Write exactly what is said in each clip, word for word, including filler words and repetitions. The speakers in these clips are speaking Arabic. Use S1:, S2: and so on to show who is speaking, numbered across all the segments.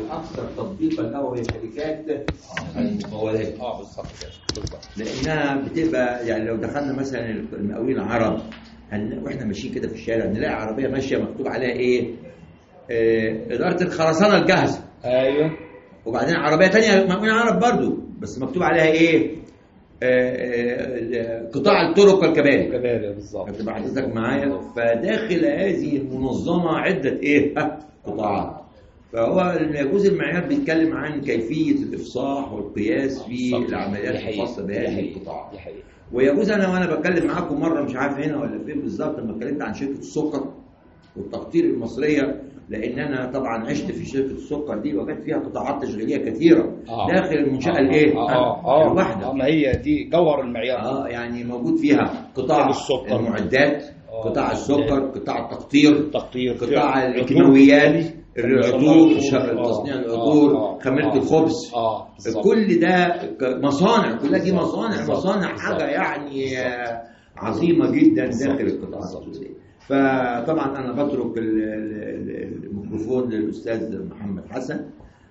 S1: الاكثر تطبيقا له هي شركات المقاولات.
S2: اه بالظبط بالظبط.
S1: لانها بتبقى يعني لو دخلنا مثلا المقاولين العرب واحنا ماشيين كده في الشارع نلاقي عربيه ماشيه مكتوب عليها ايه؟ آه اداره الخرسانه الجاهزه.
S2: ايوه.
S1: وبعدين عربيه ثانيه مقاولين عرب برضو بس مكتوب عليها ايه؟ آه قطاع الطرق والكباري.
S2: الكباري بالظبط.
S1: هتبقى حضرتك معايا. فداخل هذه المنظمه عده ايه؟ قطاعات. فهو يجوز المعيار بيتكلم عن كيفيه الافصاح والقياس في العمليات الخاصه بهذه القطاعات. ويجوز انا وانا بتكلم معاكم مره مش عارف هنا ولا فين بالظبط لما اتكلمت عن شركه السكر والتقطير المصريه لان انا طبعا عشت في شركه السكر دي وجدت فيها قطاعات تشغيليه كثيره آه. داخل المنشاه آه. الايه؟
S2: اه اه الواحده. ما هي دي جوهر المعيار.
S1: اه يعني موجود فيها قطاع السكر المعدات آه. قطاع السكر قطاع التقطير
S2: التقطير
S1: قطاع الكيماويات العطور تصنيع العطور خميره الخبز آه. كل ده مصانع كلها دي مصانع مصانع حاجه يعني عظيمه جدا داخل القطاع التجاري. فطبعا انا بترك الميكروفون للاستاذ محمد حسن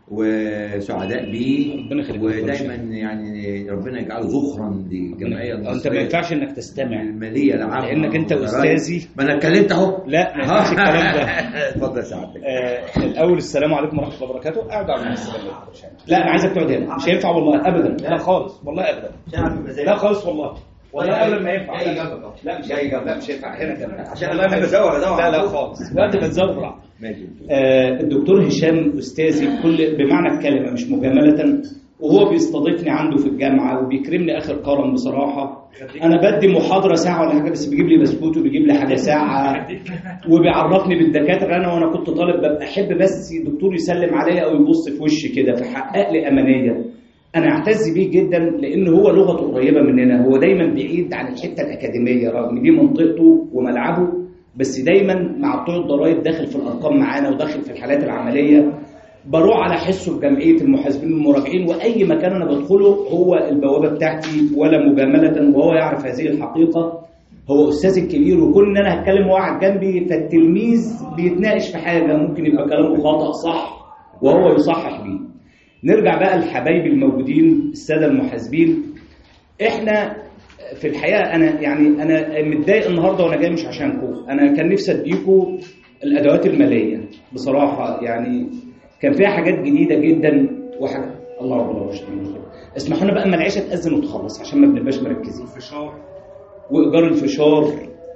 S1: وسعداء بيه ودايما يعني ربنا يجعله ذخرا للجمعيه المصريه.
S2: انت ما ينفعش انك تستمع
S1: الماليه العامه
S2: لانك انت استاذي.
S1: ما انا اتكلمت اهو.
S2: لا ما ينفعش الكلام ده.
S1: اتفضل يا سعادتك.
S2: آه الاول السلام عليكم ورحمه الله وبركاته. اقعد على السلام. لا انا عايزك تقعد هنا مش هينفع والله ابدا. لا خالص والله ابدا. لا خالص والله والله ابدا ما ينفع.
S1: جاي جنبك اهو.
S2: لا مش جاي جنبك. لا مش هينفع هنا كمان
S1: عشان انا بحب ازوغ ازوغ.
S2: لا لا خالص وقت ما تزوغ. ماشي. آه الدكتور هشام استاذي كل بمعنى الكلمه مش مجامله وهو بيستضيفني عنده في الجامعه وبيكرمني اخر كرم بصراحه. انا بدي محاضره ساعه ولا حاجه بس بيجيب لي بسكوت وبيجيب لي حاجه ساعه وبيعرفني بالدكاتره. انا وانا كنت طالب ببقى احب بس الدكتور يسلم عليا او يبص في وشي كده فحقق لي امانيه. انا اعتز بيه جدا لان هو لغته قريبه مننا. هو دايما بعيد عن الحته الاكاديميه رغم دي منطقته وملعبه بس دايما مع بتوع الضرايب داخل في الارقام معانا وداخل في الحالات العمليه. بروح على حسه في جمعيه المحاسبين والمراجعين واي مكان انا بدخله هو البوابه بتاعتي ولا مجامله وهو يعرف هذه الحقيقه. هو استاذ الكبير وكل ان انا هتكلم وهو قاعد جنبي فالتلميذ بيتناقش في حاجه ممكن يبقى كلامه خطا صح وهو يصحح بيه. نرجع بقى لحبايبي الموجودين الساده المحاسبين. احنا في الحقيقه انا يعني انا متضايق النهارده وانا جاي مش عشانكم. انا كان نفسي اديكم الادوات الماليه بصراحه يعني كان فيها حاجات جديده جدا وحاجات الله اكبر. اسمحوا لنا بقى اما العيشه تاذن وتخلص عشان ما بنبقاش مركزين.
S3: الفشار
S2: وايجار الفشار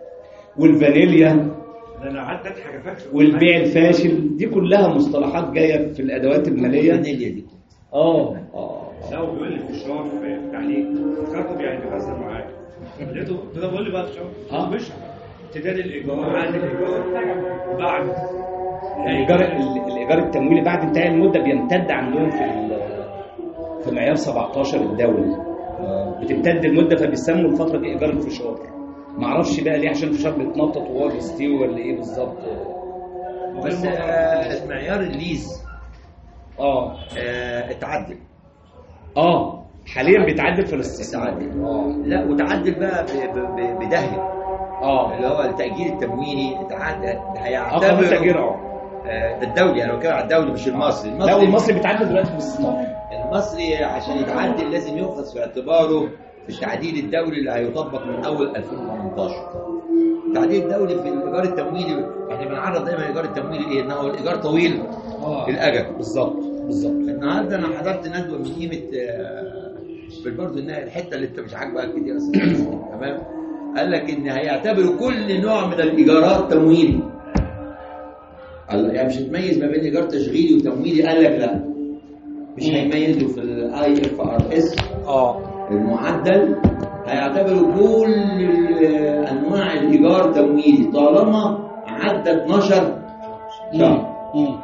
S2: والفانيليا
S3: انا قعدت حاجه فاكره
S2: والبيع الفاشل دي كلها مصطلحات جايه في الادوات الماليه.
S1: الفانيليا دي
S2: اه اه
S3: لو بيقول لي الفشار في التعليق فكرته يعني بيهزر معايا لقيته ده بقول لي بقى الفشار اه مش امتداد الايجار عن الايجار بعد
S2: الايجار الايجار التمويلي بعد انتهاء المده بيمتد عندهم في في معيار سبعتاشر الدولي بتمتد المده فبيسموا الفتره دي ايجار الفشار. ما اعرفش بقى ليه عشان الفشار بيتنطط وهو بيستوي ولا ايه بالظبط.
S1: بس معيار الليز
S2: اه
S1: اتعدل.
S2: اه حاليا بيتعدل في الاستثمار.
S1: اه لا وتعدل بقى بدهيه.
S2: اه
S1: اللي هو التأجير التمويني اتعدل هيعتبر
S2: اه التأجير اه
S1: ده الدولي. انا بتكلم على الدولي مش المصري.
S2: المصري لا والمصري بيتعدل دلوقتي في الاستثمار.
S1: المصري عشان يتعدل لازم يؤخذ في اعتباره في التعديل الدولي اللي هيطبق من اول ألفين وثمانية عشر. التعديل الدولي في الايجار التمويلي احنا بنعرض دايما الايجار التمويلي ايه؟ انه الايجار طويل
S2: اه
S1: الاجل.
S2: بالظبط بالظبط.
S1: النهارده انا حضرت ندوه من قيمه بالبرضه انها الحته اللي انت مش عاجباك دي اصلا تمام. قال لك ان هيعتبروا كل نوع من الايجارات تمويلي. يعني مش هتميز ما بين ايجار تشغيلي وتمويلي. قال لك لا مش هيميزوا في الاي اف ار اس
S2: اه
S1: المعدل. هيعتبروا كل انواع الايجار تمويلي طالما عدى اتناشر شهر.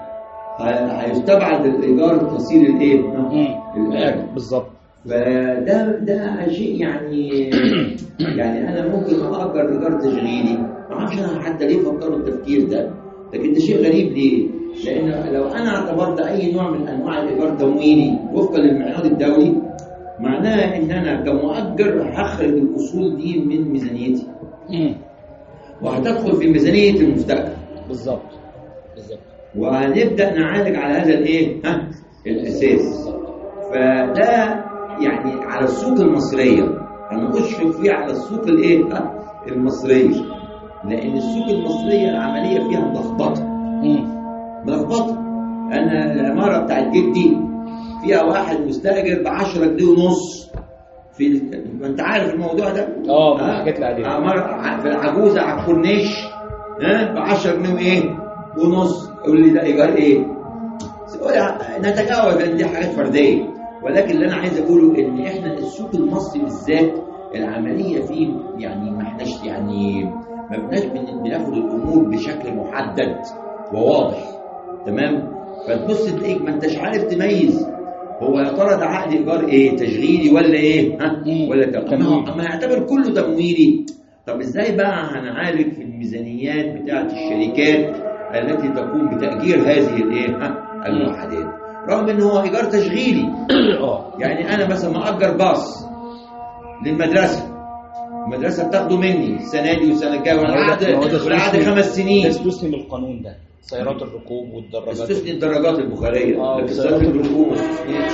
S1: هيستبعد الايجار القصير الايه؟ الاجل
S2: بالظبط.
S1: فده ده شيء يعني يعني انا ممكن ااجر ايجار تشغيلي ما اعرفش انا حتى ليه فكروا التفكير ده لكن ده شيء غريب ليه؟ لان لو انا اعتبرت اي نوع من انواع الايجار تمويلي وفقا للمعيار الدولي معناه ان انا كمؤجر هخرج الاصول دي من ميزانيتي وهتدخل في ميزانيه المستقبل.
S2: بالظبط بالظبط.
S1: وهنبدا نعالج على هذا الايه ها الاساس. فده يعني على السوق المصريه، انا اشفق فيه على السوق الايه ها المصريه، لان السوق المصريه العمليه فيها ملخبطه ملخبطه. انا العماره بتاعت جدي فيها واحد مستاجر ب عشرة جنيه ونص في ال... انت عارف الموضوع ده؟
S2: اه حكيت لي عليه.
S1: عماره في العجوزه على الكورنيش ها ب عشرة جنيه وايه ونص، يقول لي ده ايجار ايه؟ نتجاوز ان دي حاجات فرديه، ولكن اللي انا عايز اقوله ان احنا السوق المصري بالذات العمليه فيه يعني ما احناش يعني ما بناش بناخد الامور بشكل محدد وواضح، تمام؟ فتبص تلاقيك ما انتش عارف تميز هو يا ترى ده عقد ايجار ايه، تشغيلي ولا ايه ها ولا تمويلي. ما هيعتبر كله تمويلي، طب ازاي بقى هنعالج في الميزانيات بتاعه الشركات التي تقوم بتاجير هذه الايه ها الوحدات، رغم ان هو ايجار تشغيلي. يعني انا مثلا مأجر باص للمدرسه، المدرسه بتاخده مني السنه دي والسنه الجايه والعقد خمس سنين.
S2: ده استثني من القانون ده، سيارات الركوب والدراجات.
S1: استثني الدراجات البخاريه،
S2: اه
S1: لكن سيارات الركوب ما استثنيتش.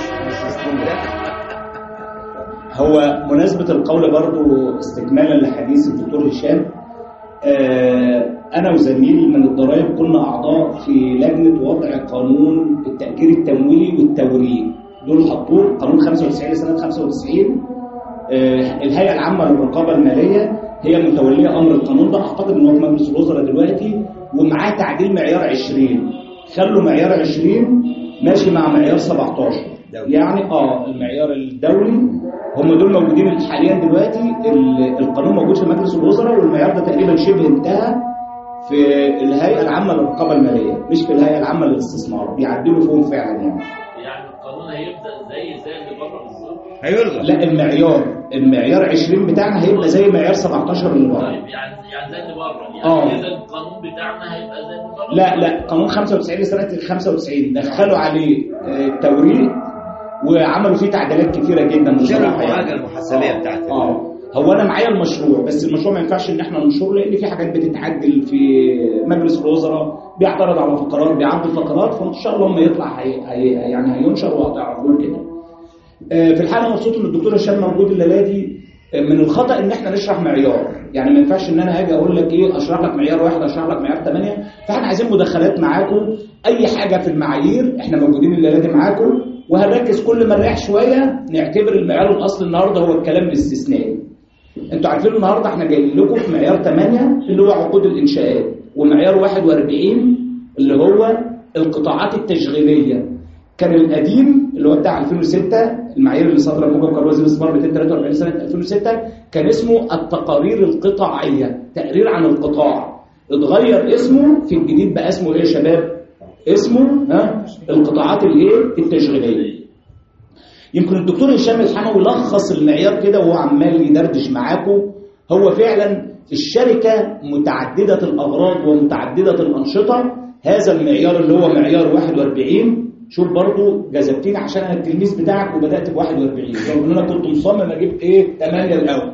S2: هو مناسبة القول برضو استكمالا لحديث الدكتور هشام، آه أنا وزميلي من الضرائب كنا أعضاء في لجنة وضع قانون التأجير التمويلي والتوريد. دول حطوه قانون خمسة وتسعين لسنة خمسة وتسعين. آه الهيئة العامة للرقابة المالية هي متولية أمر القانون ده، أعتقد إنه في مجلس الوزراء دلوقتي، ومعاه تعديل معيار عشرين. خلوا معيار عشرين ماشي مع معيار سبعتاشر دولي. يعني اه المعيار الدولي هم دول موجودين حاليا دلوقتي. القانون موجود في مجلس الوزراء، والمعيار ده تقريبا شبه انتهى في الهيئه العامه للرقابه الماليه، مش في الهيئه العامه للاستثمار، بيعدلوا فيهم فعلا يعني.
S4: يعني القانون هيبدا زي زي اللي بره بالظبط؟
S1: هيلغى.
S2: لا المعيار المعيار عشرين بتاعنا هيبقى زي معيار سبعتاشر اللي بره.
S4: طيب يعني يعني زي اللي بره يعني
S2: اه
S4: اذا القانون بتاعنا هيبقى زي اللي بره؟
S2: لا لا قانون خمسة وتسعين لسنه خمسة وتسعين دخلوا عليه التوريد وعملوا فيه تعديلات كتيره جدا
S1: بصراحه. يعني المحاسبيه بتاعتنا
S2: اه هو انا معايا المشروع، بس المشروع ما ينفعش ان احنا ننشره لان في حاجات بتتعدل في مجلس الوزراء، بيعترض على فقرات، بيعدل فقرات، فان شاء الله لما يطلع هي هي يعني هينشر وهتعرفوه كده. في الحاله مبسوط ان الدكتور هشام موجود الليله دي. من الخطا ان احنا نشرح معيار، يعني ما ينفعش ان انا هاجي اقول لك ايه اشرح لك معيار واحد اشرح لك معيار ثمانية، فاحنا عايزين مداخلات معاكم. اي حاجه في المعايير احنا موجودين الليله دي معاكم، وهنركز كل ما نريح شويه نعتبر المعيار الاصلي النهارده هو الكلام الاستثنائي. انتوا عارفين النهارده احنا جايين لكم في معيار ثمانية اللي هو عقود الانشاءات، ومعيار واحد وأربعين اللي هو القطاعات التشغيليه. كان القديم اللي هو بتاع ألفين وستة، المعايير اللي صدر موجب قرار وزير الاستثمار مئتين وثلاثة وأربعين سنه ألفين وستة، كان اسمه التقارير القطاعيه، تقرير عن القطاع. اتغير اسمه في الجديد بقى اسمه ايه يا شباب؟ اسمه ها القطاعات الايه التشغيليه. يمكن الدكتور هشام الحموي لخص المعيار كده وهو عمال يدردش معاكم. هو فعلا الشركه متعدده الاغراض ومتعدده الانشطه، هذا المعيار اللي هو معيار واحد وأربعين. شوف برضو جذبتني عشان انا التلميذ بتاعك وبدات ب واحد وأربعين، رغم ان انا كنت مصمم اجيب ايه ثمانية الاول.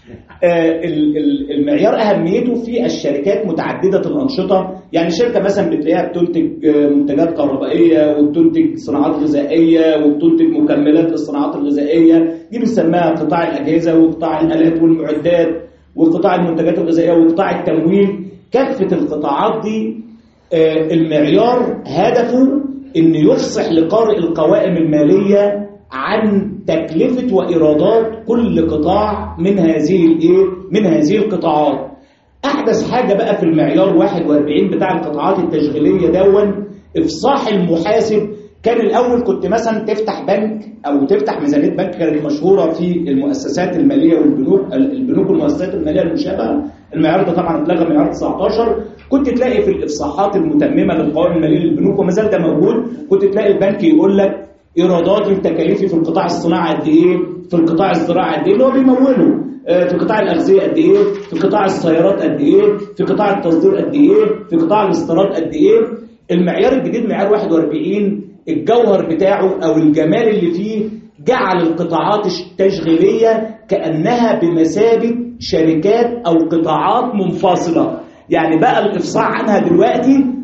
S2: آه المعيار اهميته في الشركات متعدده الانشطه، يعني شركه مثلا بتلاقيها بتنتج منتجات كهربائيه وبتنتج صناعات غذائيه وبتنتج مكملات للصناعات الغذائيه، دي بنسميها قطاع الاجهزه وقطاع الالات والمعدات وقطاع المنتجات الغذائيه وقطاع التمويل. كافه القطاعات دي آه المعيار هدفه ان يفصح لقارئ القوائم الماليه عن تكلفة وإيرادات كل قطاع من هذه الايه من هذه القطاعات. أحدث حاجة بقى في المعيار واحد وأربعين بتاع القطاعات التشغيلية دون إفصاح المحاسب. كان الأول كنت مثلا تفتح بنك أو تفتح ميزانية بنك، كانت مشهورة في المؤسسات المالية والبنوك، البنوك والمؤسسات المالية المشابهة. المعيار ده طبعا اتلغى من معيار تسعتاشر. كنت تلاقي في الإفصاحات المتممة للقوائم المالية للبنوك وما زال ده موجود، كنت تلاقي البنك يقول لك ايرادات التكاليف في القطاع الصناعي قد ايه، في القطاع الزراعي قد ايه اللي هو بيموله، في قطاع الاغذيه قد ايه، في قطاع السيارات قد ايه، في قطاع التصدير قد ايه، في قطاع الاستيراد قد ايه. المعيار الجديد معيار واحد وأربعين الجوهر بتاعه او الجمال اللي فيه جعل القطاعات التشغيليه كانها بمثابه شركات او قطاعات منفصله. يعني بقى الافصاح عنها دلوقتي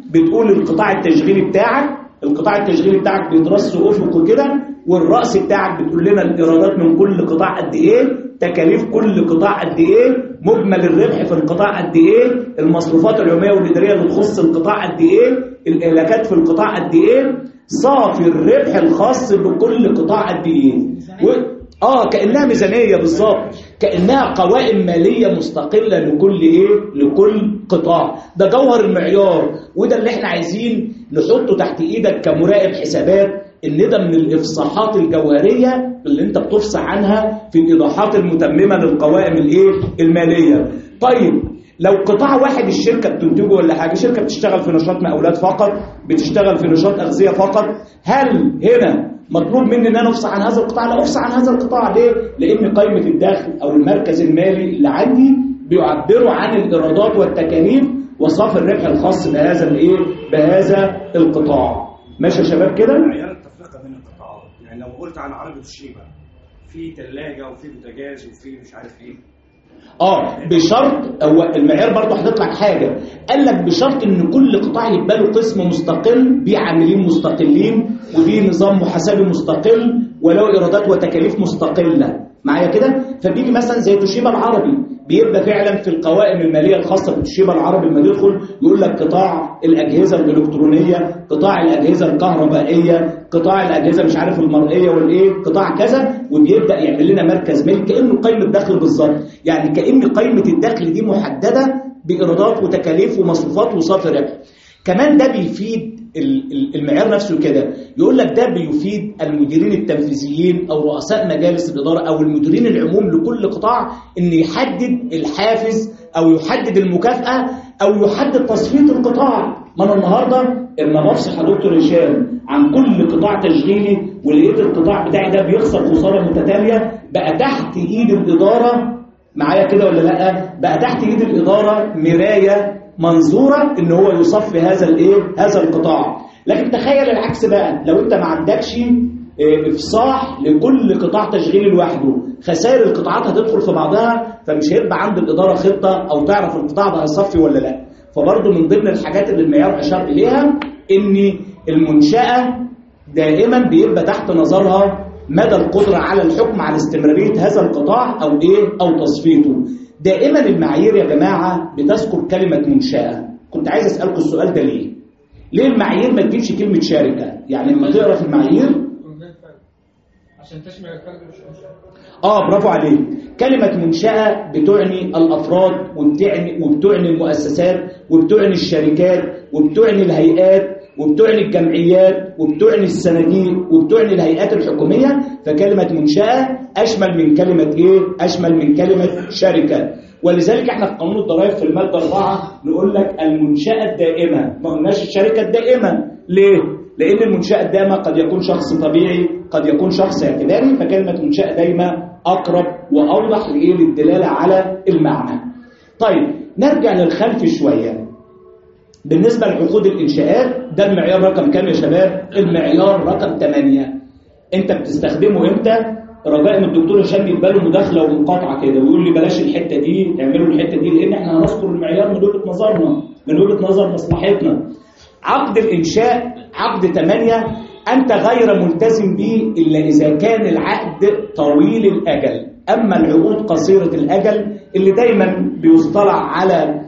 S2: بتقول القطاع التشغيلي بتاعك القطاع التشغيلي بتاعك بيترص افق كده، والراس بتاعك بتقول لنا الايرادات من كل قطاع قد ايه، تكاليف كل قطاع قد ايه، مجمل الربح في القطاع قد ايه، المصروفات اليوميه والاداريه اللي تخص القطاع قد ايه، الاهلاكات في القطاع قد ايه، صافي الربح الخاص بكل قطاع قد ايه. و... اه كانها ميزانيه بالظبط، كانها قوائم ماليه مستقله لكل ايه، لكل قطاع. ده جوهر المعيار، وده اللي احنا عايزين نحطه تحت ايدك كمراقب حسابات، ان ده من الافصاحات الجوهريه اللي انت بتفصح عنها في الايضاحات المتممه للقوائم الايه، الماليه. طيب لو قطاع واحد الشركه بتنتجه ولا حاجه، شركه بتشتغل في نشاط مقاولات فقط، بتشتغل في نشاط اغذيه فقط، هل هنا مطلوب مني ان انا افصح عن هذا القطاع؟ لا افصح عن هذا القطاع. ليه؟ لان قائمه الدخل او المركز المالي اللي عندي بيعبروا عن الايرادات والتكاليف وصافي الربح الخاص بهذا الايه، بهذا القطاع. ماشي يا شباب كده؟
S3: معيار التفرقه بين القطاعات، يعني لو قلت عن عربة الشيبه في ثلاجه وفي بوتاجاز وفي مش عارف ايه،
S2: اه بشرط، هو المعيار برضه حاطط لك حاجه، قال لك بشرط ان كل قطاع يبقى له قسم مستقل بيه عاملين مستقلين وبيه نظام محاسبي مستقل وله ايرادات وتكاليف مستقله. معايا كده؟ فبيجي مثلا زي توشيبا العربي، بيبقى فعلا في القوائم الماليه الخاصه بتوشيبا العربي لما يدخل يقول لك قطاع الاجهزه الالكترونيه، قطاع الاجهزه الكهربائيه، قطاع الاجهزه مش عارف المرئيه والايه، قطاع كذا، وبيبدا يعمل لنا مركز مالي كانه قائمه دخل بالظبط. يعني كان قائمه الدخل دي محدده بايرادات وتكاليف ومصروفات وصافي ربح. كمان ده بيفيد المعيار نفسه كده، يقول لك ده بيفيد المديرين التنفيذيين او رؤساء مجالس الاداره او المديرين العموم لكل قطاع ان يحدد الحافز او يحدد المكافاه او يحدد تصفيه القطاع. ما انا النهارده لما بفصح يا دكتور هشام عن كل قطاع تشغيلي ولقيت القطاع بتاعي ده بيخسر خساره متتاليه، بقى تحت ايد الاداره، معايا كده ولا لا؟ بقى تحت ايد الاداره مرايه منظورة ان هو يصفي هذا الايه، هذا القطاع. لكن تخيل العكس بقى، لو انت ما عندكش افصاح لكل قطاع تشغيلي لوحده، خسائر القطاعات هتدخل في بعضها، فمش هيبقى عند الاداره خطه او تعرف القطاع ده هيصفي ولا لا. فبرضه من ضمن الحاجات اللي المعيار اشار اليها ان المنشاه دائما بيبقى تحت نظرها مدى القدره على الحكم على استمراريه هذا القطاع او ايه، او تصفيته. دائما المعايير يا جماعة بتذكر كلمة منشأة. كنت عايز أسألكم السؤال ده ليه؟ ليه المعايير ما تجيبش كلمة شركة؟ يعني لما تقرأ في المعايير
S5: عشان تشمل الفرد مش منشأة.
S2: آه برافو عليك. كلمة منشأة بتعني الأفراد وبتعني وبتعني المؤسسات وبتعني الشركات وبتعني الهيئات وبتعني الجمعيات وبتعني الصناديق وبتعني الهيئات الحكومية. فكلمة منشأة أشمل من كلمة إيه؟ أشمل من كلمة شركة. ولذلك احنا في قانون الضرائب في المادة أربعة نقول لك المنشأة الدائمة، ما قلناش الشركة الدائمة. ليه؟ لأن المنشأة الدائمة قد يكون شخص طبيعي، قد يكون شخص اعتباري، فكلمة منشأة دايمة أقرب وأوضح لإيه؟ للدلالة على المعنى. طيب نرجع للخلف شوية. بالنسبة لعقود الإنشاءات ده المعيار رقم كام يا شباب؟ المعيار رقم ثمانية. أنت بتستخدمه إمتى؟ رجاء من الدكتور هشام يبقى له مداخلة ومقاطعة كده ويقول لي بلاش الحتة دي، اعملوا الحتة دي، لأن إحنا هنذكر المعيار من وجهة نظرنا، من وجهة نظر مصلحتنا. عقد الإنشاء عقد ثمانية أنت غير ملتزم به إلا إذا كان العقد طويل الأجل. أما العقود قصيرة الأجل اللي دايما بيصطلح على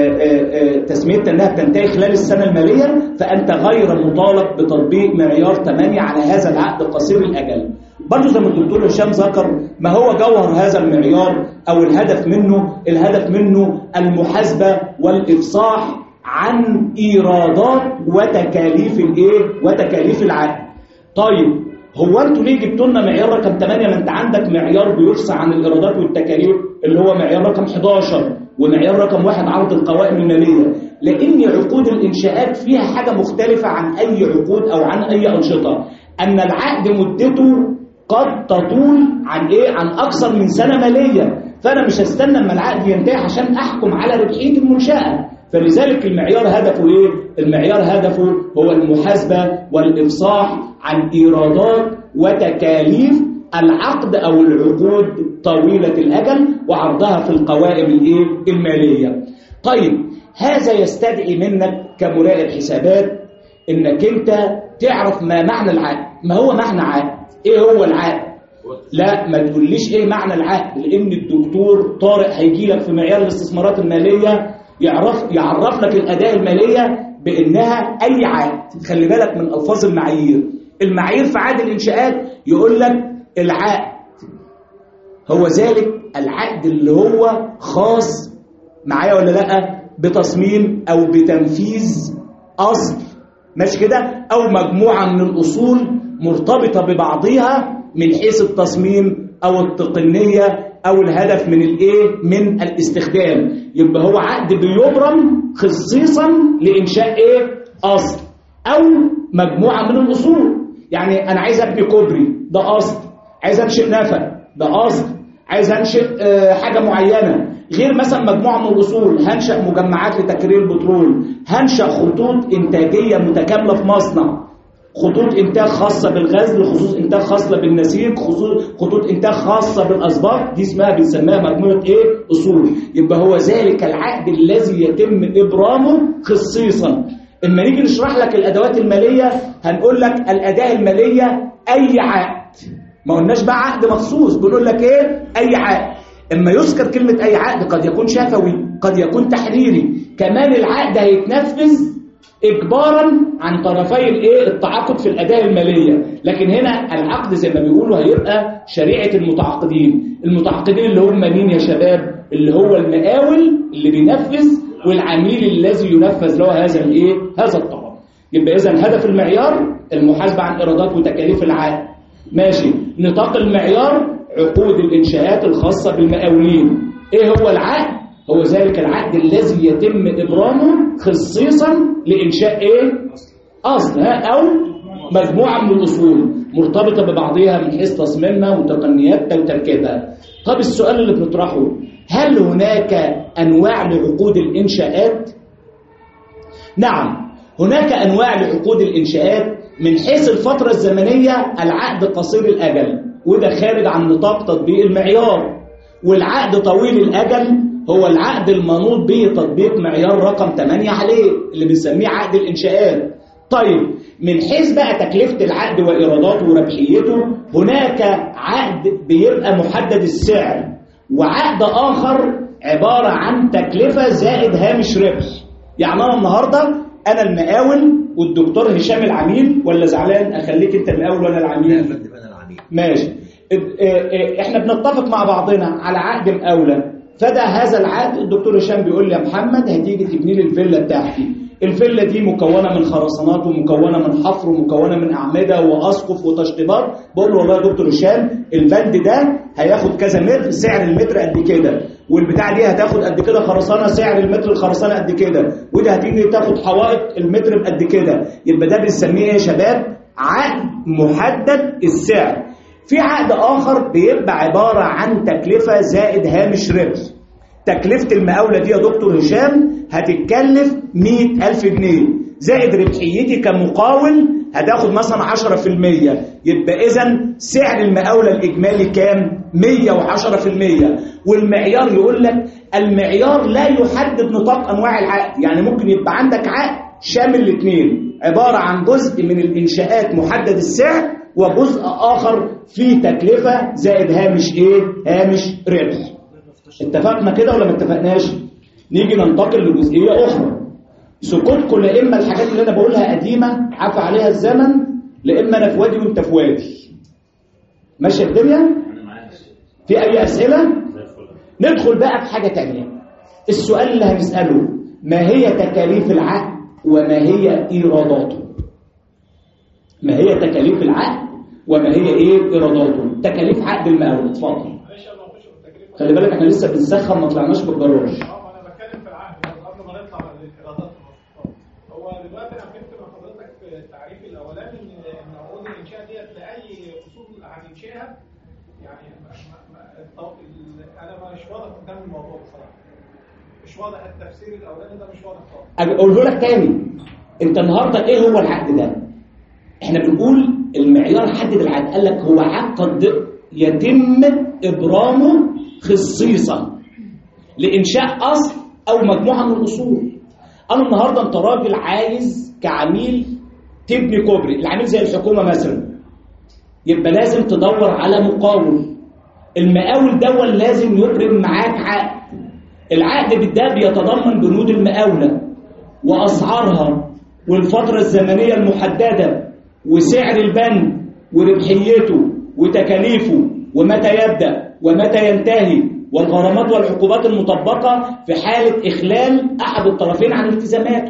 S2: تسميتها أنها بتنتهي خلال السنة المالية، فأنت غير مطالب بتطبيق معيار ثمانية على هذا العقد قصير الأجل. برضو زي ما الدكتور هشام ذكر، ما هو جوهر هذا المعيار أو الهدف منه، الهدف منه المحاسبة والإفصاح عن إيرادات وتكاليف الإيه؟ وتكاليف العقد. طيب هو أنتوا ليه جبتوا لنا معيار رقم ثمانية؟ ما أنت عندك معيار بيفصح عن الإيرادات والتكاليف اللي هو معيار رقم إحدى عشر ومعيار رقم واحد عرض القوائم المالية. لأن عقود الإنشاءات فيها حاجة مختلفة عن أي عقود أو عن أي أنشطة، أن العقد مدته قد تطول عن إيه؟ عن أكثر من سنة مالية. فأنا مش هستنى أما العقد ينتهي عشان أحكم على ربحية المنشأة. فلذلك المعيار هدفه إيه؟ المعيار هدفه هو المحاسبة والإفصاح عن إيرادات وتكاليف العقد أو العقود طويلة الأجل وعرضها في القوائم الإيه؟ المالية. طيب هذا يستدعي منك كمراقب حسابات انك انت تعرف ما معنى العقد. ما هو معنى عقد؟ ايه هو العقد؟ لا ما تقوليش ايه معنى العقد، لان الدكتور طارق هيجي لك في معيار الاستثمارات الماليه يعرف يعرف لك الاداء الماليه بانها اي عقد. خلي بالك من الفاظ المعايير. المعايير في عقد الانشاءات يقول لك العقد هو ذلك العقد اللي هو خاص معايا ولا لا بتصميم او بتنفيذ اصل، ماشي كده، او مجموعه من الاصول مرتبطه ببعضها من حيث التصميم او التقنيه او الهدف من الايه من الاستخدام. يبقى هو عقد بيبرم خصيصا لانشاء ايه اصل او مجموعه من الاصول. يعني انا عايز ابني كوبري، ده اصل. عايز انشئ نفق، ده اصل. عايز انشئ حاجه معينه، غير مثلا مجموعه من الاصول. هنشأ مجمعات لتكرير البترول، هنشأ خطوط انتاجيه متكامله في مصنع، خطوط انتاج خاصه بالغزل، خطوط انتاج خاصه بالنسيج، خطوط انتاج خاصه بالاسباط. دي اسمها بنسميها مجموعه ايه اصول. يبقى هو ذلك العقد الذي يتم ابرامه خصيصا. اما نيجي نشرح لك الادوات الماليه هنقول لك الاداه الماليه اي عقد. ما قلناش بقى عقد مخصوص، بنقول لك ايه اي عقد. اما يذكر كلمه اي عقد قد يكون شفوي، قد يكون تحريري. كمان العقد هيتنفذ اجبارا عن طرفي الايه التعاقد في الاداه الماليه. لكن هنا العقد زي ما بيقولوا هيبقى شريعه المتعاقدين. المتعاقدين اللي هم مين يا شباب؟ اللي هو المقاول اللي بينفذ والعميل الذي ينفذ له هذا الايه هذا الطلب. يبقى اذا هدف المعيار المحاسبه عن ايرادات وتكاليف العقد. ماشي. نطاق المعيار عقود الانشاءات الخاصه بالمقاولين. ايه هو العقد؟ هو ذلك العقد الذي يتم ابرامه خصيصا لانشاء ايه اصل او مجموعه من الاصول مرتبطه ببعضها من حيث تصميمها وتقنياتها وتركيبها. طب السؤال اللي بنطرحه، هل هناك انواع لعقود الانشاءات؟ نعم، هناك انواع لعقود الانشاءات. من حيث الفتره الزمنيه العقد قصير الاجل وده خارج عن نطاق تطبيق المعيار، والعقد طويل الاجل هو العقد المنوط به تطبيق معيار رقم ثمانية عليه اللي بنسميه عقد الانشاءات. طيب من حيث بقى تكلفة العقد وإيراداته وربحيته، هناك عقد بيبقى محدد السعر، وعقد آخر عبارة عن تكلفة زائد هامش ربح. يعني أنا النهاردة أنا المقاول والدكتور هشام العميل، ولا زعلان أخليك أنت المقاول وأنا العميل؟
S1: لا أفندم أنا العميل.
S2: ماشي. إحنا بنتفق مع بعضنا على عقد مقاولة، فده هذا العقد الدكتور هشام بيقول لي يا محمد هتيجي تبني لي الفيلا بتاعتي. الفيلا دي مكونه من خرسانات ومكونه من حفر ومكونه من اعمده واسقف وتشطيبات. بقول له والله يا دكتور هشام البند ده هياخد كذا متر، سعر المتر قد كده، والبتاع دي هتاخد قد كده خرسانه، سعر المتر الخرسانه قد كده، وده هتيجي تاخد حوائط المتر بقد كده. يبقى ده بنسميه ايه يا شباب؟ عقد محدد السعر. في عقد آخر بيبقى عبارة عن تكلفة زائد هامش ربح. تكلفة المقاولة دي يا دكتور هشام هتتكلف مئة ألف جنيه زائد ربحيتي كمقاول هتاخد مثلا عشرة في المية. يبقى إذن سعر المقاولة الإجمالي كام؟ مية وعشرة في المية. والمعيار يقول لك المعيار لا يحدد نطاق أنواع العقد. يعني ممكن يبقى عندك عقد شامل الاثنين، عبارة عن جزء من الإنشاءات محدد السعر وجزء آخر فيه تكلفة زائد هامش إيه؟ هامش ربح. اتفقنا كده ولا ما اتفقناش؟ نيجي ننتقل لجزئية أخرى. سكوتكم لا إما الحاجات اللي أنا بقولها قديمة عفى عليها الزمن، لا إما أنا في وادي وأنت في وادي. ماشية الدنيا؟ في أي أسئلة؟ ندخل بقى في حاجة تانية. السؤال اللي هنسأله ما هي تكاليف العقد وما هي إيراداته؟ ما هي تكاليف العقد وما هي ايه ايراداته؟ تكاليف عقد المقاول. اتفضل. خلي بالك احنا لسه بنسخن ما طلعناش بالجراج.
S5: اه انا بتكلم في العقد قبل ما نطلع للايرادات. هو دلوقتي انا فهمت من حضرتك في التعريف الاولاني ان ان عقود الانشاء ديت لاي اصول هننشئها. يعني انا مش واضح قدام الموضوع بصراحه. مش واضح التفسير الاولاني ده، مش واضح خالص.
S2: اقوله لك تاني. انت النهارده ايه هو العقد ده؟ احنا بنقول المعيار حدد العقد، قال لك هو عقد يتم ابرامه خصيصا لانشاء اصل او مجموعه من الاصول. انا النهارده انت راجل عايز كعميل تبني كوبري، العميل زي الحكومه مثلا، يبقى لازم تدور على مقاول. المقاول دول لازم يبرم معاك عقد. العقد ده بيتضمن بنود المقاوله واسعارها والفتره الزمنيه المحدده وسعر البند وربحيته وتكاليفه ومتى يبدا ومتى ينتهي والغرامات والعقوبات المطبقه في حاله اخلال احد الطرفين عن التزاماته.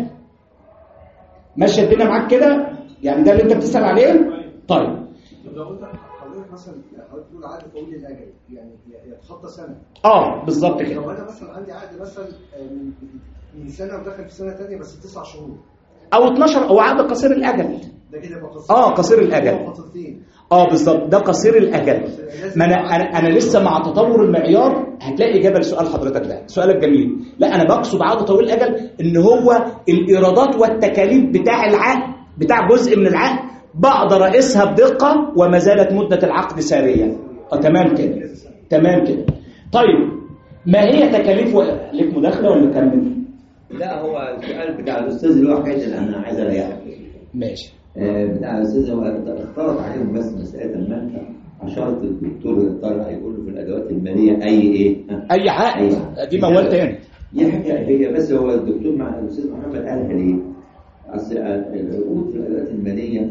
S2: ماشيه الدنيا معاك كده؟ يعني ده اللي انت بتسال عليه؟ طيب
S6: لو قلت حضرتك مثلا حضرتك بتقول عقد طويل الاجل يعني يتخطى سنه.
S2: اه بالظبط كده.
S6: لو انا مثلا عندي عقد مثلا من من سنه ودخل في سنه ثانيه بس تسع شهور
S2: او اتناشر او عقد قصير الاجل.
S6: ده كده يبقى قصير.
S2: اه قصير الاجل. اه بالظبط ده قصير الاجل. ما انا انا, أنا لسه مع تطور المعيار هتلاقي اجابه لسؤال حضرتك ده، سؤالك جميل. لا انا بقصد عقد طويل الاجل ان هو الايرادات والتكاليف بتاع العقد بتاع جزء من العقد بقدر اقيسها بدقه وما زالت مده العقد ساريه. اه تمام كده. تمام كده. طيب ما هي تكاليف و... ليك مداخله ولا كمل؟
S1: لا هو السؤال بتاع الاستاذ اللي هو حكايه اللي انا عايز اريحك.
S2: ماشي.
S1: آه بتاع الاستاذ هو اختلط عليهم بس مساله ما انت اشرت الدكتور طارق هيقول له في الادوات الماليه اي ايه؟
S2: اي عقد دي موال تاني.
S1: دي حاجه هي بس هو الدكتور مع الاستاذ محمد قالها ليه؟ اصل العقود في الادوات الماليه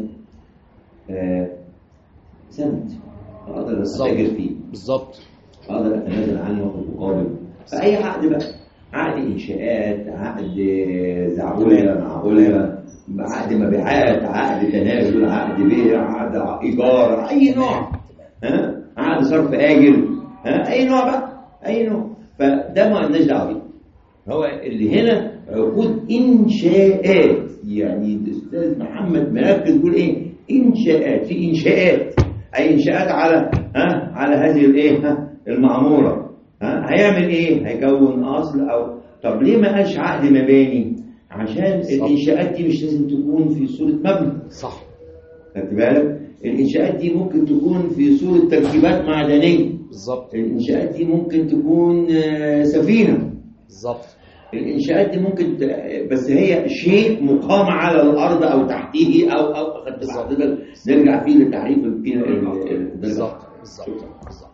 S1: آه سمت اقدر اتاجر فيه
S2: بالظبط،
S1: اقدر اتنازل عنه ومقابل فاي عقد بقى، عقد انشاءات، عقد زعوله معقوله، عقد مبيعات، عقد تنازل، عقد بيع، عقد ايجار، اي نوع، ها عقد صرف اجل، ها اي نوع بقى، اي نوع. فده ما لناش دعوه بيه. هو اللي هنا عقود انشاءات، يعني الاستاذ محمد مركز بيقول ايه؟ انشاءات، في انشاءات، اي انشاءات على ها على هذه الايه ها المعموره. ها هيعمل ايه؟ هيكون اصل او طب ليه ما قالش عقد مباني؟ عشان صح. الانشاءات دي مش لازم تكون في صوره مبنى.
S2: صح.
S1: خدت بالك؟ الانشاءات دي ممكن تكون في صوره تركيبات معدنيه.
S2: بالظبط.
S1: الانشاءات دي ممكن تكون سفينه.
S2: بالظبط.
S1: الانشاءات دي ممكن ت... بس هي شيء مقام على الارض او تحتيه او او خدت بالك؟ نرجع فيه لتعريف
S2: بالظبط بالظبط بالظبط.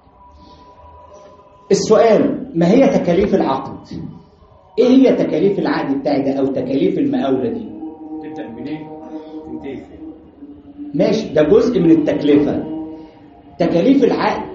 S2: السؤال ما هي تكاليف العقد؟ ايه هي تكاليف العقد بتاعي ده او تكاليف المقاولة دي؟
S3: تبدأ منين؟ تنتهي فين؟
S2: ماشي، ده جزء من التكلفة. تكاليف العقد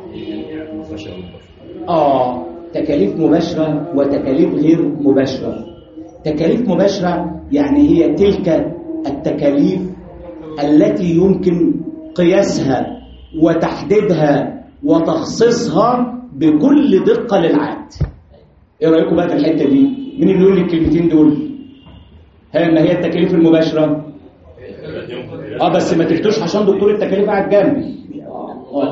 S2: اه تكاليف مباشرة وتكاليف غير مباشرة. تكاليف مباشرة يعني هي تلك التكاليف التي يمكن قياسها وتحديدها وتخصيصها بكل دقة للعقد. ايه رأيكم بقى في الحتة دي؟ مين اللي يقول لي الكلمتين دول؟ ها ما هي التكاليف المباشرة؟ اه بس ما تفتوش عشان دكتور التكاليف قاعد جنبي. اه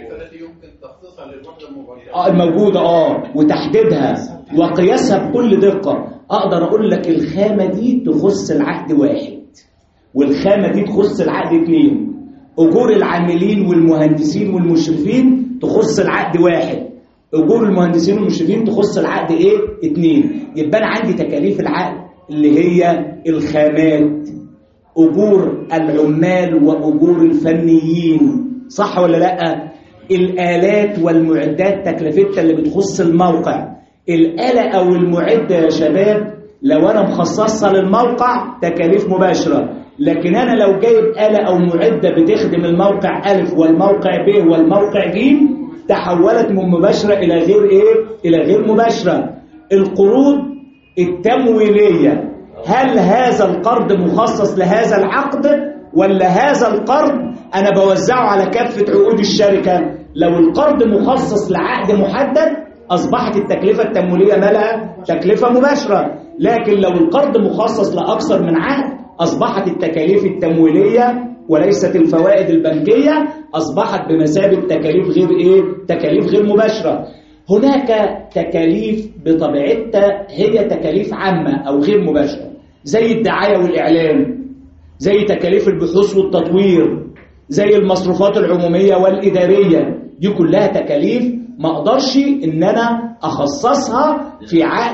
S2: اه الموجودة اه وتحديدها وقياسها بكل دقة. اقدر اقول لك الخامة دي تخص العقد واحد والخامة دي تخص العقد اثنين، اجور العاملين والمهندسين والمشرفين تخص العقد واحد، اجور المهندسين والمشرفين تخص العقد ايه؟ اثنين. يبقى انا عندي تكاليف العقد اللي هي الخامات، اجور العمال واجور الفنيين، صح ولا لا؟ الآلات والمعدات تكلفتها اللي بتخص الموقع. الآلة أو المعدة يا شباب لو أنا مخصصها للموقع تكاليف مباشرة، لكن أنا لو جايب آلة أو معدة بتخدم الموقع ألف والموقع ب والموقع ج تحولت من مباشرة إلى غير إيه؟ إلى غير مباشرة. القروض التمويلية، هل هذا القرض مخصص لهذا العقد ولا هذا القرض أنا بوزعه على كافة عقود الشركة؟ لو القرض مخصص لعقد محدد أصبحت التكلفة التمويلية مالها تكلفة مباشرة، لكن لو القرض مخصص لأكثر من عقد أصبحت التكاليف التمويلية وليست الفوائد البنكية أصبحت بمثابة تكاليف غير إيه؟ تكاليف غير مباشرة. هناك تكاليف بطبيعتها هي تكاليف عامة أو غير مباشرة زي الدعاية والإعلان، زي تكاليف البحوث والتطوير، زي المصروفات العمومية والإدارية. دي كلها تكاليف ما أقدرش إن أنا أخصصها في عقد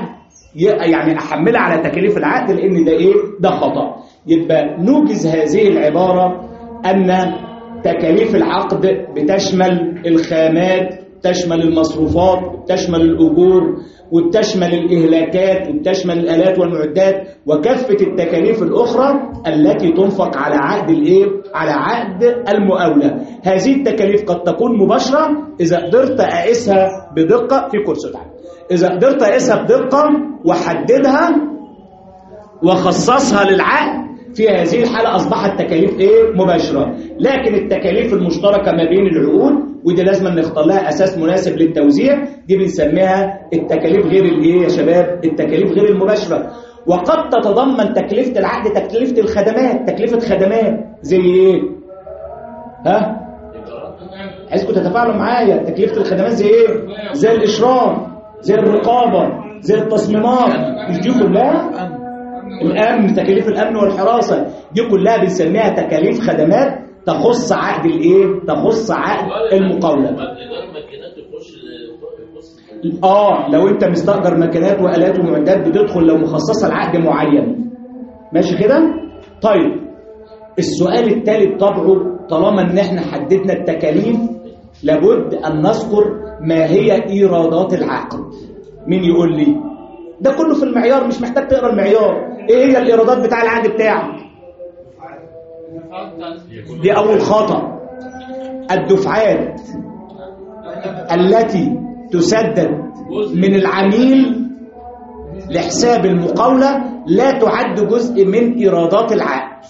S2: يعني احملها على تكاليف العقد، لان ده ايه؟ ده خطأ. يبقى نوجز هذه العبارة ان تكاليف العقد بتشمل الخامات، تشمل المصروفات، تشمل الأجور، وتشمل الإهلاكات، وتشمل الآلات والمعدات، وكافة التكاليف الأخرى التي تنفق على عقد الإيه؟ على عقد المقاولة. هذه التكاليف قد تكون مباشرة إذا قدرت أقيسها بدقة في كورس تعالى. إذا قدرت أقيسها بدقة وحددها وخصصها للعقد، في هذه الحالة أصبحت تكاليف إيه؟ مباشرة. لكن التكاليف المشتركة ما بين العقود، ودي لازم نختار لها أساس مناسب للتوزيع، دي بنسميها التكاليف غير الإيه يا شباب؟ التكاليف غير المباشرة. وقد تتضمن تكلفة العقد تكلفة الخدمات، تكلفة خدمات زي إيه؟ ها؟ عايزكم تتفاعلوا معايا. تكلفة الخدمات زي إيه؟ زي الإشراف، زي الرقابة، زي التصميمات، مش دي كلها؟ الأمن، تكاليف الأمن والحراسة، دي كلها بنسميها تكاليف خدمات تخص عقد الإيه؟ تخص عقد المقاولة. آه لو أنت مستأجر ماكينات وآلات ومعدات بتدخل لو مخصصة لعقد معين. ماشي كده؟ طيب السؤال الثالث طبعه، طالما إن إحنا حددنا التكاليف لابد أن نذكر ما هي إيرادات العقد. مين يقول لي؟ ده كله في المعيار، مش محتاج تقرا المعيار. ايه هي الايرادات بتاع العقد بتاعك؟ دي اول خطأ. الدفعات التي تسدد من العميل لحساب المقاولة لا تعد جزء من ايرادات العقد،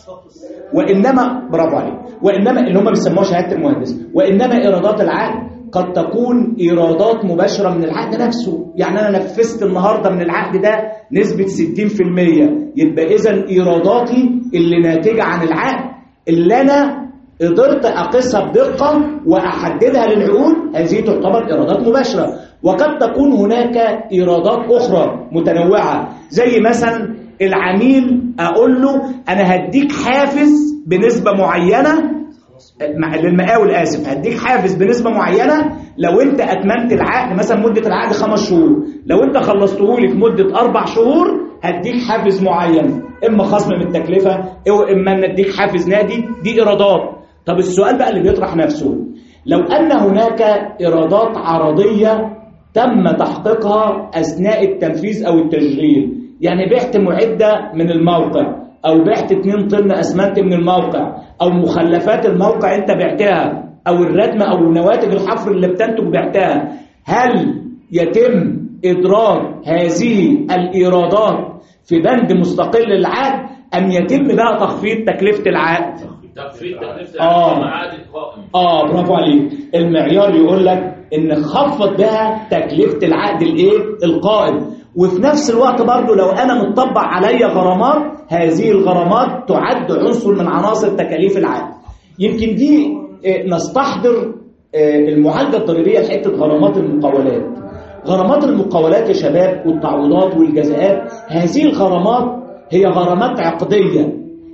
S2: وانما برافو عليك، وانما اللي هم بيسموها شهادة المهندس، وانما ايرادات العقد قد تكون إيرادات مباشرة من العقد نفسه. يعني أنا نفذت النهاردة من العقد ده نسبة ستين في المية، يبقى إذن إيراداتي اللي ناتجة عن العقد اللي أنا قدرت أقيسها بدقة وأحددها للعقود، هذه تعتبر إيرادات مباشرة. وقد تكون هناك إيرادات أخرى متنوعة، زي مثلا العميل أقول له أنا هديك حافز بنسبة معينة للمقاول، آسف هديك حافز بنسبة معينة لو أنت أتممت العقد، مثلا مدة العقد خمس شهور، لو أنت خلصته لي في مدة أربع شهور هديك حافز معين، إما خصم من التكلفة أو إما أن أديك حافز نادي. دي إيرادات. طب السؤال بقى اللي بيطرح نفسه، لو أن هناك إيرادات عرضية تم تحقيقها أثناء التنفيذ أو التشغيل، يعني بعت معدة من الموقع، أو بعت اتنين طن أسمنت من الموقع، أو مخلفات الموقع أنت بعتها، أو الردم أو نواتج الحفر اللي بتنتج بعتها، هل يتم إدراج هذه الإيرادات في بند مستقل للعقد أم يتم بقى تخفيض تكلفة العقد؟
S4: تخفيض تكلفة
S2: آه.
S4: العقد القائم.
S2: آه برافو عليك. المعيار يقول لك إن خفض بها تكلفة العقد الإيه؟ القائم. وفي نفس الوقت برضو لو أنا متطبع علي غرامات، هذه الغرامات تعد عنصر من عناصر تكاليف العقد. يمكن دي نستحضر المعالجة الضريبية لحتة غرامات المقاولات. غرامات المقاولات يا شباب والتعويضات والجزاءات، هذه الغرامات هي غرامات عقدية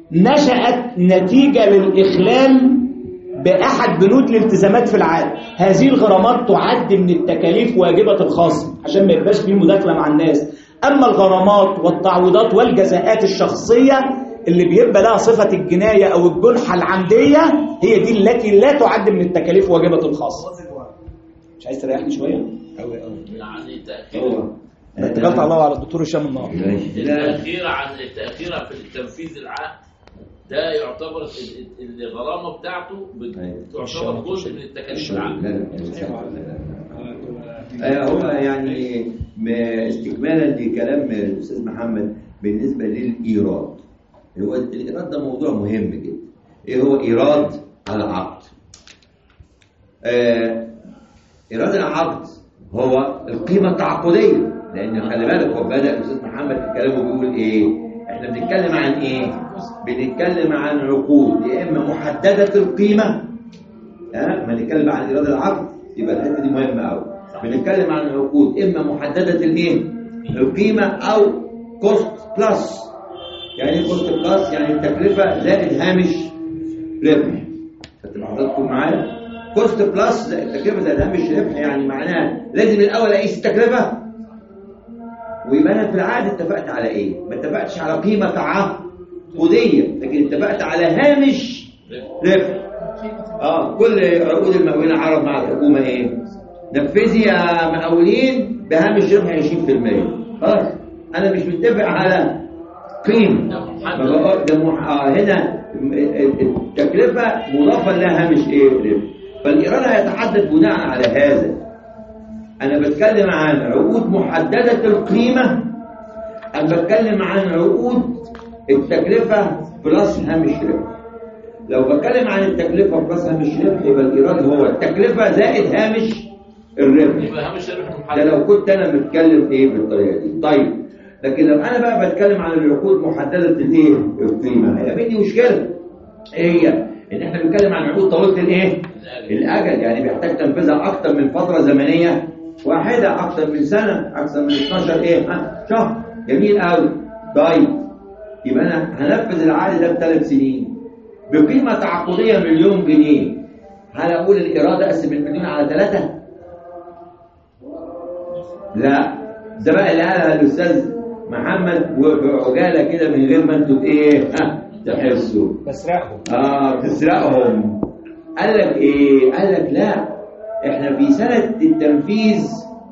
S2: نشأت نتيجة للإخلال بأحد بنود الالتزامات في العقد. هذه الغرامات تعد من التكاليف واجبة الخصم عشان ما يبقاش فيه مداخلة مع الناس. أما الغرامات والتعويضات والجزاءات الشخصية اللي بيبقى لها صفة الجناية أو الجنحة العمدية، هي دي التي لا تعد من التكاليف واجبة الخصم. مش عايز تريحني شوية؟
S1: أوي أوي.
S4: يعني تأخير
S2: اتكلت على الله وعلى الدكتور هشام النهارده.
S4: التأخير عن التأخير في تنفيذ العقد ده يعتبر الغرامة بتاعته تعتبر جزء من التكاليف العقد.
S1: هو يعني استكمالا لكلام الأستاذ محمد بالنسبة للإيراد، هو الإيراد ده موضوع مهم جدا. إيه هو إيراد العقد؟ آه إيراد العقد هو القيمة التعاقدية، لأن خلي بالك هو بدأ الأستاذ محمد في كلامه بيقول إيه؟ إحنا بنتكلم عن إيه؟ بنتكلم عن عقود يا إما محددة القيمة، ها؟ ما نتكلم عن إيراد العقد يبقى الحتة دي مهمة أوي. بنتكلم عن عقود إما محددة الإيه؟ القيمة أو كوست بلس. يعني إيه كوست بلس؟ يعني التكلفة زائد هامش ربح. خدت حضراتكم معايا؟ كوست بلس التكلفة زائد هامش ربح، يعني معناها لازم الأول أقيس التكلفة ويبقى انا في العقد اتفقت على ايه؟ ما اتفقتش على قيمه تعاقديه، لكن اتفقت على هامش ربح. اه كل عقود المقاولين العرب مع الحكومه ايه؟ نفذي يا مقاولين بهامش ربح عشرين في المية. خلاص انا مش متفق على قيمه، ما بقول ده مح... آه هنا التكلفه مضافه لها هامش ايه؟ ربح. فالايراد هيتحدد بناء على هذا. انا بتكلم عن عقود محدده القيمه، انا بتكلم عن عقود التكلفه بلس هامش ربح. لو بتكلم عن التكلفه بلس هامش ربح يبقى الايراد هو التكلفه زائد هامش الربح.
S4: يبقى هامش الربح محدد.
S1: ده لو كنت انا بتكلم ايه بالطريقه دي. طيب لكن لو انا بقى بتكلم عن العقود محدده الايه؟ القيمه، هيقابلني مشكله. ايه هي؟ ان احنا بنتكلم عن عقود طويله الايه؟ الاجل، يعني بيحتاج تنفيذها اكتر من فتره زمنيه واحده، اكتر من سنه، اكثر من اتناشر ايه؟ ها شهر. جميل قوي. طيب يبقى انا هنفذ العقد ده بثلاث سنين بقيمه تعاقديه مليون جنيه. هل اقول الايراد اقسم المليون على ثلاثه؟ لا، ده بقى اللي قالها الاستاذ محمد وعجاله كده من غير ما انتوا ايه؟ ها تحسوا
S2: بسرقهم.
S1: اه تسرقهم. قال لك ايه؟ قال لك لا، احنا في سنه التنفيذ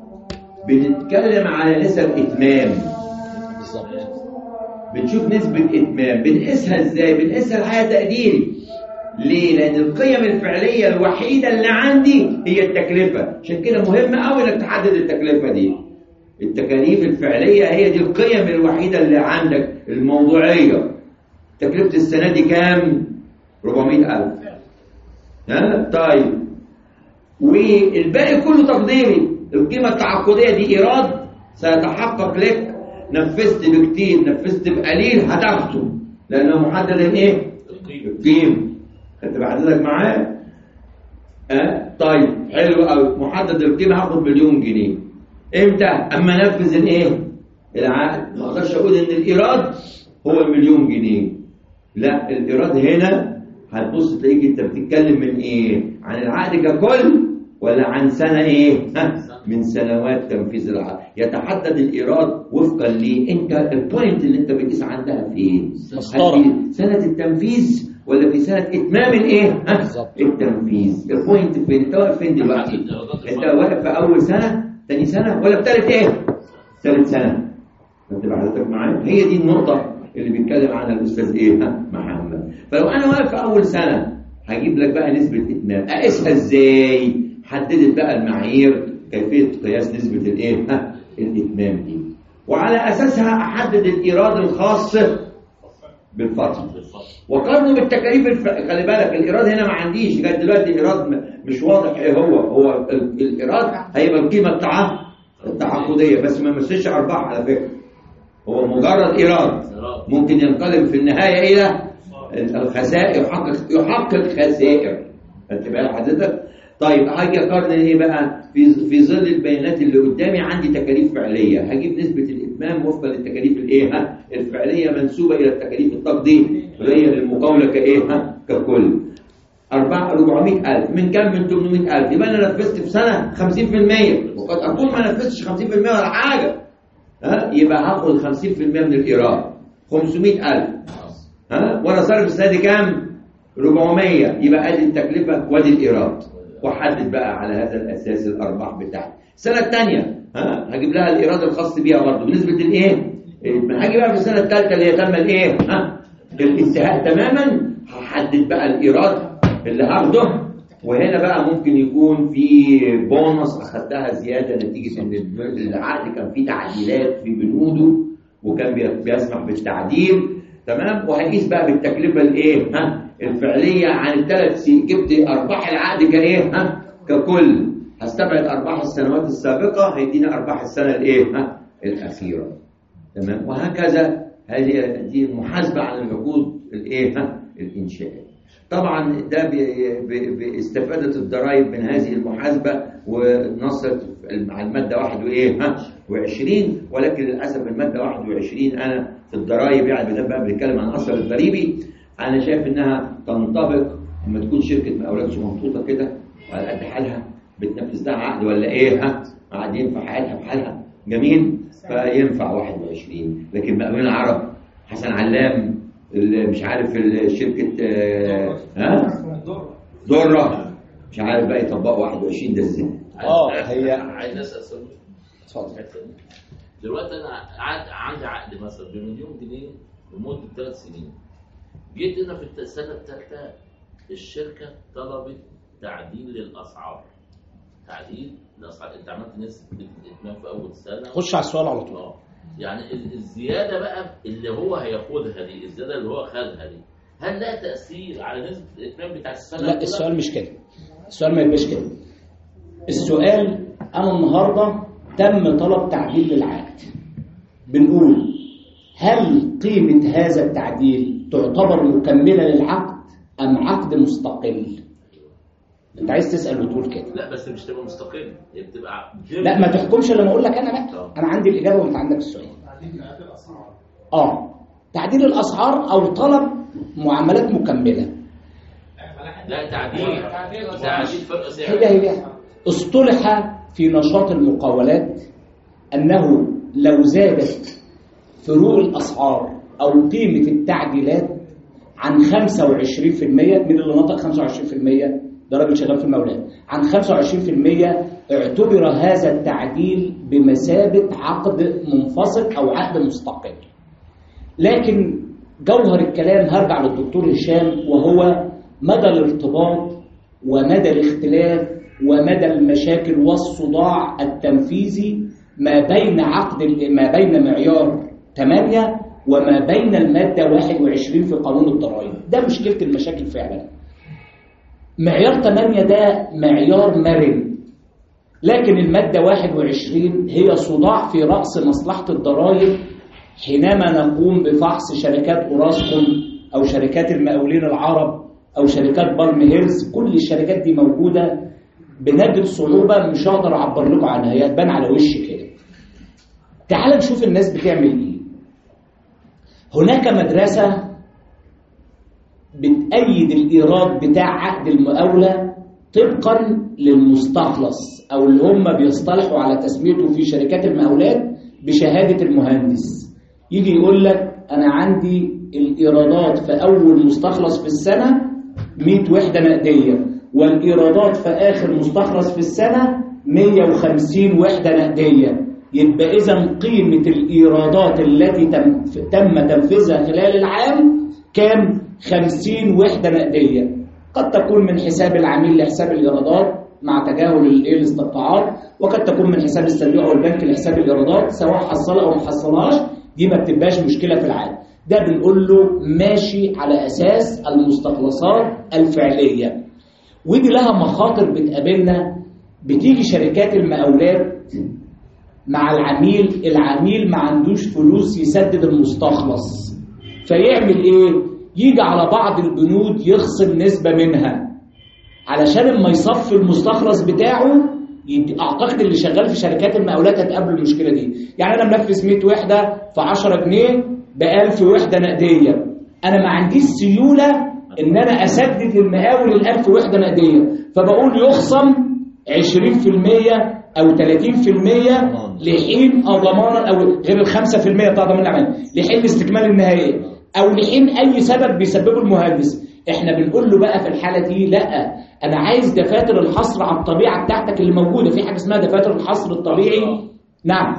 S1: بنتكلم على نسب اتمام.
S2: بالظبط.
S1: بنشوف نسبه اتمام، بنقيسها ازاي؟ بنقيسها الحقيقه تقديري. ليه؟ لان القيم الفعليه الوحيده اللي عندي هي التكلفه، عشان كده مهم قوي انك تحدد التكلفه دي. التكاليف الفعليه هي دي القيم الوحيده اللي عندك الموضوعيه. تكلفه السنه دي كام؟ أربعمائة ألف. ها؟ طيب والباقي كله تقديري. القيمه التعاقديه دي ايراد سيتحقق لك، نفذت بكتير نفذت بقليل هتاخده لانه محدد الايه؟ القيمه. خدت بعدلك معاه؟ اه طيب حلو قوي. محدد القيمه هاخد مليون جنيه. امتى؟ اما انفذ الايه؟ العقد. ما اقدرش اقول ان الايراد هو المليون جنيه. لا، الايراد هنا هتبص تلاقيك انت بتتكلم من ايه؟ عن العقد ككل ولا عن سنه ايه؟ ها؟ من سنوات تنفيذ العقد. يتحدد الايراد وفقا ليه انت البوينت اللي انت بتقيس عندها فين؟
S2: مسطره
S1: سنه التنفيذ ولا في سنه اتمام الايه؟ ها؟ التنفيذ. البوينت فين؟ انت واقف فين دلوقتي؟ انت واقف في اول سنه، ثاني سنه، ولا في ثالث ايه؟ ثالث سنه. انت حضرتك معايا؟ هي دي النقطه اللي بيتكلم عنها الاستاذ ايه؟ ها؟ محمد. فلو انا واقف في اول سنه هجيب لك بقى نسبه اتمام. اقيسها ازاي؟ حددت بقى المعايير كيفيه قياس نسبه الايه؟ ها؟ الاتمام دي. وعلى اساسها احدد الايراد الخاص بالفتره. وقارنه بالتكاليف الف... خلي بالك الايراد هنا ما عنديش لغايه دلوقتي الايراد مش واضح ايه هو. هو الايراد هيبقى القيمه التعا... التعاقديه بس ما يمثلش ارباح على فكره. هو مجرد ايراد ممكن ينقلب في النهايه الى الخسائر، يحقق يحقق خسائر. خدت بالك حضرتك؟ طيب هاجي اقارن ايه بقى؟ في في ظل البيانات اللي قدامي عندي تكاليف فعليه، هجيب نسبه الاتمام وفقا للتكاليف الايه؟ ها؟ الفعليه منسوبه الى التكاليف التقديريه للمقاوله كايه؟ ها؟ ككل. أربعمائة ألف من كام؟ من ثمانمائة ألف. يبقى انا نفذت في سنه خمسين في المية، وقد اكون ما نفذتش خمسين في المية ولا حاجه. ها؟ يبقى هاخد خمسين في المية من الايراد خمسمائة ألف. ها؟ وانا صارف السنه دي كام؟ أربعمائة. يبقى ادي التكلفه وادي الايراد، واحدد بقى على هذا الاساس الارباح بتاعتي. السنه الثانيه ها هجيب لها الايراد الخاص بيها برضه بنسبه الايه؟ هاجي بقى في السنه الثالثه اللي هي تم الايه؟ ها الانتهاء تماما، هحدد بقى الايراد اللي هاخده. وهنا بقى ممكن يكون في بونص اخدتها زياده نتيجه ان العقد كان فيه تعديلات في بنوده وكان بيسمح بالتعديل. تمام. وهقيس بقى بالتكلفه الايه؟ ها الفعليه عن الثلاث سنين. جبت ارباح العقد كايه؟ ها ككل. هستبعد ارباح السنوات السابقه هيدينا ارباح السنه الايه؟ ها الاخيره. تمام. وهكذا. هذه دي المحاسبه عن العقود الايه؟ ها الانشائيه. طبعا ده باستفاده الضرائب من هذه المحاسبه ونصت على الماده واحد وايه؟ ها وعشرين. ولكن للاسف الماده واحد وعشرين انا في الضرائب يعني بقى بنتكلم عن الاثر الضريبي، انا شايف انها تنطبق لما تكون شركه مقاولات مبسوطه كده وعلى قد حالها بتنفذ لها عقد ولا ايه؟ ها قاعدين في حياتها بحالها جميل، فينفع واحد وعشرين. لكن مأمون العرب حسن علام مش عارف شركه ها دره مش عارف بقى يطبقوا واحد وعشرين ده ازاي.
S2: اه هي
S4: عايز اسال سؤال.
S2: اتفضل.
S4: دلوقتي انا عاد عندي عقد مثلا بمليون جنيه لمده ثلاث سنين. جيت هنا في السنه الثالثه الشركه طلبت تعديل للاسعار. تعديل الاسعار، انت عملت نسبه اتمام في اول سنه.
S2: خش على السؤال على طول.
S4: اه يعني الزياده بقى اللي هو هياخدها دي، الزياده اللي هو خدها دي، هل لها تاثير على نسبه الاتمام بتاع السنه؟
S2: لا، السؤال مش كده. السؤال ما يبقاش كده. السؤال انا النهارده تم طلب تعديل للعقد. بنقول هل قيمه هذا التعديل تعتبر مكمله للعقد ام عقد مستقل؟ انت عايز تسال وتقول كده.
S4: لا بس مش تبقى مستقل، هي بتبقى
S2: لا ما تحكمش لما اقول لك انا بقى. انا عندي الاجابه وانت عندك السؤال.
S5: تعديل الاسعار.
S2: اه تعديل الاسعار او طلب معاملات مكمله.
S4: لا تعديل تعديل فرق سعر.
S2: هي هي اصطلح في نشاط المقاولات انه لو زادت فروق الاسعار او قيمه التعديلات عن خمسة وعشرين بالمئة، من اللي نطق خمسة وعشرين بالمئة ده راجل شغال في المولات، عن خمسة وعشرين بالمئة اعتبر هذا التعديل بمثابه عقد منفصل او عقد مستقل. لكن جوهر الكلام هرجع للدكتور هشام، وهو مدى الارتباط ومدى الاختلاف ومدى المشاكل والصداع التنفيذي ما بين عقد ما بين معيار ثمانية وما بين المادة واحد وعشرين في قانون الضرائب. ده مشكلة المشاكل فعلا. معيار ثمانية ده معيار مرن، لكن المادة واحد وعشرين هي صداع في رأس مصلحة الضرائب حينما نقوم بفحص شركات أوراسكوم أو شركات المقاولين العرب أو شركات بالم هيلز. كل الشركات دي موجودة، بنجد صعوبة مش هقدر أعبر لكم عنها، هي تبان على وشي كده. تعال نشوف الناس بتعمل إيه. هناك مدرسة بتأيد الإيراد بتاع عقد المقاولة طبقا للمستخلص أو اللي هم بيصطلحوا على تسميته في شركات المقاولات بشهادة المهندس. يجي يقول لك أنا عندي الإيرادات في أول مستخلص في السنة مئة وحدة نقدية، والإيرادات في آخر مستخلص في السنة مئة وخمسين وحدة نقدية. يبقى إذن قيمة الإيرادات التي تم, تم تنفيذها خلال العام كام؟ خمسين وحدة نقدية. قد تكون من حساب العميل لحساب الإيرادات مع تجاهل الاستقطاعات، وقد تكون من حساب الصندوق أو البنك لحساب الإيرادات، سواء حصلها أو ما حصلهاش دي ما بتبقاش مشكلة في العام. ده بنقول له ماشي على أساس المستخلصات الفعلية. ودي لها مخاطر بتقابلنا. بتيجي شركات المقاولات مع العميل، العميل ما عندوش فلوس يسدد المستخلص، فيعمل ايه؟ يجي على بعض البنود يخصم نسبة منها علشان اما يصفي المستخلص بتاعه. اعتقد اللي شغال في شركات المقاولات هتقابل المشكلة دي. يعني انا منفذ مئة وحدة في عشرة جنيه ب ألف وحدة نقدية، انا ما عنديش سيولة ان انا اسدد للمقاول ال ألف وحدة نقدية، فبقول يخصم عشرين بالمئة او ثلاثين بالمئة لحين او ضمانا، او غير ال خمسة بالمئة بتاع ضمان العمل لحين الاستكمال النهائي، او لحين اي سبب بيسببه المهندس. احنا بنقول له بقى في الحاله دي لا، انا عايز دفاتر الحصر على الطبيعه بتاعتك اللي موجوده. في حاجه اسمها دفاتر الحصر الطبيعي. نعم،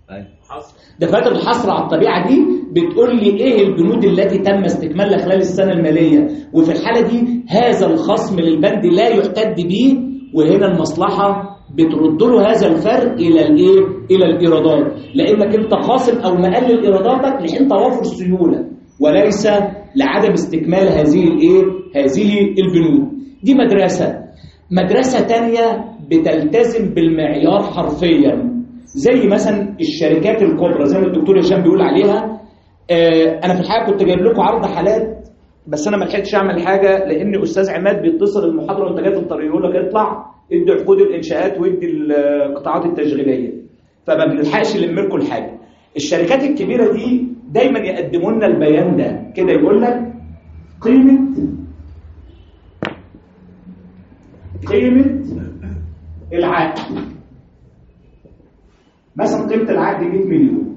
S2: دفاتر الحصر على الطبيعه دي بتقول لي ايه البنود التي تم استكمالها خلال السنه الماليه، وفي الحاله دي هذا الخصم للبند لا يحتد به، وهنا المصلحه بترد له هذا الفرق الى الايه؟ الى الايرادات، لانك انت خاصم او مقلل ايراداتك لحين توافر سيوله وليس لعدم استكمال هذه الايه؟ هذه البنود. دي مدرسه. مدرسه ثانيه بتلتزم بالمعيار حرفيا، زي مثلا الشركات الكبرى زي ما الدكتور هشام بيقول عليها. آه انا في الحقيقه كنت جايب لكم عرض حالات، بس انا ما لحقتش اعمل حاجه لان استاذ عماد بيتصل المحاضره وانت جاي في الطريق يقول لك اطلع ادي عقود الانشاءات وادي القطاعات التشغيليه، فما بنلحقش نلم لكم الحاجه. الشركات الكبيره دي دايما يقدموا لنا البيان ده كده، يقول لك قيمه قيمه العقد مثلا قيمه العقد مئة مليون.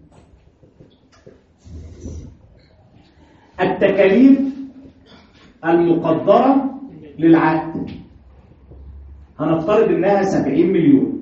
S2: التكاليف المقدره للعقد هنفترض انها سبعين مليون.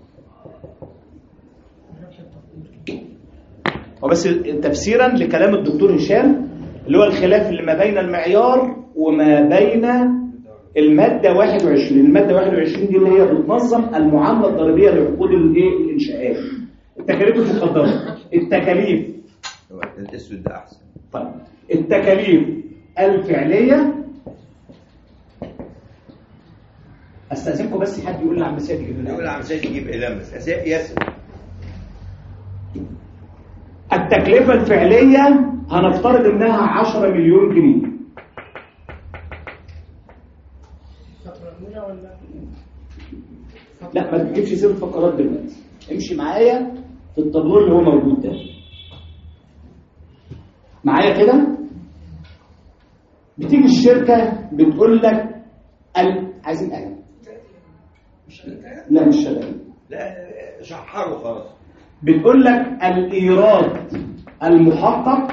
S2: وبس تفسيرا لكلام الدكتور هشام اللي هو الخلاف اللي ما بين المعيار وما بين الماده واحد وعشرين. الماده واحد وعشرين دي اللي هي بتنظم المعامله الضريبيه لعقود الايه الانشاءات. التكاليف المقدره، التكاليف
S1: الاسود ده احسن.
S2: طيب التكاليف الفعليه، استاذنكم بس حد يقول لعم سيد يجيب لنا.
S1: يقول لعم سيد يجيب اقلام بس ياسر.
S2: التكلفه الفعليه هنفترض انها عشرة مليون جنيه. لا ما تجيبش سير الفقرات دلوقتي، امشي معايا في الطابلوه اللي هو موجود ده معايا كده. بتيجي الشركه بتقول لك ال... عايزين قلم. لا مش شغال.
S1: لا شحره خلاص.
S2: بتقول لك الايراد المحقق،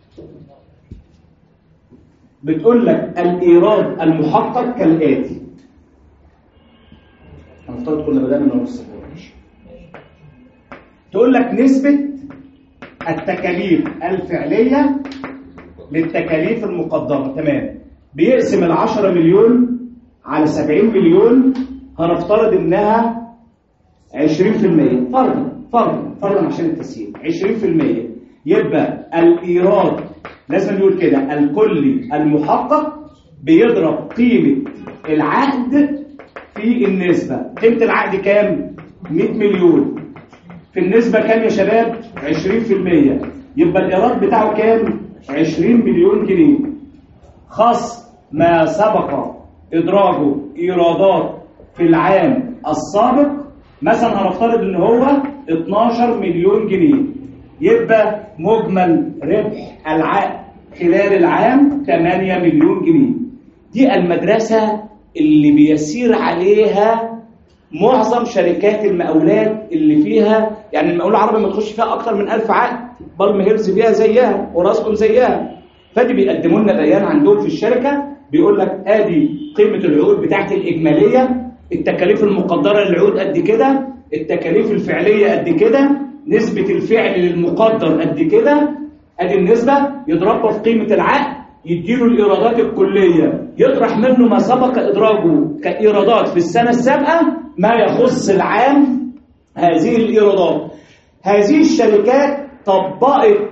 S2: بتقول لك الايراد المحقق كالاتي. هنفترض كنا بدانا من نص تقول لك نسبه التكاليف الفعليه للتكاليف المقدره. تمام. بيقسم العشرة مليون على سبعين مليون، هنفترض انها عشرين في المية فرضا فرضا فرضا عشان التسهيل عشرين في المية. يبقى الايراد لازم نقول كده الكلي المحقق بيضرب قيمه العقد في النسبه. قيمه العقد كام؟ مئة مليون. في النسبه كام يا شباب؟ عشرين في المية. يبقى الايراد بتاعه كام؟ عشرين مليون جنيه. خاص ما سبق ادراجه ايرادات في العام السابق، مثلا هنفترض ان هو اتناشر مليون جنيه، يبقى مجمل ربح العقد خلال العام ثمانية مليون جنيه. دي المدرسة اللي بيسير عليها معظم شركات المقاولات اللي فيها، يعني المقاول العربي ما تخش فيها اكتر من ألف عقد، بالم هيلز فيها زيها وراسكم زيها. فدي بيقدموا لنا بيان عندهم في الشركه بيقول لك ادي قيمه العقود بتاعت الاجماليه، التكاليف المقدره للعقود قد كده، التكاليف الفعليه قد كده، نسبه الفعل للمقدر قد كده، ادي النسبه يضربها في قيمه العقد يديله الايرادات الكليه، يطرح منه ما سبق ادراجه كايرادات في السنه السابقه ما يخص العام هذه الايرادات. هذه الشركات طبقت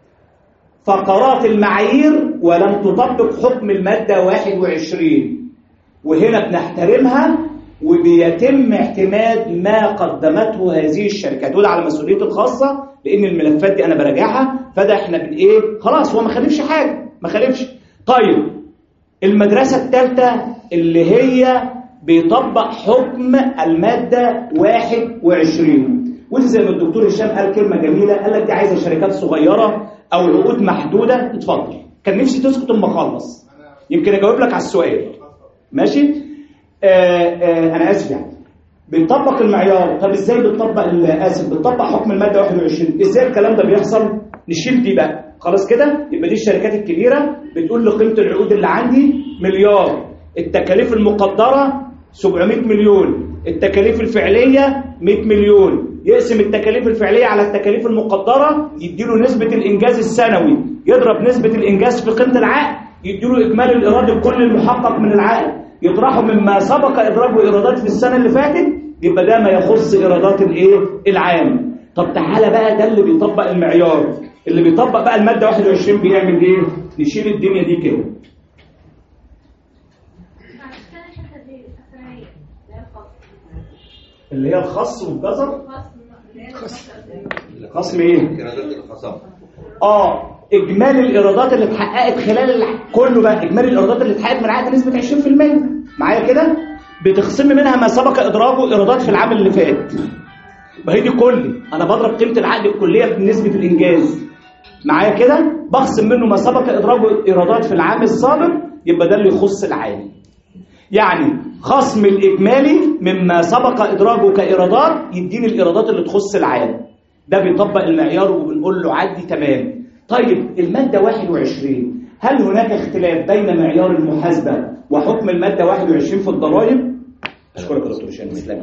S2: فقرات المعايير ولم تطبق حكم المادة واحد وعشرين، وهنا بنحترمها وبيتم اعتماد ما قدمته هذه الشركات، وده على مسؤوليتي الخاصة لأن الملفات دي أنا براجعها. فده احنا بن إيه خلاص هو ما خالفش حاجة، ما خالفش. طيب المدرسة الثالثة اللي هي بيطبق حكم المادة واحد وعشرين، ودي زي ما الدكتور هشام قال كلمة جميلة، قال لك دي عايزة شركات صغيرة أو عقود محدودة. اتفضل. كان نفسي تسكت اما اخلص يمكن اجاوب لك على السؤال. ماشي؟ آآ آآ انا اسف يعني. بنطبق المعيار. طب ازاي بنطبق اسف بنطبق حكم الماده واحد وعشرين؟ ازاي الكلام ده بيحصل؟ نشيل دي بقى خلاص كده. يبقى دي الشركات الكبيره بتقول لي قيمه العقود اللي عندي مليار، التكاليف المقدره سبعمائة مليون، التكاليف الفعليه مئة مليون. يقسم التكاليف الفعليه على التكاليف المقدره يديله نسبه الانجاز السنوي، يضرب نسبه الانجاز في قيمه العقد يديله اجمالي الايراد الكلي المحقق من العقد، يطرحه مما سبق ادراجه ايرادات في السنه اللي فاتت، يبقى ده ما يخص ايرادات الايه العام. طب تعالى بقى، ده اللي بيطبق المعيار. اللي بيطبق بقى الماده واحد وعشرين بيعمل ايه؟ نشيل الدنيا دي كده. اللي هي الخص والجزر. خصم ايه؟
S1: ايرادات الخصم.
S2: اه اجمالي الايرادات اللي اتحققت خلال الع... كله بقى اجمالي الايرادات اللي اتحققت من العقد نسبه عشرين في المية. معايا كده؟ بتخصم منها ما سبق ادراجه ايرادات في العام اللي فات. ما هي دي كلي، انا بضرب قيمه العقد الكليه بنسبه الانجاز. معايا كده؟ بخصم منه ما سبق ادراجه ايرادات في العام السابق، يبقى ده اللي يخص العام. يعني خصم الإجمالي مما سبق إدراجه كإيرادات يديني الإيرادات اللي تخص العام. ده بيطبق المعيار وبنقول له عدي تمام. طيب المادة واحد وعشرين، هل هناك اختلاف بين معيار المحاسبة وحكم المادة واحد وعشرين في الضرائب؟ أشكرك يا دكتور هشام. تسلم.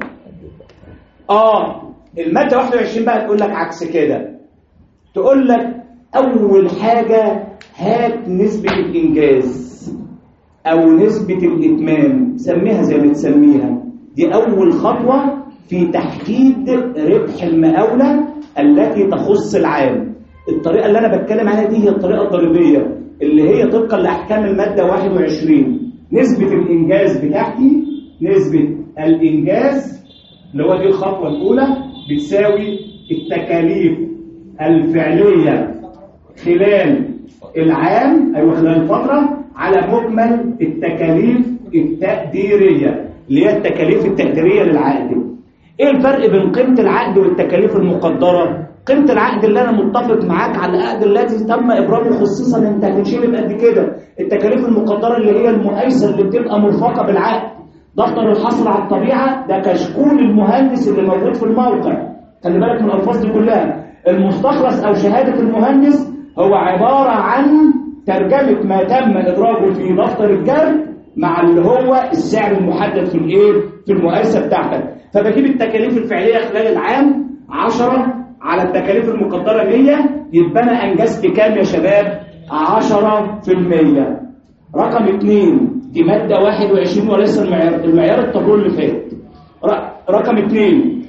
S2: آه المادة واحد وعشرين بقى تقول لك عكس كده، تقول لك أول حاجة هات نسبة الإنجاز أو نسبة الإتمام، سميها زي ما تسميها، دي أول خطوة في تحديد ربح المقاولة التي تخص العام. الطريقة اللي أنا بتكلم عليها دي هي الطريقة الضريبية اللي هي طبقا لأحكام المادة واحد وعشرين. نسبة الإنجاز بتاعتي، نسبة الإنجاز اللي هو دي الخطوة الأولى بتساوي التكاليف الفعلية خلال العام، أيوة خلال الفترة، على مجمل التكاليف التقديرية اللي هي التكاليف التقديرية للعقد. ايه الفرق بين قيمة العقد والتكاليف المقدرة؟ قيمة العقد اللي انا متفق معاك على العقد الذي تم ابرامه، خصوصا انت هتشيل بقد كده. التكاليف المقدرة اللي هي المقايسة اللي بتبقى مرفقة بالعقد، دفتر الحصر على الطبيعة ده كشكول المهندس اللي موجود في الموقع، خلي بالك من الالفاظ دي كلها. المستخلص او شهادة المهندس هو عبارة عن ترجمة ما تم إدراجه في دفتر الجر مع اللي هو السعر المحدد في الايه؟ في المقايسة بتاعتك. فبجيب التكاليف الفعلية خلال العام عشرة على التكاليف المقدرة مية، يبقى أنا أنجزت كام يا شباب؟ عشرة في المية. رقم اتنين، دي مادة واحد وعشرين وليس المعيار، المعيار الطابور اللي فات. رقم اتنين،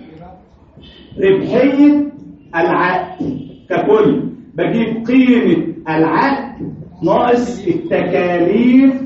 S2: ربحية العقد ككل، بجيب قيمة العقد ناقص التكاليف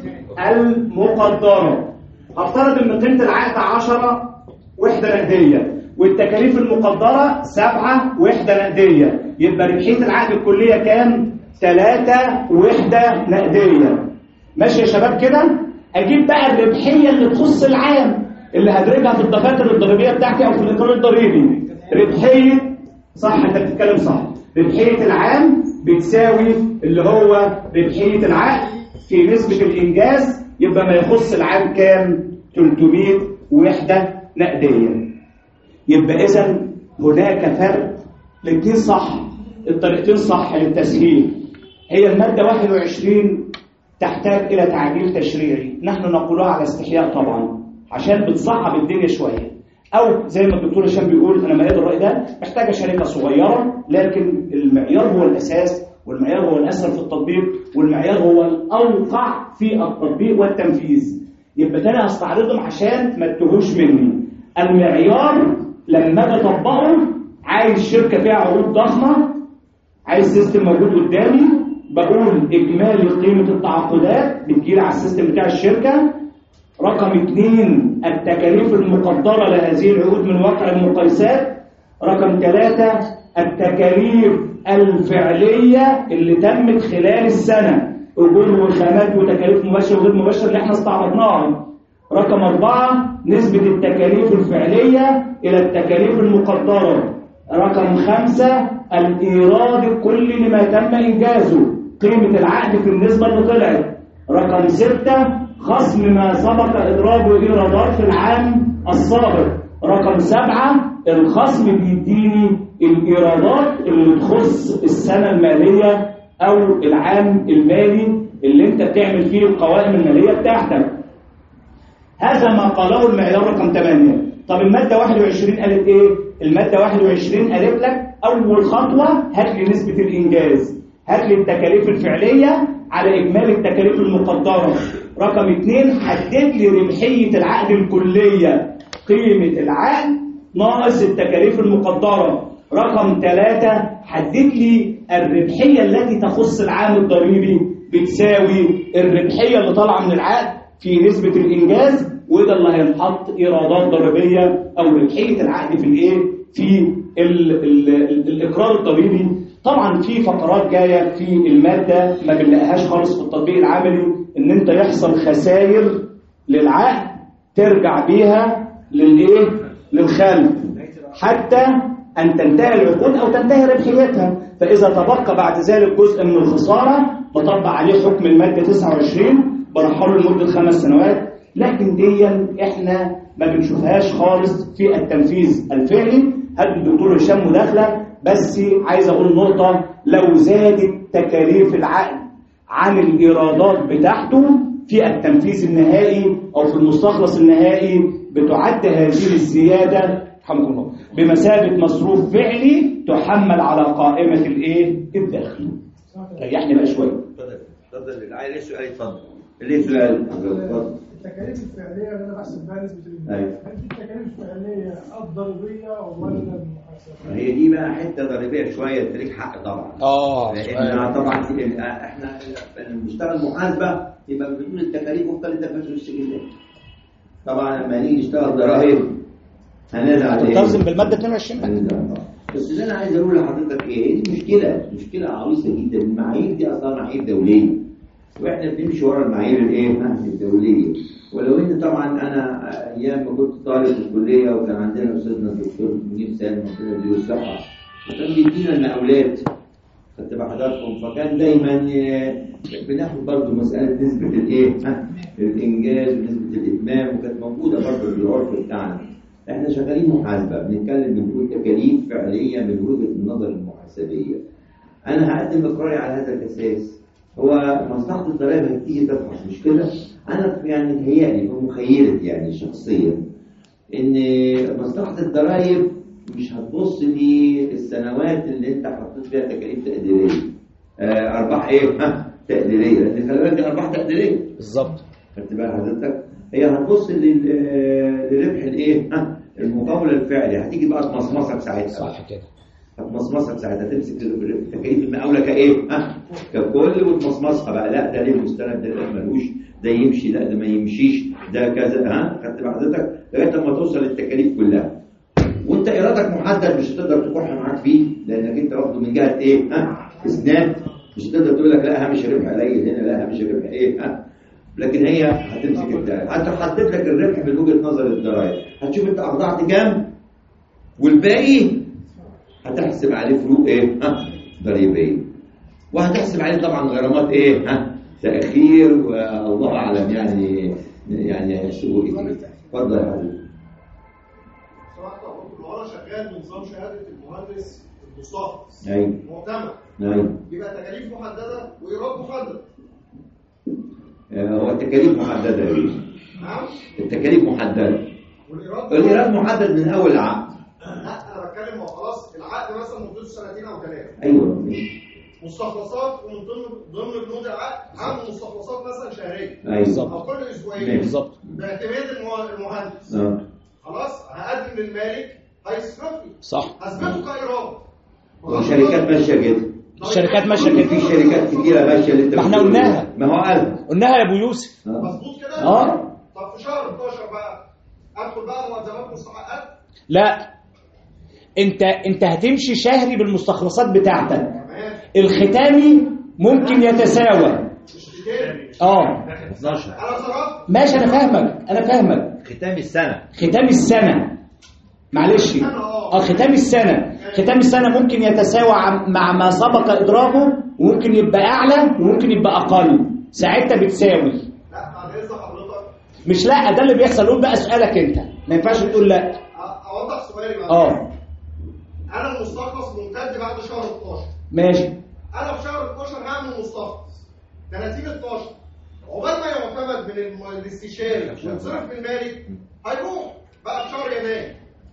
S2: المقدرة. هفترض ان قيمة العقد عشرة وحدة نقدية والتكاليف المقدرة سبعة وحدة نقدية، يبقى ربحية العقد الكلية كام؟ ثلاثة وحدة نقدية. ماشي يا شباب كده؟ اجيب بقى الربحية اللي تخص العام اللي هدرجها في الدفاتر الضريبية بتاعتي او في الاقرار الضريبي. ربحية، صح انت بتتكلم صح، ربحية العام بتساوي اللي هو ربحية العقد في نسبة الإنجاز، يبقى ما يخص العام كام؟ ثلاثمية وحدة نقدية. يبقى إذا هناك فرق، الاثنين صح، الطريقتين صح للتسهيل. هي المادة واحد وعشرين تحتاج إلى تعديل تشريعي، نحن نقولها على استحياء طبعا عشان بتصعب الدنيا شوية، أو زي ما الدكتور هشام بيقول أنا مأيد الرأي ده، محتاجة شركة صغيرة، لكن المعيار هو الأساس والمعيار هو الأسهل في التطبيق والمعيار هو الأوقع في التطبيق والتنفيذ. يبقى تاني هستعرضهم عشان ما تتوهوش مني. المعيار لما أجي أطبقه عايز شركة فيها عروض ضخمة، عايز سيستم موجود قدامي، بقول إجمالي قيمة التعاقدات بتجيلي على السيستم بتاع الشركة. رقم اثنين التكاليف المقدرة لهذه العقود من واقع المقايسات. رقم ثلاثة التكاليف الفعلية اللي تمت خلال السنة، أجور وخامات وتكاليف مباشرة وغير مباشرة اللي احنا استعرضناها. رقم أربعة نسبة التكاليف الفعلية إلى التكاليف المقدرة. رقم خمسة الإيراد الكلي لما تم إنجازه، قيمة العقد في النسبة اللي طلعت. رقم ستة خصم ما سبق إدراجه إيرادات في العام السابق. رقم سبعة الخصم بيديني الإيرادات اللي تخص السنة المالية أو العام المالي اللي أنت بتعمل فيه القوائم المالية بتاعتك. هذا ما قاله المعيار رقم ثمانية. طب المادة واحد وعشرين قالت إيه؟ المادة واحد وعشرين قالت لك أول خطوة هات لي نسبة الإنجاز، هات لي التكاليف الفعلية على إجمالي التكاليف المقدرة. رقم اثنين حدد لي ربحية العقد الكلية، قيمة العقد ناقص التكاليف المقدرة. رقم ثلاثة حدد لي الربحية التي تخص العام الضريبي بتساوي الربحية اللي طالعة من العقد في نسبة الإنجاز، وده اللي هينحط إيرادات ضريبية أو ربحية العقد في الإيه؟ في ال ال ال الإقرار الضريبي. طبعا في فقرات جاية في المادة ما بنلاقيهاش خالص في التطبيق العملي، إن أنت يحصل خسائر للعقد ترجع بيها للإيه؟ للخلف حتى أن تنتهي العقود أو تنتهي ربحيتها. فإذا تبقى بعد ذلك جزء من الخسارة بطبق عليه حكم المادة تسعة وعشرين، برحله لمدة خمس سنوات لكن دي احنا ما بنشوفهاش خالص في التنفيذ الفعلي. هل الدكتور هشام مداخله؟ بس عايز اقول نقطه، لو زادت تكاليف العقد عن الايرادات بتاعته في التنفيذ النهائي او في المستخلص النهائي بتعد هذه الزياده رحمكم الله بمثابه مصروف فعلي تحمل على قائمه الايه؟ الدخل. ريحني بقى شويه.
S1: اتفضل اتفضل اللي عايز سؤال اتفضل. ليه سؤال؟ اتفضل.
S5: التكاليف الفعليه اللي انا بحسب بها نسبه الانتاج،
S1: ايوه.
S5: هل دي التكاليف الفعليه الضريبيه ولا المحاسبه؟
S1: هي دي بقى حته ضريبيه شويه، انت ليك حق طبعا.
S2: اه
S1: لان طبعا احنا بنشتغل محاسبه يبقى بنقول التكاليف وفقا للدفاتر السجليه. طبعا لما نيجي نشتغل ضرائب هنرجع
S2: تلتزم بالماده اتنين وعشرين.
S1: بس اللي انا عايز اقول لحضرتك ايه، دي مشكله مشكله عويصه جدا. المعايير دي اصلا معايير دوليه واحنا بنمشي ورا المعايير الايه الدوليه. ولو ان طبعا انا ايام ما كنت طالب في الكليه وكان عندنا استاذنا الدكتور منير سالم ربنا يديله الصحه وكان بيدينا المقاولات خدت بحضراتكم، فكان دايما بناخد برضه مساله نسبه الايه الانجاز ونسبه الاتمام، وكانت موجوده برضه في العرف بتاعنا. احنا شغالين محاسبه بنتكلم بنقول تكاليف فعليه من وجهه النظر المحاسبيه. انا هقدم اقراري على هذا الاساس. هو مصلحه الضرائب هتيجي تفحص مش كده؟ انا يعني متهيألي ومخيلتي يعني شخصيا ان مصلحه الضرائب مش هتبص للسنوات اللي انت حطيت فيها تكاليف تقديريه آه ارباح ايه؟ ها تقديريه، لان خلي بالك دي ارباح تقديريه
S2: بالظبط.
S1: خدت بال حضرتك؟ هي هتبص لربح الايه؟ ها المقاوله الفعلي، هتيجي بقى تمصمصك ساعتها. صح كده. هتمصمصك ساعتها تمسك تكاليف المقاوله كايه؟ ها ككل وتمصمصها بقى، لا ده ليه مستند، ده لا ملوش، ده يمشي، لا ده ما يمشيش، ده كذا. ها خدت بال حضرتك؟ لغايه لما توصل للتكاليف كلها. وانت ايرادك محدد مش هتقدر تكح معاك فيه لانك انت واخده من جهه ايه؟ ها اسناد، مش هتقدر تقول لك لا هامش ربح قليل هنا، لا هامش ربح ايه؟ ها لكن هي هتمسك الدائره، هتحدد لك الربح من وجهه نظر الضرائب، هتشوف انت اخضعت كام والباقي هتحسب عليه فروق ايه؟ ها ضريبيه، وهتحسب عليه طبعا غرامات ايه؟ ها تاخير والله اعلم يعني يعني هيحسبوا ايه. اتفضل يا حبيبي.
S5: لو انا شغال بنظام شهاده المهندس المستخلص
S1: ايوه
S5: معتمد
S1: ايوه
S5: يبقى تكاليف محدده وايراد محدد.
S1: هو التكاليف محدده يا بيه.
S5: نعم
S1: التكاليف محدده
S5: والايراد
S1: الايراد محدد من اول العقد.
S5: لا انا بتكلم هو خلاص العقد مثلا مدته سنتين او ثلاثه.
S1: ايوه
S5: مستخلصات ومن ضمن ضمن بنود العقد عامل مستخلصات مثلا شهريه
S1: ايوه
S5: او كل اسبوعين
S2: بالظبط
S5: باعتماد المهندس.
S1: اه
S5: خلاص هقدم للمالك هيصرف لي
S2: صح
S5: هثبته كايراد.
S1: والشركات ماشيه كده.
S2: الشركات ماشيه كده.
S1: في شركات كتيره ماشيه اللي انت
S2: ما احنا
S1: بتقوله.
S2: قلناها.
S1: ما هو قالها
S2: قلناها يا ابو يوسف.
S5: مظبوط كده؟
S2: اه
S5: طب في شهر اتناشر بقى ادخل بقى مقدمات مستحقات؟
S2: لا انت انت هتمشي شهري بالمستخلصات بتاعتك.
S5: تمام.
S2: الختامي ممكن يتساوى.
S5: مش كده؟
S2: اه
S1: اتناشر
S5: انا صرفت
S2: ماشي انا فاهمك انا فاهمك.
S1: ختام السنه
S2: ختام السنه معلش اه ختام السنه ختام السنه ممكن يتساوى مع ما سبق ادراكه وممكن يبقى اعلى وممكن يبقى اقل، ساعتها بتساوي.
S5: لا بعد اذن حضرتك
S2: مش لا ده اللي بيحصل. قول بقى سؤالك انت، ما ينفعش تقول لا.
S5: اوضح سؤالي بقى.
S2: اه
S5: انا المستخلص ممتد بعد شهر اتناشر.
S2: ماشي.
S5: انا في شهر اتناشر هعمل مستخلص ثلاثين اتناشر، عقبال ما يعتمد من الم- الاستشاري ويتصرف من المالك هيروح بقى في شهر يناير.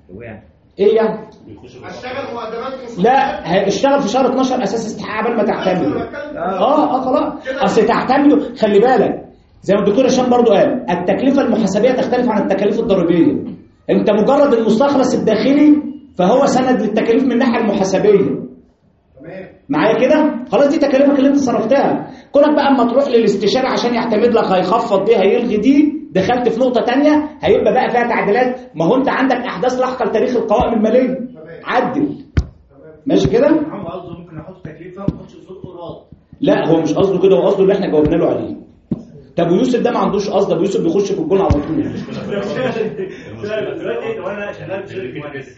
S2: ايه يعني؟
S5: هشتغل مقدمات مستحقات.
S2: لا هيشتغل في شهر اتناشر اساس استحقاق قبل ما تعتمد. اه اه خلاص. اصل تعتمده خلي بالك زي ما الدكتور هشام برضو قال التكلفه المحاسبيه تختلف عن التكاليف الضريبيه. انت مجرد المستخلص الداخلي فهو سند للتكاليف من الناحيه المحاسبيه.
S5: تمام
S2: معايا كده؟ خلاص دي تكاليفك اللي انت صرفتها. كونك بقى اما تروح للاستشاري عشان يعتمد لك هيخفض دي هيلغي دي، دخلت في نقطه ثانيه هيبقى بقى فيها تعديلات. ما هو انت عندك احداث لاحقه لتاريخ القوائم الماليه. عدل. ماشي كده؟
S3: هم قصده ممكن احط تكلفه وما احطش اصول ايراد.
S2: لا هو مش قصده كده، هو قصده اللي احنا جاوبنا له عليه. طب ويوسف ده ما عندوش قصد، ابو يوسف بيخش في الجون على طول.
S3: دلوقتي لو انا شغال في شركه مهندس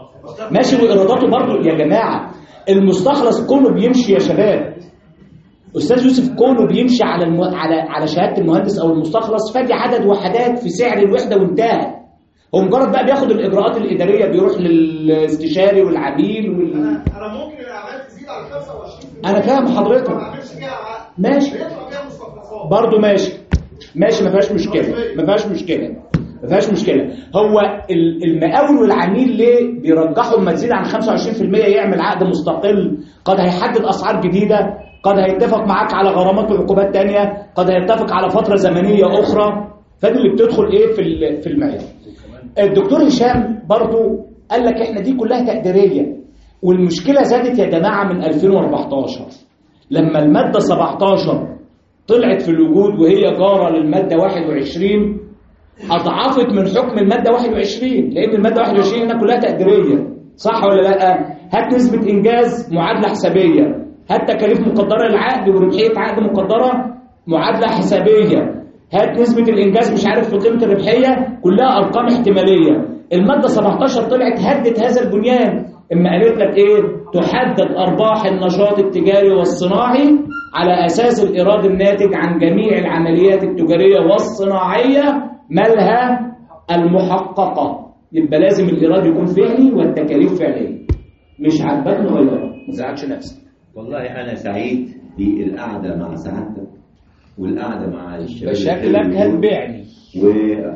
S2: ماشي وايراداته برضه يا جماعه المستخلص كله بيمشي يا شباب. استاذ يوسف كونه بيمشي على الم... على على شهاده المهندس او المستخلص، فدي عدد وحدات في سعر الوحده وانتهى. هو مجرد بقى بياخد الاجراءات الاداريه، بيروح للاستشاري والعميل وال...
S5: انا انا ممكن الاعمال تزيد على خمسة وعشرين بالمية.
S2: انا فاهم حضرتك.
S5: ما بعملش فيها عقد.
S2: ماشي.
S5: بيطلع فيها مستخلصات.
S2: برضه ماشي. ماشي ما فيهاش مشكله، ما فيهاش مشكله. ما فيهاش مشكله. هو المقاول والعميل ليه بيرجحوا اما تزيد عن خمسة وعشرين بالمية يعمل عقد مستقل؟ قد هيحدد اسعار جديده، قد هيتفق معاك على غرامات وعقوبات تانية، قد هيتفق على فتره زمنيه اخرى. فدي اللي بتدخل ايه في في المعيار. الدكتور هشام برضو قال لك احنا دي كلها تقديريه، والمشكله زادت يا جماعه من ألفين وأربعتاشر لما الماده سبعتاشر طلعت في الوجود وهي جاره للماده واحد وعشرين، اضعفت من حكم الماده واحد وعشرين، لان الماده واحد وعشرين هنا كلها تقديريه، صح ولا لا؟ هات نسبه انجاز معادله حسابيه، هات تكاليف مقدره للعقد وربحيه عقد مقدره معادله حسابيه، هات نسبة الإنجاز مش عارف في قيمة الربحية، كلها أرقام احتمالية. المادة سبعتاشر طلعت هدت هذا البنيان، إما قالت لك إيه؟ تحدد أرباح النشاط التجاري والصناعي على أساس الإيراد الناتج عن جميع العمليات التجارية والصناعية مالها المحققة. يبقى لازم الإيراد يكون فعلي والتكاليف فعلية. مش عاجبك نغيرها، ما تزعلش نفسك.
S1: والله أنا سعيد بالقعدة مع سعادتك والقعده مع الشباب.
S2: شكلك هتبيعني
S1: و...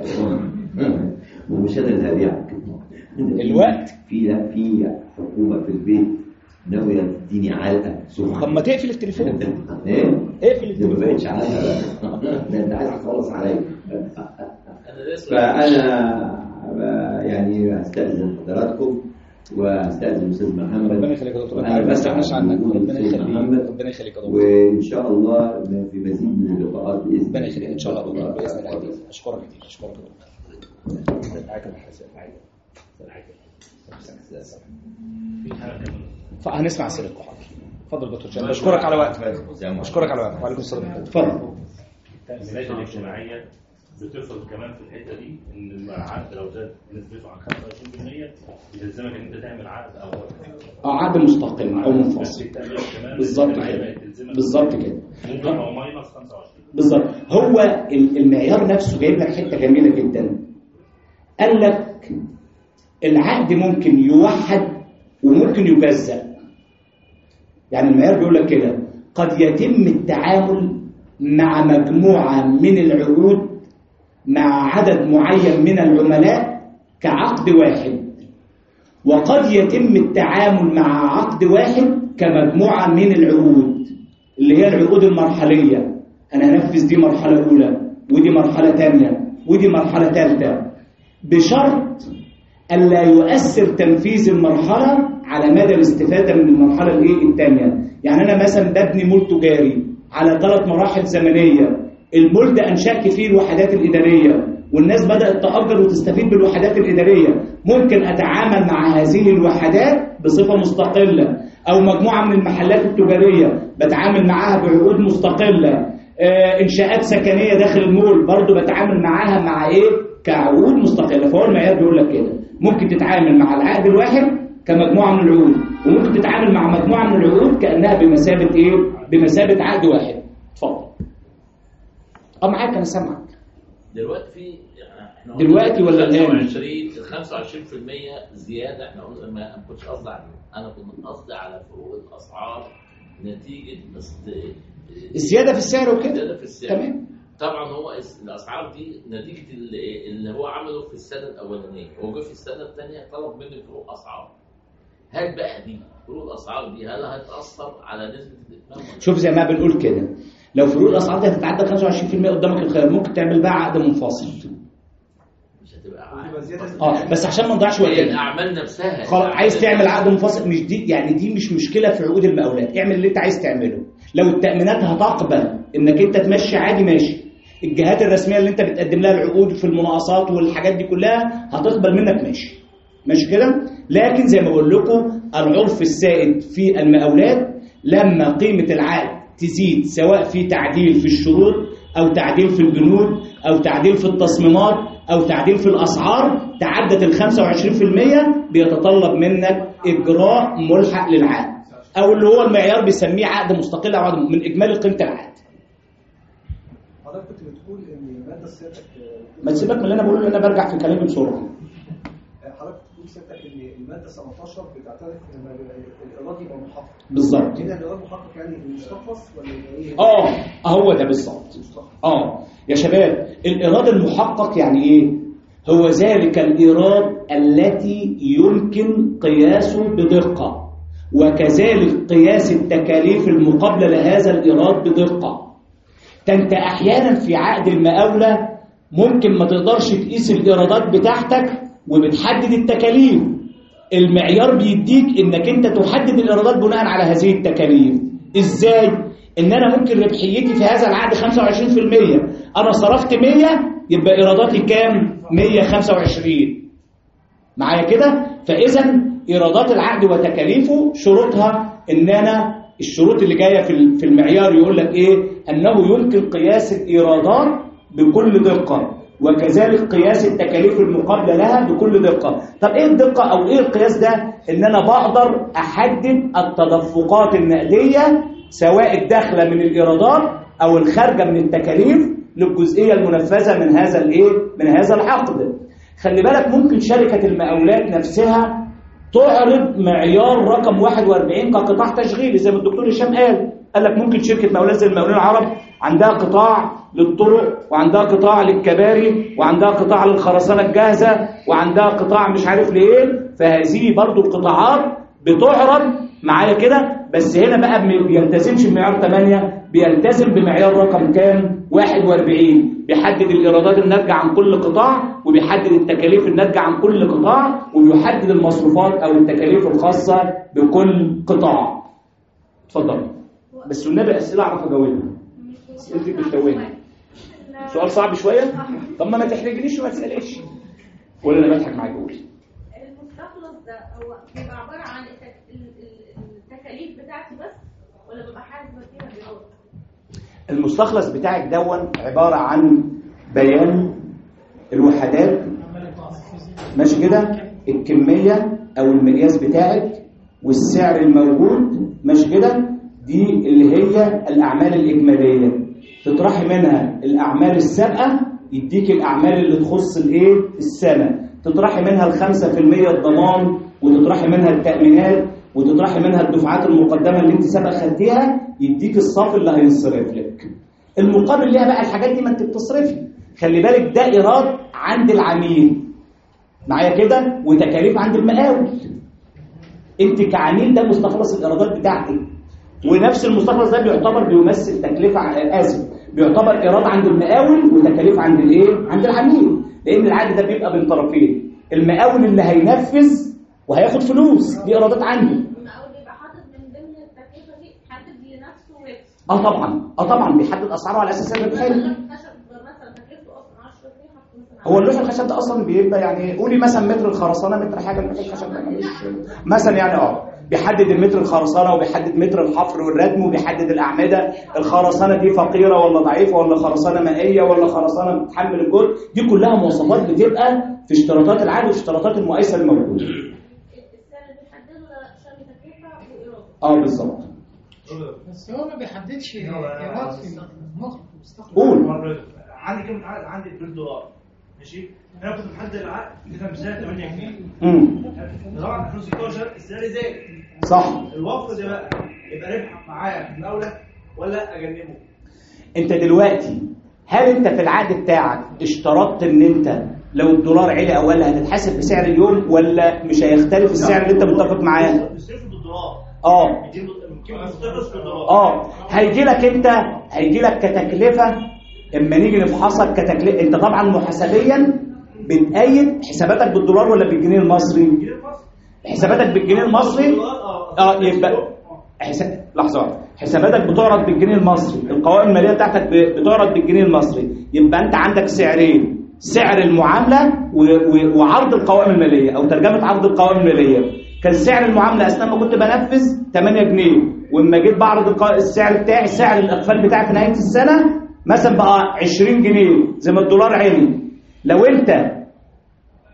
S1: ومش انا اللي هبيعك
S2: الوقت.
S1: في لا في حكومه في البيت ناويه تديني علقه سخنه.
S2: طب ما تقفل التليفون.
S1: ايه؟
S2: اقفل التليفون.
S1: ما بقتش علقه بقى. انت عايز تخلص عليا. فانا يعني هستاذن حضراتكم واستاذن الاستاذ محمد.
S2: ربنا يخليك يا دكتور.
S1: انا بس
S2: عنك. ربنا يخليك
S1: محمد.
S2: ربنا يخليك يا دكتور.
S1: وان شاء الله في مزيد من اللقاءات باذن الله.
S2: ربنا يخليك ان شاء الله باذن الله. اشكرك كتير. اشكرك يا دكتور. هنسمع اسئلتكم. حاضر. اتفضل دكتور شامل. بشكرك على وقتك. بشكرك على وقتك. وعليكم السلام. اتفضل.
S7: التأمينات الاجتماعية بتفرض كمان في الحته دي ان العقد لو زاد نسبته عن خمسة وعشرين بالمية يلزمك ان انت تعمل عقد او
S2: اه عقد مستقل او منفصل. بالظبط كده. بالظبط كده.
S7: ممكن هو ماينس خمسة وعشرين.
S2: بالظبط. هو المعيار نفسه جايب لك حته جميله جدا. قال لك العقد ممكن يوحد وممكن يجزأ. يعني المعيار بيقول لك كده قد يتم التعامل مع مجموعة من العقود مع عدد معين من العملاء كعقد واحد، وقد يتم التعامل مع عقد واحد كمجموعة من العقود اللي هي العقود المرحلية. أنا هنفذ دي مرحلة أولى ودي مرحلة ثانية ودي مرحلة ثالثة، بشرط ألا يؤثر تنفيذ المرحلة على مدى الاستفادة من المرحلة الإيه الثانية. يعني أنا مثلا ببني مول تجاري على ثلاث مراحل زمنية، المول ده أنشأت فيه الوحدات الإدارية والناس بدأت تأجر وتستفيد بالوحدات الإدارية، ممكن أتعامل مع هذه الوحدات بصفة مستقلة، أو مجموعة من المحلات التجارية بتعامل معاها بعقود مستقلة، آه إنشاءات سكنية داخل المول برضو بتعامل معاها مع إيه؟ كعقود مستقلة. فهو المعيار بيقول لك كده ممكن تتعامل مع العقد الواحد كمجموعة من العقود، وممكن تتعامل مع مجموعة من العقود كأنها بمثابة إيه؟ بمثابة عقد واحد. اتفضل. اه معاك انا سامعك.
S4: دلوقتي في يعني احنا
S2: دلوقتي ولا الان؟
S4: خمسة وعشرين بالمية زياده. احنا قلنا ما كنتش قصدي على انا كنت قصدي على فروق الاسعار نتيجه
S2: الزياده في السعر وكده.
S4: الزياده في السعر
S2: تمام.
S4: طبعا هو الاسعار دي نتيجه اللي هو عمله في السنه الاولانيه، هو جه في السنه الثانيه طلب مني فروق اسعار. هل بقى دي فروق الاسعار دي هل هتاثر على نسبه الاتمام؟
S2: شوف زي ما بنقول كده، لو فروق الاسعار دي هتتعدى خمسة وعشرين بالمية قدامك الخيار، ممكن تعمل بقى عقد منفصل.
S4: مش هتبقى عقد.
S2: اه بس عشان ما نضيعش وقتنا.
S4: الاعمال نفسها
S2: خلاص عايز تعمل عقد منفصل، مش دي يعني دي مش مشكله في عقود المقاولات، اعمل اللي انت عايز تعمله. لو التامينات هتقبل انك انت تمشي عادي ماشي. الجهات الرسميه اللي انت بتقدم لها العقود في المناقصات والحاجات دي كلها هتقبل منك ماشي. ماشي كده؟ لكن زي ما بقول لكم العرف السائد في المقاولات لما قيمه العقد تزيد سواء في تعديل في الشروط أو تعديل في البنود أو تعديل في التصميمات أو تعديل في الأسعار تعدت ال خمسة وعشرين بالمية بيتطلب منك إجراء ملحق للعقد. او اللي هو المعيار بيسميه عقد مستقل او عقد من اجمالي قيمه العقد.
S6: حضرتك كنت بتقول ان الماده سيادتك
S2: ما تسيبك من اللي انا بقوله، انا برجع في كلامي بسرعه.
S6: حضرتك بتقول سيادتك ان الماده سبعتاشر بتعترف ان الايراد يبقى محقق.
S2: بالظبط.
S6: هنا الايراد محقق يعني المستخلص ولا ايه؟
S2: اه هو ده بالظبط. اه يا شباب، الايراد المحقق يعني ايه؟ هو ذلك الايراد التي يمكن قياسه بدقه، وكذلك قياس التكاليف المقابله لهذا الايراد بدقه. انت احيانا في عقد المقاوله ممكن ما تقدرش تقيس الايرادات بتاعتك وبتحدد التكاليف. المعيار بيديك انك انت تحدد الايرادات بناء على هذه التكاليف. ازاي؟ ان انا ممكن ربحيتي في هذا العقد خمسة وعشرين بالمية، انا صرفت مية يبقى ايراداتي كام؟ مية وخمسة وعشرين. معايا كده؟ فاذا ايرادات العقد وتكاليفه شروطها ان انا الشروط اللي جايه في في المعيار يقول لك ايه؟ انه يمكن قياس الايرادات بكل دقه، وكذلك قياس التكاليف المقابله لها بكل دقه. طب ايه الدقه او ايه القياس ده؟ ان انا بقدر احدد التدفقات النقديه سواء الداخله من الايرادات او الخارجه من التكاليف للجزئيه المنفذه من هذا الايه؟ من هذا العقد. خلي بالك ممكن شركه المقاولات نفسها تعرض معيار رقم واحد وأربعين كقطاع تشغيلي زي ما الدكتور هشام قال. قال لك ممكن شركه مقاولات زي المقاولين العرب عندها قطاع للطرق، وعندها قطاع للكباري، وعندها قطاع للخرسانه الجاهزه، وعندها قطاع مش عارف لايه. فهذه برضو القطاعات بتعرض معايا كده، بس هنا بقى ما بيلتزمش بمعيار ثمانية، بيلتزم بمعيار رقم كام؟ واحد وأربعين. بيحدد الايرادات الناتجه عن كل قطاع، وبيحدد التكاليف الناتجه عن كل قطاع، وبيحدد المصروفات او التكاليف الخاصه بكل قطاع. اتفضل. بس والنبي اسئله اعرف اجاوبها. انت بتتوهني. سؤال صعب شويه؟ طب ما ما تحرجنيش وما تساليش. ولا انا بضحك معاك؟ قولي.
S8: المستخلص ده هو بيبقى عباره عن التكاليف بتاعتي بس ولا بيبقى حاسبه فيها بيقول؟
S2: المستخلص بتاعك دون عباره عن بيان الوحدات ماشي كده، الكميه او المقياس بتاعك والسعر الموجود ماشي كده. دي اللي هي الاعمال الاجماليه، تطرحي منها الاعمال السابقه يديك الاعمال اللي تخص الايه؟ السنه. تطرحي منها الخمسة في المية الضمان، وتطرحي منها التامينات، وتطرحي منها الدفعات المقدمه اللي انت سابقا خدتيها، يديك الصافي اللي هينصرف لك. المقابل ليها بقى الحاجات دي ما انت بتصرفي. خلي بالك ده ايراد عند العميل معايا كده، وتكاليف عند المقاول. انت كعميل ده مستخلص الايرادات بتاعتك، ونفس المستخلص ده بيعتبر بيمثل تكلفه اسف بيعتبر ايراد عند المقاول وتكاليف عند الايه؟ عند العميل. لان العقد ده بيبقى بين طرفين، المقاول اللي هينفذ وهياخد فلوس دي ايرادات عنده.
S8: المقاول بيبقى حاطط من ضمن التكلفه دي حاطط لنفسه ويكس.
S2: اه طبعا اه طبعا بيحدد اسعاره على اساس ان بيحل.
S8: مثلا تكلفته اصلا عشرة جنيه حط مثلا.
S2: هو اللوح الخشب ده اصلا بيبقى يعني قولي مثلا متر الخرسانه متر حاجه من الخشب ده مش مثلا يعني اه بيحدد المتر الخرسانه وبيحدد متر الحفر والردم وبيحدد الاعمده. الخرسانه دي فقيره ولا ضعيفه ولا خرسانه مائيه ولا خرسانه بتحمل الجهد. دي كلها مواصفات بتبقى في اشتراطات العقد وفي اشتراطات المقايسه الموجوده.
S8: السعر اللي بيحدده شرط تكلفه وايراد.
S2: اه بالظبط.
S9: بس هو ما بيحددش ايراد في المستخلص.
S2: قول.
S3: عندي كام عقد؟ عندي بالدولار ماشي. انا كنت محدد العقد كده بسعر ثمانية جنيه.
S2: امم
S3: طبعا ألفين وستاشر السعر زاد.
S2: صح.
S3: الوقف ده بقى يبقى ربح معايا في المقاوله ولا اجنبه؟
S2: انت دلوقتي هل انت في العقد بتاعك اشترطت ان انت لو الدولار عالي او قل هتتحاسب بسعر اليوم ولا مش هيختلف السعر اللي انت متفق معاه؟
S3: بيصرفوا بالدولار.
S2: اه اه هيجي لك انت هيجي لك كتكلفه اما نيجي نفحصك كتكلفه. انت طبعا محاسبيا بتقيد حساباتك بالدولار ولا بالجنيه المصري؟ حساباتك بالجنيه المصري اه يبقى حساب لحظه حساباتك بتعرض بالجنيه المصري، القوائم الماليه بتاعتك بتعرض بالجنيه المصري. يبقى انت عندك سعرين، سعر المعامله وعرض القوائم الماليه او ترجمه عرض القوائم الماليه. كان سعر المعامله اثناء ما كنت بنفذ ثمانية جنيه، واما جيت بعرض السعر بتاعي سعر الاقفال بتاعي في نهايه السنه مثلا بقى عشرين جنيه زي ما الدولار عالي. لو انت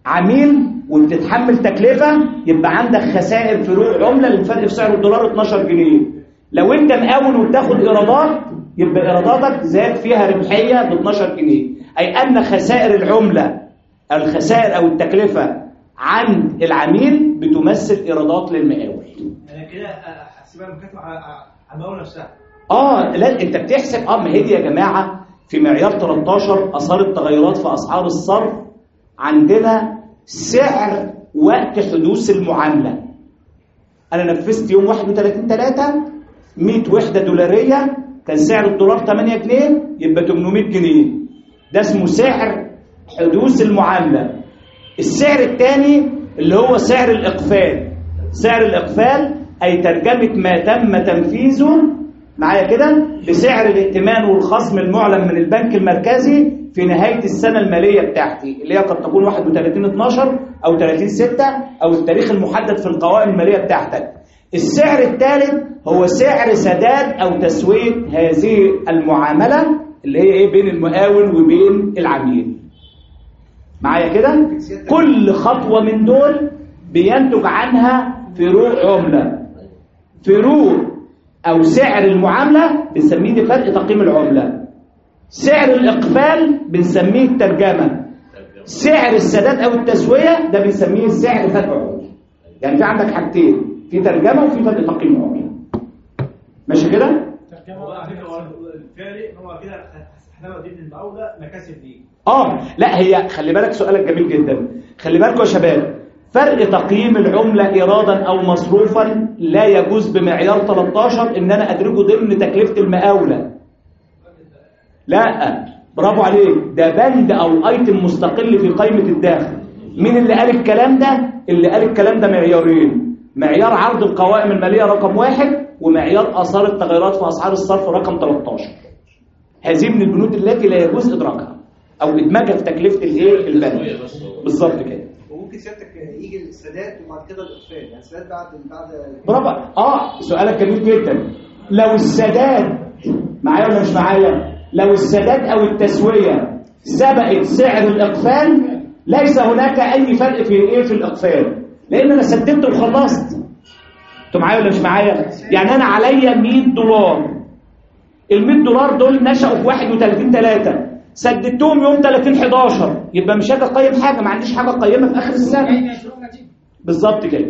S2: عميل وبتتحمل تكلفه يبقى عندك خسائر فروق عمله للفرق في سعر الدولار اتناشر جنيه. لو انت مقاول وبتاخد ايرادات يبقى ايراداتك زاد فيها ربحيه ب اتناشر جنيه، اي ان خسائر العمله الخسائر او التكلفه عند العميل بتمثل ايرادات للمقاول.
S6: انا كده احسبها مكافاه على المقاول نفسها.
S2: اه لا انت بتحسب اه ما هي دي يا جماعه في معيار تلتاشر اثار التغيرات في اسعار الصرف عندنا سعر وقت حدوث المعامله. انا نفذت يوم واحد وتلاتين تلاتة مية وحده دولاريه كان سعر الدولار تمانية جنيه يبقى تمنمية جنيه، ده اسمه سعر حدوث المعامله. السعر الثاني اللي هو سعر الاقفال. سعر الاقفال اي ترجمه ما تم تنفيذه معايا كده بسعر الائتمان والخصم المعلن من البنك المركزي في نهايه السنه الماليه بتاعتي اللي هي قد تكون واحد وتلاتين اتناشر او تلاتين ستة او التاريخ المحدد في القوائم الماليه بتاعتك. السعر الثالث هو سعر سداد او تسويه هذه المعامله اللي هي ايه بين المقاول وبين العميل. معايا كده؟ كل خطوه من دول بينتج عنها فروق عمله. فروق او سعر المعامله بنسميه ده فرق تقييم العمله. سعر الاقفال بنسميه الترجمه. سعر السداد او التسويه ده بنسميه سعر فرق عمله. يعني في عندك حاجتين، في ترجمه وفي فرق تقييم عمله. ماشي كده؟
S6: هو على فكره الفارق هو كده احنا ودينا المقاوله مكاسب دي.
S2: اه لا هي خلي بالك سؤالك جميل جدا. خلي بالكم يا شباب فرق تقييم العمله ايرادا او مصروفا لا يجوز بمعيار تلتاشر ان انا ادرجه ضمن تكلفه المقاوله. لا برافو عليك، ده بند او ايتم مستقل في قائمه الداخل. مين اللي قال الكلام ده؟ اللي قال الكلام ده معيارين، معيار عرض القوائم الماليه رقم واحد ومعيار اثار التغيرات في اسعار الصرف رقم تلتاشر. هذه من البنود التي لا يجوز ادراكها او ادماجها في تكلفه الايه البند. بالظبط كده.
S6: وممكن سيادتك يجي السداد وبعد كده الاقفال، يعني السداد بعد بعد
S2: برافو. اه سؤالك جميل جدا. لو السداد معايا ولا مش معايا؟ لو السداد او التسويه سبقت سعر الاقفال ليس هناك اي فرق في ايه في الاقفال، لان انا سددت وخلصت. انتوا معايا ولا مش معايا؟ يعني انا عليا مية دولار، ال مية دولار دول نشأوا في واحد وتلاتين تلاتة، سددتهم يوم تلاتين حداشر، يبقى مش هاجي اقيم حاجه، ما عنديش حاجه اقيمها في اخر السنه. بالظبط كده.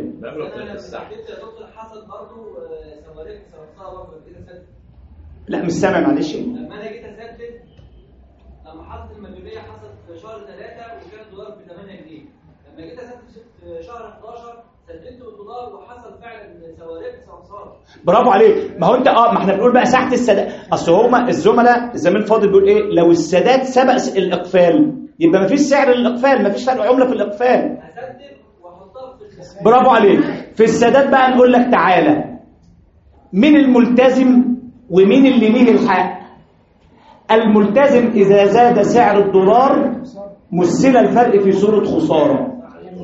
S6: حصل برضه سوالف سرقتها برضه كده.
S2: لا مش سامع معلش.
S6: لما انا جيت اسدد لما حصلت المديونيه حصلت في شهر ثلاثة وكان الدولار ب تمانية جنيه، لما جيت اسدد في شهر حداشر سددت بالدولار وحصل فعلا سوالف سمسار.
S2: برافو عليك. ما هو انت اه ما احنا بنقول بقى ساعه السداد، اصل هما الزملاء الزميل فاضل بيقول ايه لو السداد سبق الاقفال يبقى ما فيش سعر للاقفال، ما فيش فرق عمله في الاقفال.
S6: اسدد واحطها في
S2: برافو عليك. في السداد بقى نقول لك تعالى مين الملتزم ومين اللي ليه الحق. الملتزم اذا زاد سعر الدولار مثل الفرق في صوره خساره.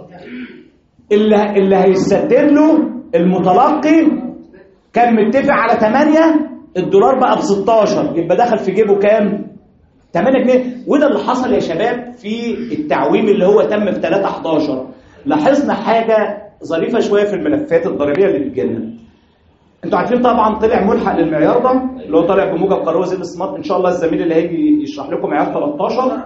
S2: اللي اللي هيسدد له المتلقي كان متفق على تمانية، الدولار بقى ب ستاشر، يبقى دخل في جيبه كام؟ تمانية جنيه. وده اللي حصل يا شباب في التعويم اللي هو تم في تلاتة حداشر. لاحظنا حاجه ظريفه شويه في الملفات الضريبيه اللي بتجيلنا. انتوا عارفين طبعا طلع ملحق للمعيار ده اللي هو طالع بموجب قرار وزير الاستثمار. ان شاء الله الزميل اللي هيجي يشرح لكم معيار تلتاشر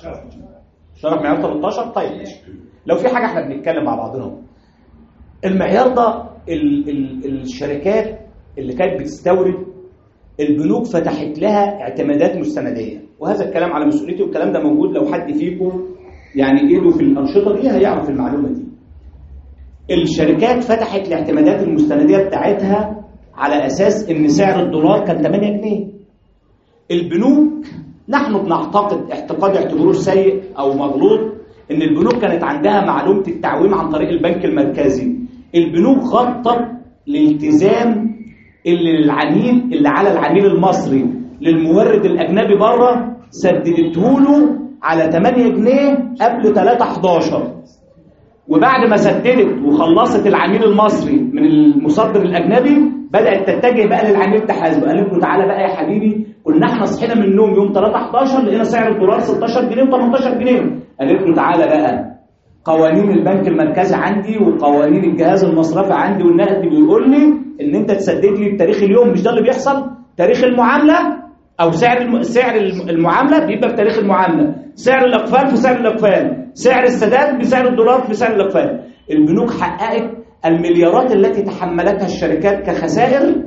S2: شرح معيار تلتاشر. طيب لو في حاجه احنا بنتكلم مع بعضنا، المعيار ده ال ال الشركات اللي كانت بتستورد البنوك فتحت لها اعتمادات مستنديه، وهذا الكلام على مسؤوليتي والكلام ده موجود لو حد فيكم يعني ايده في الانشطه دي هيعرف المعلومه دي. الشركات فتحت الاعتمادات المستنديه بتاعتها على اساس ان سعر الدولار كان تمانية جنيه. البنوك نحن بنعتقد اعتقاد يعتبروه سيء او مغلوط ان البنوك كانت عندها معلومه التعويم عن طريق البنك المركزي. البنوك غطت الالتزام اللي العميل اللي على العميل المصري للمورد الاجنبي بره سددته له على تمانية جنيه قبل تلاتة حداشر، وبعد ما سددت وخلصت العميل المصري من المصدر الاجنبي بدات تتجه بقى للعميل تحاسبه. قالت له تعالى بقى يا حبيبي، كنا احنا صحينا من النوم يوم تلاتة حداشر لقينا سعر الدولار ستاشر جنيه و18 جنيه. قالت له تعالى بقى قوانين البنك المركزي عندي وقوانين الجهاز المصرفي عندي والنقد بيقول لي ان انت تسدد لي بتاريخ اليوم. مش ده اللي بيحصل؟ تاريخ المعامله او سعر الم... سعر المعامله بيبقى بتاريخ المعامله، سعر الاقفال في سعر الاقفال، سعر السداد بسعر الدولار في سعر الاقفال. البنوك حققت المليارات التي تحملتها الشركات كخسائر،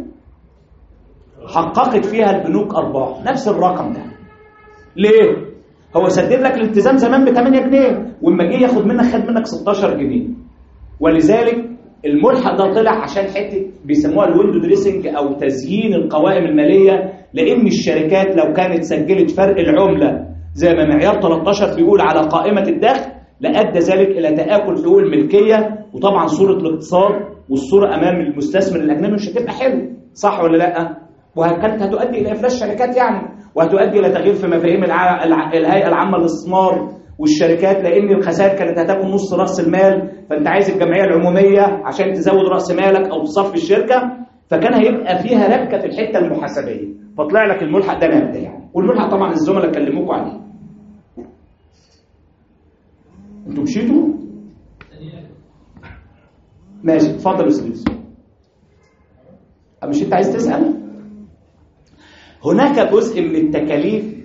S2: حققت فيها البنوك ارباح نفس الرقم ده. ليه؟ هو سدد لك الالتزام زمان ب ثمانية جنيه، واما جه ياخد منك خد منك ستاشر جنيه. ولذلك الملحق ده طلع عشان حته بيسموها الويندو دريسنج او تزيين القوائم الماليه، لان الشركات لو كانت سجلت فرق العمله زي ما معيار تلتاشر بيقول على قائمه الدخل لادى ذلك الى تاكل حقوق الملكيه، وطبعا صوره الاقتصاد والصوره امام المستثمر الاجنبي مش هتبقى حلوه، صح ولا لا؟ وكانت هتؤدي الى افلاس شركات يعني، وهتؤدي الى تغيير في مفاهيم الع... الع... الهيئه العامه للاستثمار والشركات، لان الخسائر كانت هتاكل نص راس المال، فانت عايز الجمعيه العموميه عشان تزود راس مالك او تصفي الشركه، فكان هيبقى فيها ربكه في الحته المحاسبيه، فطلع لك الملحق ده نبدا يعني. والملحق طبعا الزملاء كلموكوا عليه. انتوا مشيتوا؟ ماشي، اتفضل يا استاذ يوسف. مش انت عايز تسال؟ هناك جزء من التكاليف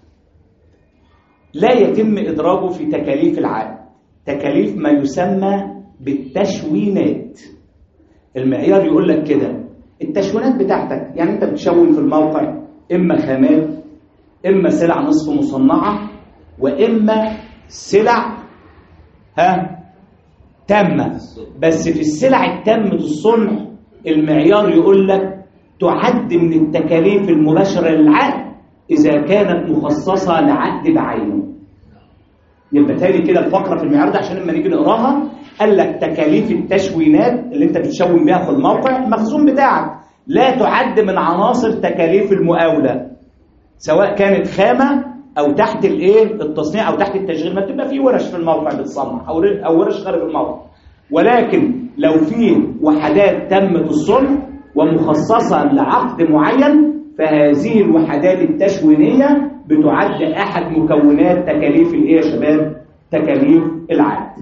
S2: لا يتم إدراجه في تكاليف العقد، تكاليف ما يسمى بالتشوينات. المعيار يقول لك كده، التشوينات بتاعتك يعني انت بتشون في الموقع اما خامات، اما سلع نصف مصنعة، واما سلع ها تامة. بس في السلع التامة الصنع المعيار يقول لك تعد من التكاليف المباشرة للعقد إذا كانت مخصصة لعقد بعينه. يبقى تاني كده الفقرة في المعيار ده عشان لما نيجي نقراها، قال لك تكاليف التشوينات اللي انت بتشون بيها في الموقع المخزون بتاعك لا تعد من عناصر تكاليف المقاولة، سواء كانت خامة أو تحت الايه التصنيع أو تحت التشغيل. ما بتبقى في ورش في الموقع بتصنع أو أو ورش خارج الموقع، ولكن لو في وحدات تمت الصنع ومخصصة لعقد معين فهذه الوحدات التشوينية بتعد أحد مكونات تكاليف الايه يا شباب؟ تكاليف العقد.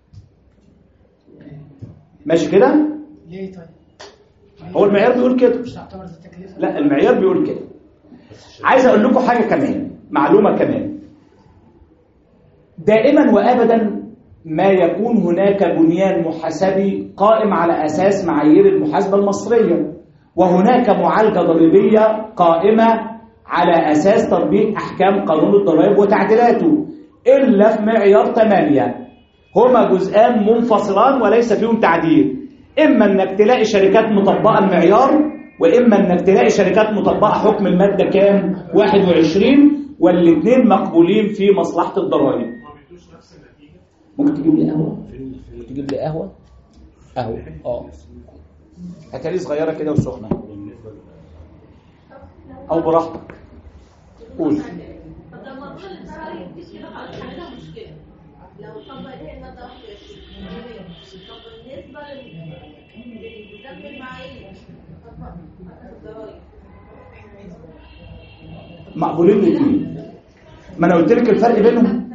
S2: ماشي كده؟
S9: ليه طيب؟
S2: هو المعيار بيقول كده.
S9: مش تعتبر دي تكلفة؟
S2: لا، المعيار بيقول كده. عايز اقول لكم حاجة كمان، معلومة كمان. دائما وابدا ما يكون هناك بنيان محاسبي قائم على أساس معايير المحاسبة المصرية، وهناك معالجة ضريبية قائمة على أساس تطبيق أحكام قانون الضرائب وتعديلاته، إلا في معيار ثمانية. هما جزئان منفصلان وليس فيهم تعديل، إما أنك تلاقي شركات مطبقة المعيار، وإما أنك تلاقي شركات مطبقة حكم المادة كام؟ واحد وعشرين، والاثنين مقبولين في مصلحة الضرائب. ممكن تجيب لي قهوة؟ ممكن تجيب لي قهوة؟ قهوة اه هاتها لي صغيرة كده وسخنة أو براحتك. قول.
S8: طب لما الرجل اللي بتاعها يديش كده على حاجة مشكلة لو طبق ليه المادة واحد وعشرين، طب بالنسبة للالتزام بالمعايير طبق الضرايب
S2: مقبولين الاثنين. ما أنا قلت لك الفرق بينهم.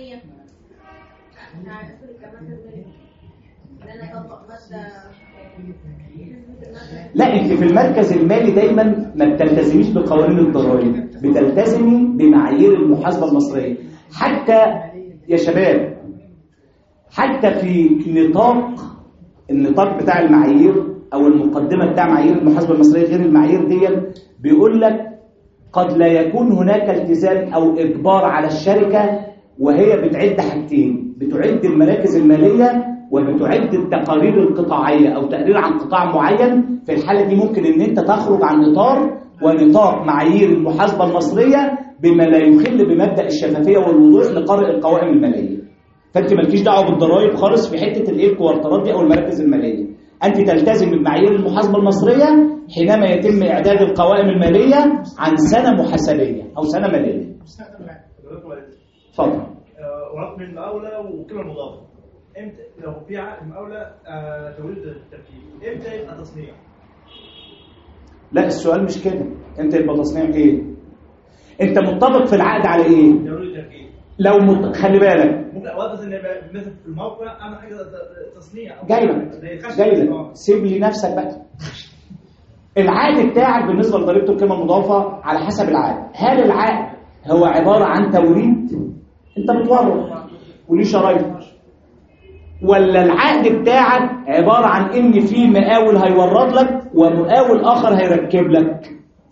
S2: لا، انت في المركز المالي دايما ما بتلتزميش بقوانين الضرائب، بتلتزمي بمعايير المحاسبه المصريه. حتى يا شباب، حتى في نطاق النطاق بتاع المعايير او المقدمه بتاع معايير المحاسبه المصريه غير المعايير دي، بيقول لك قد لا يكون هناك التزام او اجبار على الشركه وهي بتعد حاجتين، بتعد المراكز الماليه وبتعد التقارير القطاعية أو تقرير عن قطاع معين. في الحالة دي ممكن أن أنت تخرج عن إطار ونطاق معايير المحاسبة المصرية بما لا يخل بمبدأ الشفافية والوضوح لقارئ القوائم المالية. فأنت مالكيش دعوة بالضرائب خالص في حتة الإيه الكوارترات دي أو المراكز المالية. أنت تلتزم بمعايير المحاسبة المصرية حينما يتم إعداد القوائم المالية عن سنة محاسبية أو سنة مالية. اتفضل.
S3: ورقم المقاولة وقيمة المضافة. امتى لو في عقد مقاولة آه توليد التركيب امتى يبقى تصنيع؟
S2: لا، السؤال مش كده. امتى يبقى تصنيع ايه؟ انت متطابق في العقد على ايه؟
S3: توليد التركيب.
S2: لو مت... خلي بالك،
S10: ممكن اوقات ان يبقى مثلا في الموقع اعمل حاجه تصنيع او
S2: جاي لك جاي لك سيب لي نفسك بقى. العقد بتاعك بالنسبه لضريبه القيمه المضافه على حسب العقد، هل العقد هو عباره عن توريد انت بتورد وليه شرايط، ولا العقد بتاعك عباره عن ان في مقاول هيورد لك ومقاول اخر هيركب لك،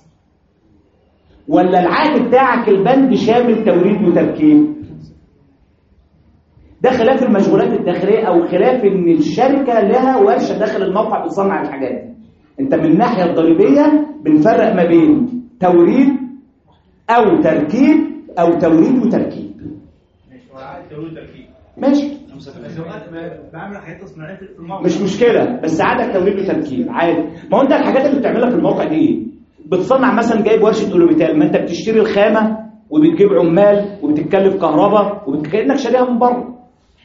S2: ولا العقد بتاعك البند شامل توريد وتركيب؟ ده خلاف المشغولات الداخليه او خلاف ان الشركه لها ورشه داخل الموقع بتصنع الحاجات دي. انت من الناحيه الضريبيه بنفرق ما بين توريد او تركيب او توريد وتركيب.
S10: ماشي، هو عقد توريد وتركيب
S2: ماشي،
S10: بس اوقات بعمل حاجات تصنيعيه في الموقع
S2: مش مشكله، بس عادك توريد وتركيب عادي. ما هو انت الحاجات اللي بتعملها في الموقع دي ايه؟ بتصنع مثلا جايب ورشه اولوبيتال، ما انت بتشتري الخامه وبتجيب عمال وبتتكلف كهرباء وكانك شاريها من بره.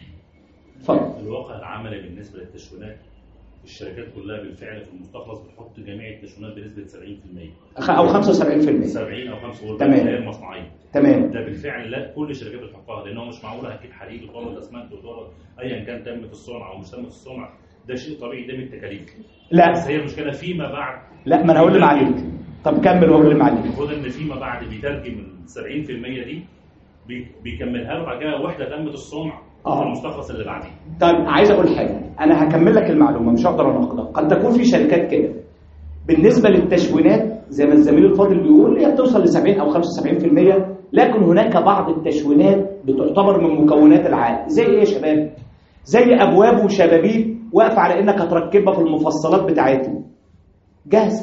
S2: اتفضل.
S7: الواقع العملي بالنسبه للتشوينات الشركات كلها بالفعل في المستخلص بتحط جميع التشوينات بنسبه سبعين بالمية
S2: او خمسة وسبعين بالمية
S7: سبعين او خمسة وسبعين
S2: تمام.
S7: بالمية المصنعيه.
S2: تمام.
S7: ده بالفعل لا كل الشركات بتحطها، لان هو مش معقول هتجيب حديد وتورد اسمنت وتورد ايا كان تمت الصنع او مش تمت الصنع، ده شيء طبيعي، ده من التكاليف.
S2: لا
S7: بس هي المشكله فيما بعد.
S2: لا ما انا هقول اللي معليك. طب كمل وقول اللي معليك.
S7: المفروض ان فيما بعد بيترجم ال سبعين بالمية دي بيكملها له بعد كده واحده تمت الصنع في المستخلص اللي بعديه.
S2: طيب عايز اقول حاجه، انا هكمل لك المعلومه مش هقدر اناقضها. قد تكون في شركات كده بالنسبه للتشوينات زي ما الزميل الفاضل بيقول هي بتوصل ل سبعين او خمسة وسبعين بالمية، لكن هناك بعض التشوينات بتعتبر من مكونات العقد. زي ايه يا شباب؟ زي ابواب وشبابيك واقفه على انك هتركبها في المفصلات بتاعتها جاهزه،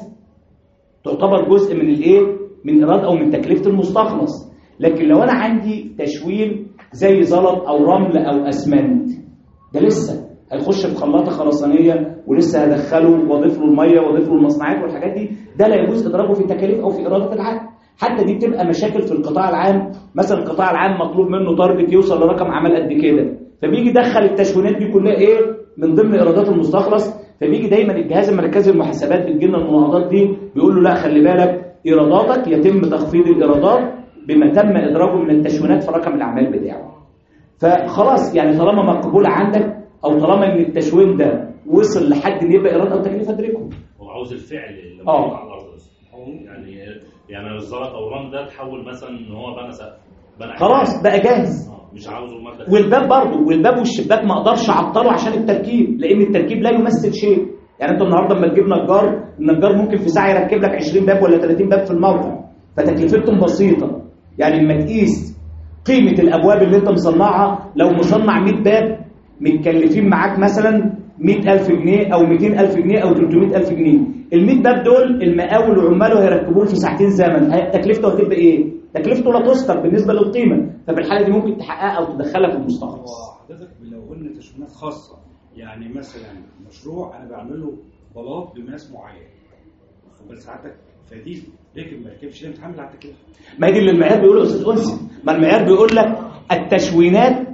S2: تعتبر جزء من الايه؟ من ايراد او من تكلفه المستخلص. لكن لو انا عندي تشوين زي زلط او رمل او اسمنت، ده لسه هيخش في خلاطه خرسانيه ولسه هدخله واضيف له الميه واضيف له المصنعات والحاجات دي، ده لا يجوز اضرابه في التكاليف او في ايرادات العقد. حتى دي بتبقى مشاكل في القطاع العام، مثلا القطاع العام مطلوب منه تارجت يوصل لرقم عمل قد كده، فبيجي يدخل التشوينات دي كلها ايه من ضمن ايرادات المستخلص. فبيجي دايما الجهاز المركزي للمحاسبات بتجي لنا المناقضات دي بيقول له لا خلي بالك ايراداتك يتم تخفيض الايرادات بما تم ادراجه من التشوينات في رقم الاعمال بتاعه. فخلاص يعني طالما مقبول عندك او طالما ان التشوين ده وصل لحد ان يبقى ايراد او تكلفه ادركه.
S7: هو عاوز الفعل لما
S2: اه
S7: يطلع على الارض يعني يعني الزلط او الرمل ده تحول مثلا ان هو بنى سقف بنى
S2: خلاص بقى جاهز.
S7: اه مش عاوزه الماده.
S2: والباب برضه والباب والشباك ما اقدرش اعطله عشان التركيب، لان التركيب لا يمثل شيء. يعني انت النهارده لما تجيب نجار، النجار ممكن في ساعه يركب لك عشرين باب ولا ثلاثين باب في الموقع، فتكلفتهم بسيطه. يعني لما تقيس قيمه الابواب اللي انت مصنعها، لو مصنع مية باب متكلفين معاك مثلا مية ألف جنيه او ميتين ألف جنيه او تلتمية ألف جنيه، ال مية باب دول المقاول وعماله هيركبوه في ساعتين زمن، تكلفته هتبقى ايه؟ تكلفته لا تذكر بالنسبه للقيمه، ففي الحاله دي ممكن تحققها او تدخلها في المستخلص.
S11: حضرتك لو قلنا تشوينات خاصه، يعني مثلا مشروع انا بعمله بلاط بمقاس معين، واخد بال ساعتك، فدي ركب ما ركبش ده متحمل على التكلفه.
S2: ما دي اللي المعيار بيقوله يا استاذ انسي، ما المعيار بيقول لك التشوينات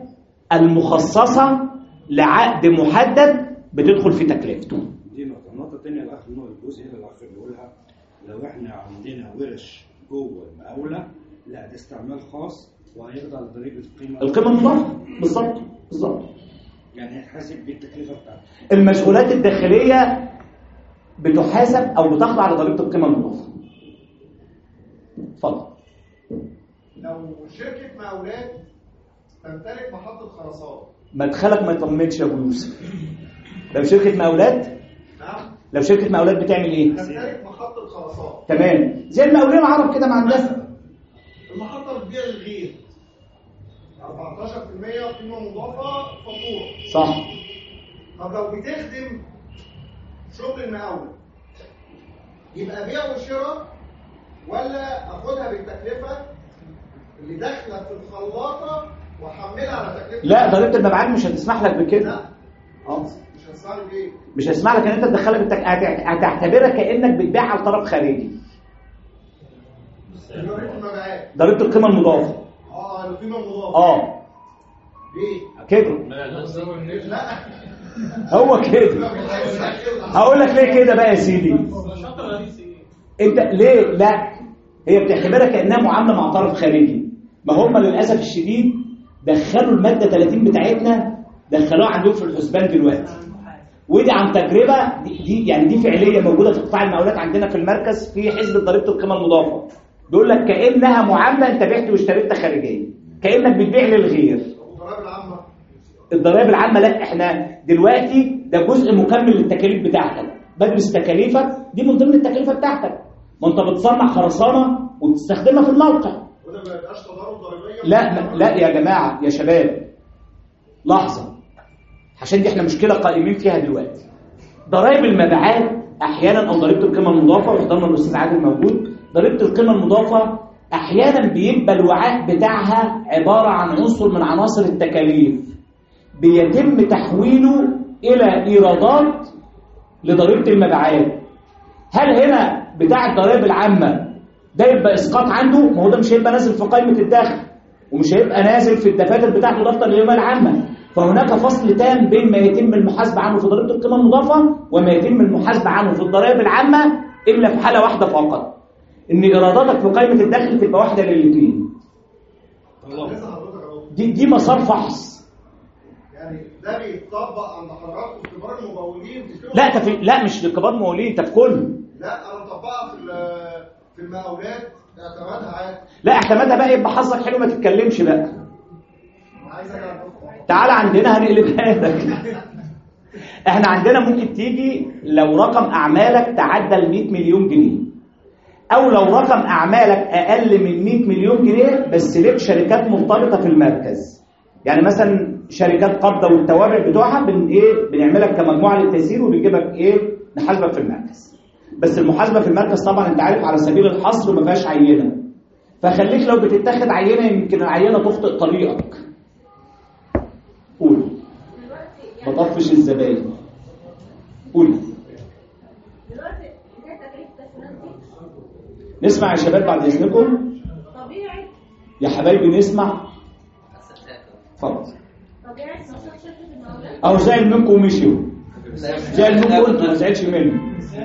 S2: المخصصه لعقد محدد بتدخل في تكلفته.
S11: دي نقطه. النقطه الثانيه الاخر النقطه الجزء اللي الاخر بيقولها، لو احنا عندنا ورش جوه المقاوله، لا ده استعمال خاص وهيخضع لضريبه القيمه
S2: القيمه المضافه. بالظبط بالظبط.
S11: يعني هيتحاسب بالتكلفه بتاعته.
S2: المشغولات الداخليه بتحاسب او بتخضع لضريبه القيمه المضافه. اتفضل.
S5: لو شركه مقاولات تمتلك محطه خرسانه،
S2: مدخلك ما يطمنش يا ابو يوسف. لو شركه مقاولات
S5: نعم
S2: لو شركه مقاولات بتعمل ايه؟
S5: تمتلك محطه خرسانه.
S2: تمام، زي المقاولين العرب كده مع الناس.
S5: المحطه بتبيع للغير أربعتاشر بالمية قيمه مضافه فاتوره.
S2: صح.
S5: طب لو بتخدم شغل المقاول، يبقى بيع وشراء ولا اخدها بالتكلفه اللي داخله في الخلاطه واحملها على تكلفه؟
S2: لا، ضريبه المبيعات مش هتسمح لك بكده.
S5: لا
S2: اه
S5: مش هتسمح لك بايه؟
S2: مش هتسمح لك ان انت تدخلها بالتك... هتعتبرها كانك بتبيع على طرف خارجي.
S5: ضريبه المبيعات،
S2: ضريبه القيمه المضافه.
S5: اه القيمه المضافه.
S2: اه
S5: ليه؟
S2: كده.
S5: لا
S2: هو كده. هقول لك ليه كده بقى يا سيدي. انت ليه؟ لا، هي بتعتبرها كانها معامله مع طرف خارجي. ما هم للاسف الشديد دخلوا الماده ثلاثين بتاعتنا دخلوها عندهم في الحسبان دلوقتي، ودي عن تجربه دي, دي يعني دي فعليه موجوده في قطاع المقاولات عندنا في المركز في حزب ضريبه القيمه المضافه. بيقول لك كانها معامله انت بعت واشتريت خارجيه، كانك بتبيع للغير.
S5: الضرائب العامه
S2: الضرائب العامه لا، احنا دلوقتي ده جزء مكمل للتكاليف بتاعتك، بدرس تكاليفك دي من ضمن التكلفه بتاعتك، ما انت بتصنع خرسانه وبتستخدمها في الموقع.
S5: وده ما يبقاش تضارب ضريبيه؟
S2: لا لا يا جماعه يا شباب لحظه، عشان دي احنا مشكله قائمين فيها دلوقتي. ضرائب المبيعات احيانا او ضريبه القيمه المضافه، وحضرنا الاستاذ عادل موجود، ضريبه القيمه المضافه احيانا بيبقى الوعاء بتاعها عباره عن عنصر من عناصر التكاليف بيتم تحويله الى ايرادات لضريبه المبيعات. هل هنا بتاع الضرائب العامه ده يبقى اسقاط عنده؟ ما هو ده مش هيبقى نازل في قائمه الدخل ومش هيبقى نازل في الدفاتر بتاعته دفتر القيمه العامه، فهناك فصل تام بين ما يتم المحاسبه عنه في ضريبه القيمه المضافه وما يتم المحاسبه عنه في الضرائب العامه، الا في حاله واحده فقط، ان ايراداتك في قائمه الدخل تبقى واحده للاثنين. دي دي مسار فحص.
S5: يعني ده بيتطبق عند حضراتكم في كبار الممولين؟
S2: لا انت في لا مش في كبار الممولين، انت في كل.
S5: لا انا مطبقها في في المقاولات اعتمادها عادي.
S2: لا اعتمادها بقى يبقى حظك حلو ما تتكلمش بقى.
S5: عايز اجرب.
S2: تعالى عندنا هنقلبها لك. احنا عندنا ممكن تيجي لو رقم اعمالك تعدى ال مئة مليون جنيه، او لو رقم اعمالك اقل من مئة مليون جنيه بس لك شركات مرتبطه في المركز. يعني مثلا شركات قبضه والتوابع بتوعها بن ايه بنعملك كمجموعه للتيسير وبنجيبك ايه نحاسبك في المركز. بس المحاسبه في المركز طبعا انت عارف على سبيل الحصر وما فيهاش عينه، فخليك لو بتتاخد عينه يمكن العينه تخطئ طريقك. قول. بطفش الزباين. قول. نسمع يا شباب بعد اذنكم.
S8: طبيعي
S2: يا حبايبي نسمع. اتفضل.
S8: طبيعي نشاط شركه المقاولات
S2: او زعل منكم ومشيوا. زعل منكم وانتوا ما زعلش منه.
S8: مثلا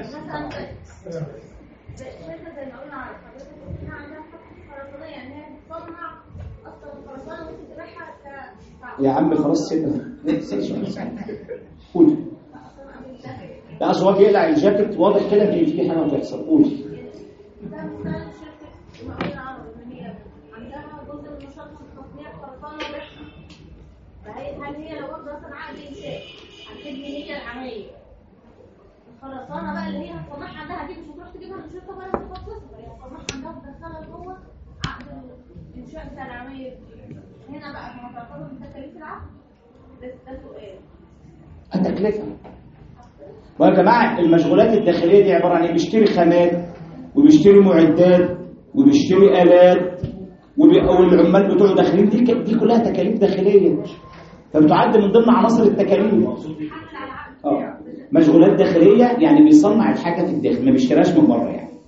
S8: شركه زي ما قلنا على حضرتك احنا عندنا خرسانه، يعني هي بتصنع اصلا الخرسانه وتبيعها ك
S2: يا عم خلاص كده. قول. لا اصل هو بيقلع الجاكيت واضح كده ان في حاجه هتحصل. قول.
S8: ده مثلا شركه المقاولين العرب ان هي عندها جزء من نشاط تصنيع خرسانه وبيعها، فهي هل هي لو واخده مثلا عقد انشاء هتبني هي العماير الخرسانه بقى اللي هي هتصنعها عندها دي مش هتروح تجيبها من شركه بقى متخصصه، هي هتصنعها عندها وتدخلها جوه عقد الانشاء بتاع العماير. هنا بقى ما تعتبر من تكاليف العقد؟ ده ده سؤال.
S2: التكلفه. ويا جماعه المشغولات الداخليه دي عباره عن ايه؟ بيشتري خامات وبيشتري معدات وبيشتري آلات والعمال بتوعه داخلين، دي دي كلها تكاليف داخليه فبتعد من ضمن عناصر التكاليف. اه مشغولات داخليه يعني بيصنع الحاجه في الداخل ما بيشتريهاش من بره يعني.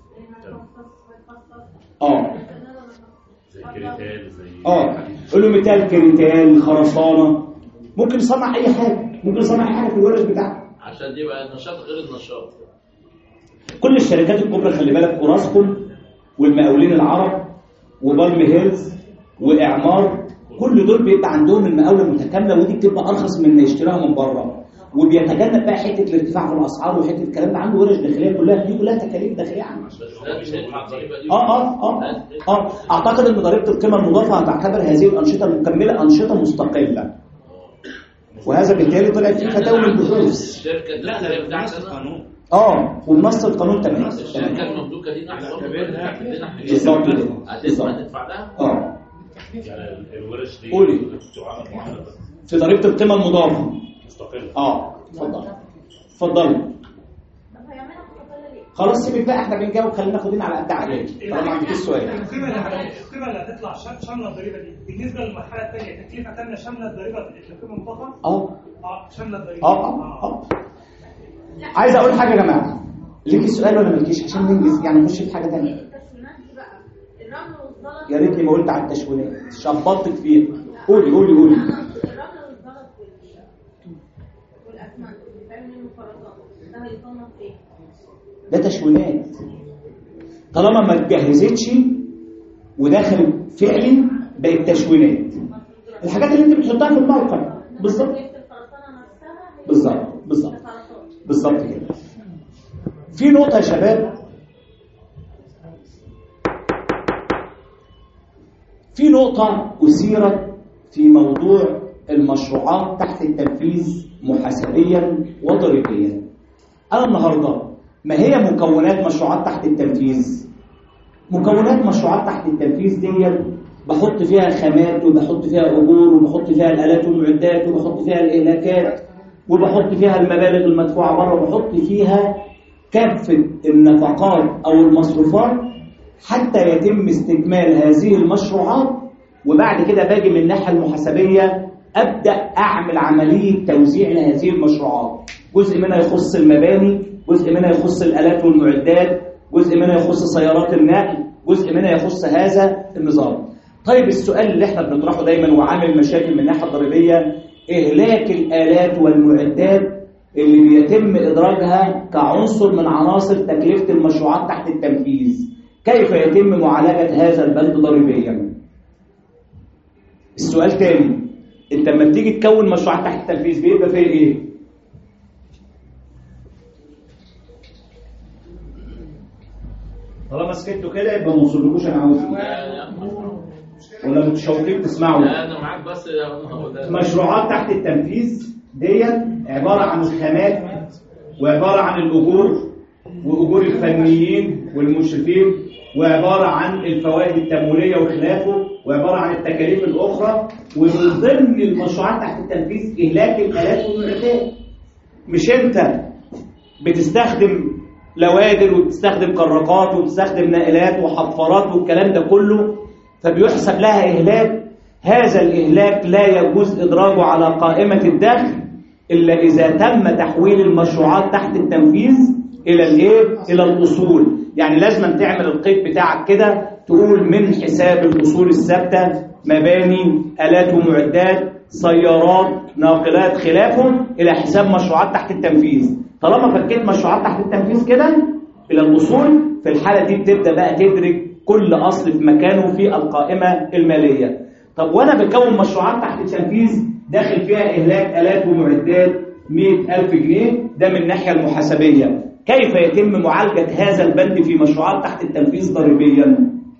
S2: اه
S7: زي كريتال زي
S2: اه قول له ميتال كريتال خرسانه، ممكن يصنع اي حاجه، ممكن يصنع اي حاجه في الورش بتاعته
S4: عشان دي بقى النشاط غير النشاط.
S2: كل الشركات الكبرى خلي بالك، اوراسكوم والمقاولين العرب وبالم هيلز واعمار، كل دول بيبقى عندهم المقاوله متكامله ودي بتبقى ارخص من ما يشتريها من بره، وبيتجنب بقى حته الارتفاع في الاسعار وحته الكلام ده، عنده ورش داخليه كلها دي كلها تكاليف داخليه عنده. اه اه اه اه اعتقد ان ضريبه القيمه المضافه هتعتبر هذه الانشطه المكمله انشطه مستقله، وهذا بالتالي طلع في فتاوى من البحوث.
S4: الشركه
S7: لا لا بنفس القانون.
S2: اه وبنص القانون تمام.
S4: الشركه المملوكه دي نحن
S2: بالظبط كده.
S4: هتدفع لها؟
S2: اه
S7: يعني الورش دي
S2: قولي.
S7: بتعامل معامله
S2: في ضريبه القيمه المضافه
S7: مستقله.
S2: اه اتفضل اتفضل. خلاص سيبك بقى احنا بنجاوب، خلينا ناخدين على قد عقلنا طالما عندك السؤال.
S10: القيمه اللي القيمه اللي هتطلع شامله الضريبه دي بالنسبه للمرحله الثانيه تكلفه كامله شامله الضريبه القيمه المضافه؟
S2: اه
S10: اه شامله الضريبه.
S2: اه اه اه عايز اقول حاجه يا جماعه، ليكي سؤال ولا مالكيش عشان ننجز يعني نخش في حاجه ثانيه؟
S8: التشوينات دي بقى الرمل والزلط.
S2: يا ريتني ما قلت على التشوينات شبطتك فيها. قولي قولي قولي.
S8: الرمل والزلط والاسمنت اللي بيتعمل منه خرسانه ده هيصنف ايه؟
S2: ده تشوينات طالما ما اتجهزتش وداخل فعلي بقت تشوينات. الحاجات اللي انت بتحطها في الموقع بالظبط بالظبط بالظبط بالظبط كده. في نقطة يا شباب، في نقطة أثيرت في موضوع المشروعات تحت التنفيذ محاسبيا وضريبيا. أنا النهاردة ما هي مكونات مشروعات تحت التنفيذ؟ مكونات مشروعات تحت التنفيذ دي بحط فيها خامات وبحط فيها أجور وبحط فيها الآلات والمعدات وبحط فيها الإهلاكات وبحط فيها المبالغ المدفوعة بره وبحط فيها كافة النفقات أو المصروفات حتى يتم استكمال هذه المشروعات. وبعد كده باجي من الناحية المحاسبية أبدأ أعمل عملية توزيع لهذه المشروعات، جزء منها يخص المباني، جزء منها يخص الآلات والمعدات، جزء منها يخص سيارات النقل، جزء منها يخص هذا النظام. طيب السؤال اللي احنا بنطرحه دايما وعامل مشاكل من الناحية الضريبية، إهلاك الآلات والمعدات اللي بيتم إدراجها كعنصر من عناصر تكلفة المشروعات تحت التنفيذ، كيف يتم معالجة هذا البند ضريبيا؟ السؤال تاني، انت لما بتيجي تكون مشروعات تحت التنفيذ بيبقى فيه ايه؟ طالما سكتوا كده يبقى ما وصلكوش انا عاوز ولا متشوقين تسمعوا؟
S4: لا انا معاك بس.
S2: مشروعات تحت التنفيذ ديت عباره عن الخامات وعباره عن الاجور واجور الفنيين والمشرفين وعباره عن الفوائد التمويليه وخلافه وعباره عن التكاليف الاخرى. ومن ضمن المشروعات تحت التنفيذ اهلاك الالات والمعدات. مش انت بتستخدم لوادر وبتستخدم كراكات وبتستخدم نائلات وحفارات والكلام ده كله فبيحسب لها اهلاك. هذا الاهلاك لا يجوز ادراجه على قائمه الدخل الا اذا تم تحويل المشروعات تحت التنفيذ الى الايه؟ الى الاصول. يعني لازم تعمل القيد بتاعك كده تقول من حساب الاصول الثابته مباني آلات ومعدات سيارات ناقلات خلافهم الى حساب مشروعات تحت التنفيذ. طالما فكيت مشروعات تحت التنفيذ كده الى الاصول، في الحاله دي بتبدا بقى تدرج كل اصل في مكانه في القائمه الماليه. طب وانا بكون مشروعات تحت التنفيذ داخل فيها اهلاك آلات ومعدات مئة ألف جنيه، ده من الناحيه المحاسبيه. كيف يتم معالجه هذا البند في مشروعات تحت التنفيذ ضريبيا؟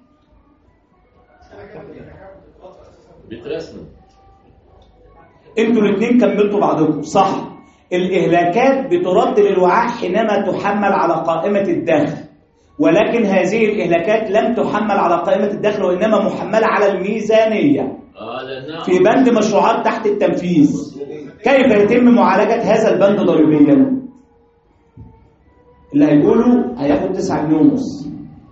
S4: بترسم.
S2: انتوا الاثنين كملتوا بعضكم صح. الاهلاكات بترد للوعاء حينما تحمل على قائمه الدخل، ولكن هذه الاهلاكات لم تحمل على قائمه الدخل وانما محمله على الميزانيه في بند مشروعات تحت التنفيذ. كيف يتم معالجه هذا البند ضريبيا؟ اللي هيقولوا هياخد تسعة جنيه ونص.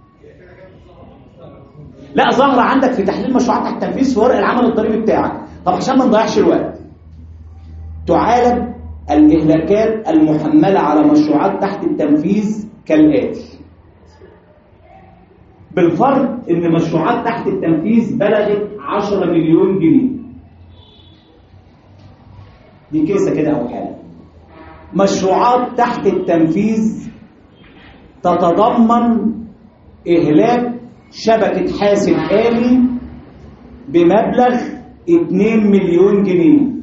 S2: لا، ظاهره عندك في تحليل مشروعات تحت التنفيذ في ورق العمل الضريبي بتاعك. طب عشان ما نضيعش الوقت، تعالج الاهلاكات المحمله على مشروعات تحت التنفيذ كالاتي: بالفرض ان مشروعات تحت التنفيذ بلغت عشرة مليون جنيه، دي كيسه كده او حاجه. مشروعات تحت التنفيذ تتضمن اهلاك شبكه حاسب آلي بمبلغ اتنين مليون جنيه.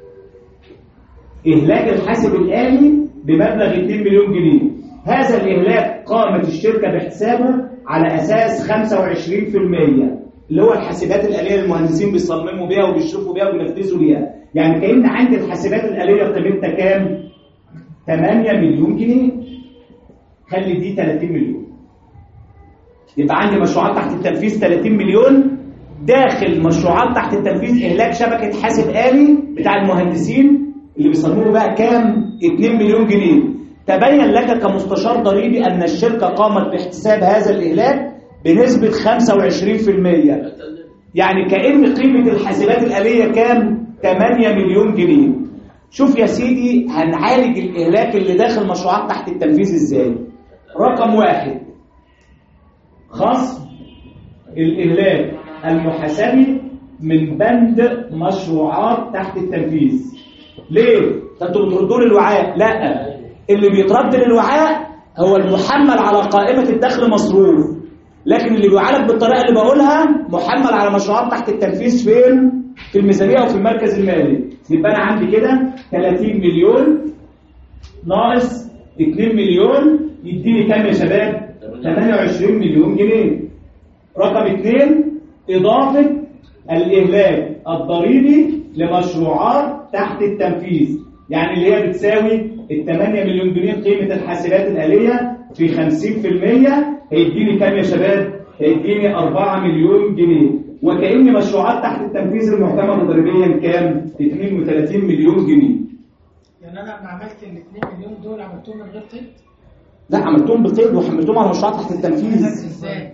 S2: إهلاك الحاسب الآلي بمبلغ اتنين مليون جنيه. هذا الإهلاك قامت الشركة باحتسابه على أساس خمسة وعشرين بالمئة اللي هو الحاسبات الآلية اللي المهندسين بيصمموا بيها وبيشرفوا بيها وبينفذوا بيها. يعني كأن عندي الحاسبات الآلية قيمتها كام؟ تمانية مليون جنيه. خلي دي تلاتين مليون. يبقى عندي مشروعات تحت التنفيذ تلاتين مليون، داخل مشروعات تحت التنفيذ إهلاك شبكة حاسب آلي بتاع المهندسين اللي بيصمموا بقى كام؟ اتنين مليون جنيه. تبين لك كمستشار ضريبي أن الشركة قامت باحتساب هذا الإهلاك بنسبة خمسة وعشرين بالمئة. يعني كأن قيمة الحاسبات الآلية كام؟ تمانية مليون جنيه. شوف يا سيدي هنعالج الإهلاك اللي داخل مشروعات تحت التنفيذ إزاي؟ رقم واحد، خاص الإهلاك المحاسبي من بند مشروعات تحت التنفيذ. ليه؟ انتوا بتردوا للوعاء؟ لا، اللي بيترد للوعاء هو المحمل على قائمة الدخل مصروف، لكن اللي بيعالج بالطريقه اللي بقولها محمل على مشروعات تحت التنفيذ فين؟ في الميزانيه وفي المركز المالي. يبقى انا عندي كده ثلاثين مليون ناقص اتنين مليون يديني كام يا شباب؟ ثمانية وعشرين مليون جنيه. رقم اثنين اضافه الاهلاك الضريبي لمشروعات تحت التنفيذ، يعني اللي هي بتساوي ال ثمانية مليون جنيه قيمه الحاسبات الآلية في خمسين في المية هيديني كام يا شباب؟ هيديني أربعة مليون جنيه. وكأن مشروعات تحت التنفيذ المعتمده ضريبيا كام؟ اثنين وثلاثين مليون جنيه.
S9: يعني انا لما عملت ال اتنين مليون دول عملتهم من غير قيد؟
S2: لا عملتهم بقيد وحملتهم على مشروعات تحت التنفيذ.
S9: ازاي؟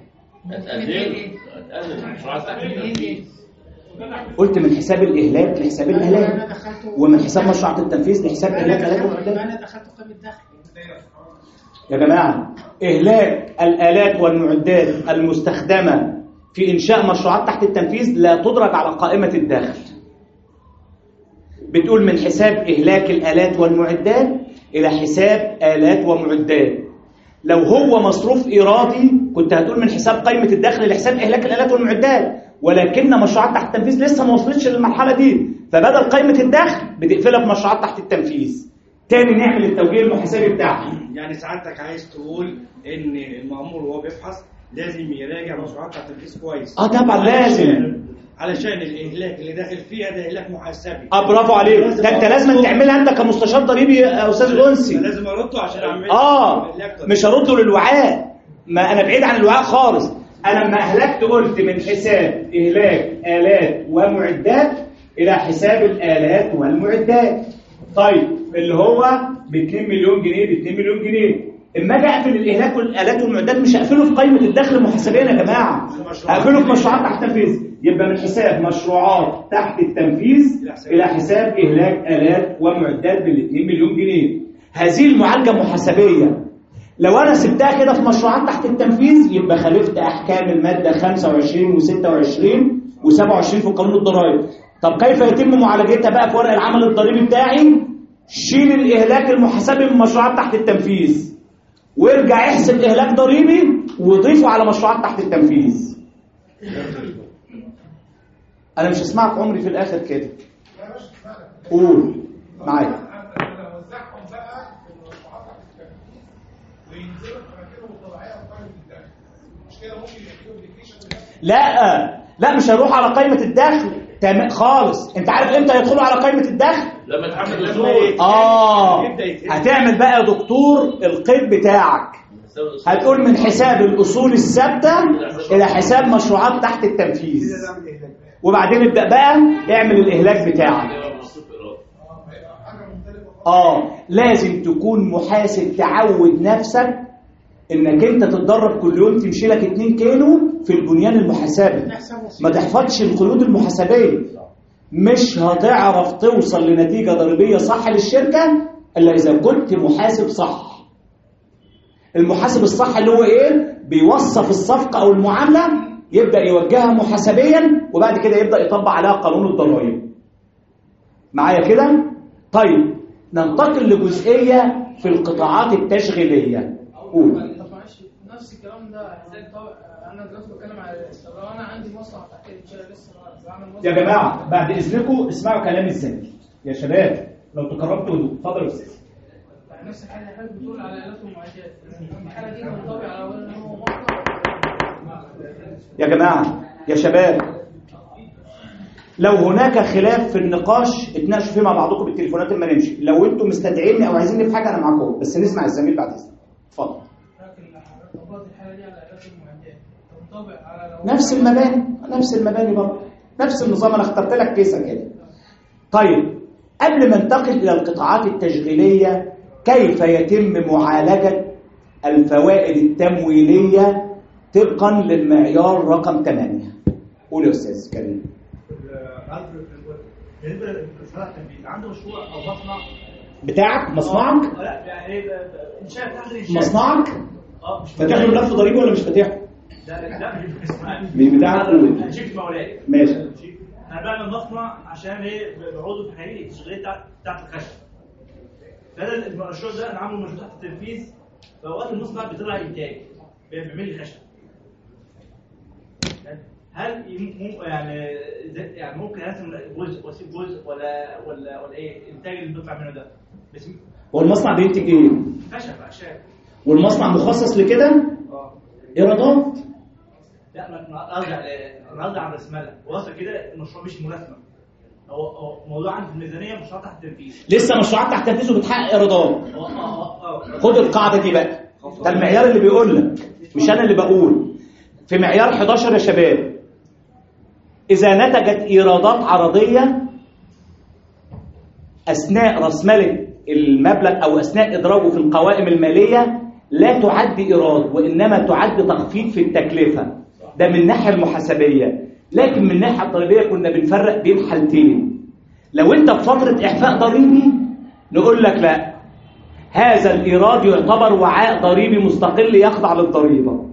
S2: قلت من حساب الاهلاك لحساب الاهلاك، ومن حساب مشروعات التنفيذ لحساب اهلاك الاهلاك والمعدات.
S9: انا دخلت قيمه دخل
S2: يا جماعه اهلاك الالات والمعدات المستخدمه في انشاء مشروعات تحت التنفيذ لا تدرج على قائمه الدخل. بتقول من حساب اهلاك الالات والمعدات الى حساب الات ومعدات. لو هو مصروف إيرادي كنت هتقول من حساب قائمة الدخل لحساب إهلاك الآلات والمعدات، ولكن مشروعات تحت التنفيذ لسه ما وصلتش للمرحلة دي، فبدل قائمة الدخل بتقفلها في مشروعات تحت التنفيذ. تاني نعمل التوجيه المحاسبي بتاعها.
S11: يعني سعادتك عايز تقول إن المأمور وهو بيفحص لازم يراجع مشروعات تحت التنفيذ كويس.
S2: اه طبعا لازم.
S11: علشان الإهلاك اللي داخل فيها ده إهلاك محاسبي.
S2: اه برافو عليك، ده أنت لازم تعملها أنت كمستشار ضريبي يا أستاذ الأنسي.
S11: لازم أرده عشان أعمل
S2: اه مش هرده للوعاء، ما أنا بعيد عن الوعاء خالص. أنا لما أهلكت قلت من حساب إهلاك آلات ومعدات إلى حساب الآلات والمعدات. طيب اللي هو ب اتنين مليون جنيه ب اتنين مليون جنيه. اما اجي اقفل الاهلاك والالات والمعدات مش هقفله في قائمه الدخل المحاسبيه يا جماعه، هقفله في مشروعات تحت التنفيذ. يبقى من حساب مشروعات تحت التنفيذ الى حساب اهلاك الات ومعدات بال اتنين مليون جنيه. هذه المعالجه محاسبيه لو انا سبتها كده في مشروعات تحت التنفيذ يبقى خالفت احكام الماده خمسة وعشرين وستة وعشرين وسبعة وعشرين في قانون الضرائب. طب كيف يتم معالجتها بقى في ورق العمل الضريبي بتاعي؟ شيل الاهلاك المحاسبي من مشروعات تحت التنفيذ وارجع احسب اهلاك ضريبي وضيفه على مشروعات تحت التنفيذ. انا مش هسمعك عمري في الاخر كده. قول معايا. لا لا مش هيروح على قائمه الدخل تمام خالص. انت عارف امتى يدخلوا على قائمه الدخل؟
S4: لما تعمل الاصول.
S2: اه هتعمل بقى يا دكتور القيد بتاعك، هتقول من حساب الاصول الثابته الى حساب مشروعات تحت التنفيذ، وبعدين ابدا بقى اعمل الاهلاك بتاعك. اه لازم تكون محاسب تعود نفسك انك انت تتدرب كل يوم تمشي لك اتنين كيلو في البنيان المحاسبي، ما تحفظش القيود المحاسبيه. مش هتعرف توصل لنتيجه ضريبيه صح للشركه الا اذا كنت محاسب صح. المحاسب الصح اللي هو ايه؟ بيوصف الصفقه او المعامله يبدا يوجهها محاسبيا وبعد كده يبدا يطبق عليها قانون الضرائب. معايا كده؟ طيب ننتقل لجزئيه في القطاعات التشغيليه. قول.
S9: طب معلش نفس الكلام ده انا دلوقتي بتكلم على لو انا عندي مصنع تحت الانشاء لسه بعمل مصنع.
S2: يا جماعه بعد اذنكم اسمعوا كلامي ازاي يا شباب، لو تقربتوا هدوء. اتفضل يا استاذ.
S9: نفس الحاله اللي حضرتك بتقول على الات ومعدات، الحاله دي منطبقه على اول ان هو مصنع.
S2: يا جماعه يا شباب لو هناك خلاف في النقاش اتناقشوا فيه مع بعضكم بالتليفونات لما نمشي. لو انتم مستدعيني او عايزيني في حاجه انا معاكم، بس نسمع الزميل بعد اذنك. اتفضل. نفس المباني نفس المباني برضه نفس النظام. انا اخترت لك كيسه كده. طيب قبل ما ننتقل الى القطاعات التشغيليه كيف يتم معالجه الفوائد التمويليه طبقا للمعيار رقم ثمانية؟ قول يا استاذ كريم.
S3: بالنسبه للصناعه التنفيذ عنده مشروع او مصنع
S2: بتاعك مصنعك؟
S3: لا يعني انشاء تحت الانشاء
S2: مصنعك؟
S3: اه مش
S2: فاتح له ملف ضريبي ولا مش فاتحه؟
S3: لا لا مش
S2: مش بتاعك. قول.
S3: شركه مولات.
S2: ماشي.
S3: انا بعمل مصنع عشان ايه بعوضه في حقيقه التشغيليه بتاعت بتاعت الخشب. فانا المشروع ده انا عامله مشروع تحت التنفيذ، فاوقات المصنع بيطلع انتاج بيعمل لي خشب.
S12: هل يم- يعني زي- يعني ممكن ارسم جزء واسيب جزء ولا ولا ولا ايه الانتاج اللي بيطلع منه ده؟ بس
S2: هو المصنع بينتج ايه؟
S12: خشب اعشاب.
S2: والمصنع مخصص لكده؟
S12: اه
S2: ايرادات.
S12: لا ما ما قصدي على- انا قصدي على الرسمله واصل كده المشروع مش مرسم. هو هو موضوع عند الميزانيه مشروع تحت التنفيذ.
S2: لسه مشروعات تحت تنفيذه بتحقق ايرادات.
S12: اه اه اه
S2: خد القاعده دي بقى، ده المعيار اللي بيقول لك مش انا اللي بقول. في معيار حداشر يا شباب، اذا نتجت ايرادات عرضيه اثناء رسمله المبلغ او اثناء ادراجه في القوائم الماليه لا تعد ايراد وانما تعد تخفيض في التكلفه. ده من الناحيه المحاسبيه، لكن من الناحيه الضريبيه كنا بنفرق بين حالتين. لو انت في فتره اعفاء ضريبي نقول لك لا، هذا الايراد يعتبر وعاء ضريبي مستقل يخضع للضريبه.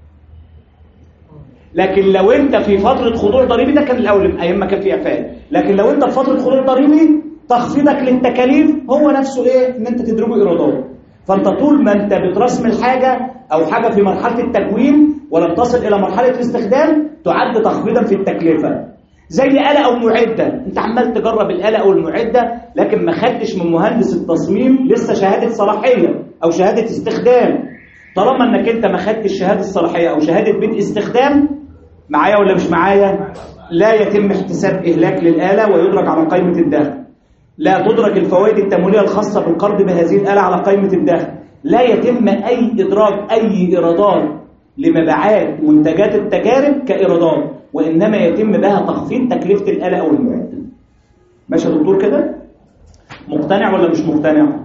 S2: لكن لو انت في فتره خضوع ضريبي، ده كان الاول ايام ما كان في اعفاء، لكن لو انت في فتره خضوع ضريبي تخفيضك للتكاليف هو نفسه ايه؟ ان انت تدرجه ايرادات. فانت طول ما انت بترسم الحاجه او حاجه في مرحله التكوين ولم تصل الى مرحله الاستخدام تعد تخفيضا في التكلفه. زي آلة او معده، انت عمال تجرب الآلة او المعده لكن ما خدتش من مهندس التصميم لسه شهاده صلاحيه او شهاده استخدام. طالما انك انت ما خدتش شهاده الصلاحيه او شهاده بدء استخدام، معايا ولا مش معايا؟ لا يتم احتساب اهلاك للآلة ويدرج على قائمه الدخل. لا تدرج الفوائد التمويليه الخاصه بالقرض بهذه الآلة على قائمه الدخل. لا يتم اي ادراج اي ايرادات لمبيعات منتجات التجارب كايرادات، وانما يتم بها تخفيض تكلفه الآلة او المعده. ماشي يا دكتور كده؟ مقتنع ولا مش مقتنع؟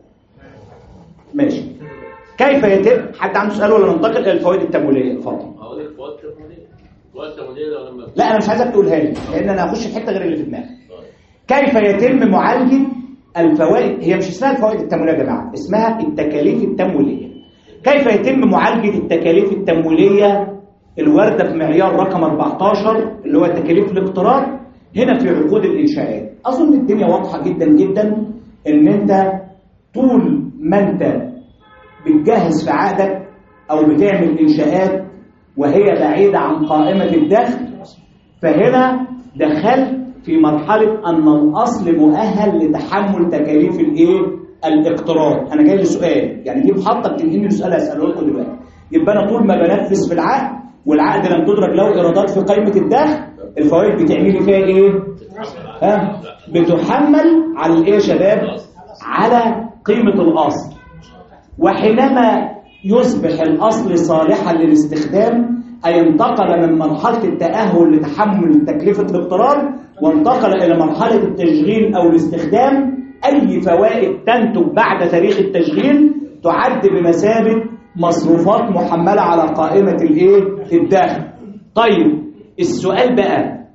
S2: ماشي. كيف يتم؟ حد عنده سؤال ولا ننتقل الى الفوائد التمويليه؟ اتفضل.
S4: هقول لك فوائد تمويليه. فوائد تمويليه لو لما
S2: لا انا مش عايزك تقولها لي لان انا هخش في حته غير اللي في دماغي. كيف يتم معالجه الفوائد؟ هي مش اسمها الفوائد التمويليه يا جماعه، اسمها التكاليف التمويليه. كيف يتم معالجه التكاليف التمويليه الوارده في معيار رقم أربعتاشر اللي هو تكاليف الاقتراض هنا في عقود الانشاءات؟ اظن الدنيا واضحه جدا جدا ان انت طول ما انت بتجهز في عقدك او بتعمل انشاءات وهي بعيده عن قائمه الدخل، فهنا دخلت في مرحله ان الاصل مؤهل لتحمل تكاليف الايه؟ الاقتراض. انا جاي لسؤال، يعني دي محطه بتنقلني لسؤال هساله لكم دلوقتي. يبقى انا طول ما بنفذ في العقد والعقد لم تدرك له ايرادات في قائمه الدخل، الفوائد بتعملي فيها ايه؟ ها؟ بتحمل على الايه يا شباب؟ على قيمه الاصل. وحينما يصبح الاصل صالحا للاستخدام اي انتقل من مرحله التاهل لتحمل تكلفه الاقتراض وانتقل الى مرحله التشغيل او الاستخدام، اي فوائد تنتج بعد تاريخ التشغيل تعد بمثابه مصروفات محمله على قائمه الايه؟ الدخل. طيب السؤال بقى،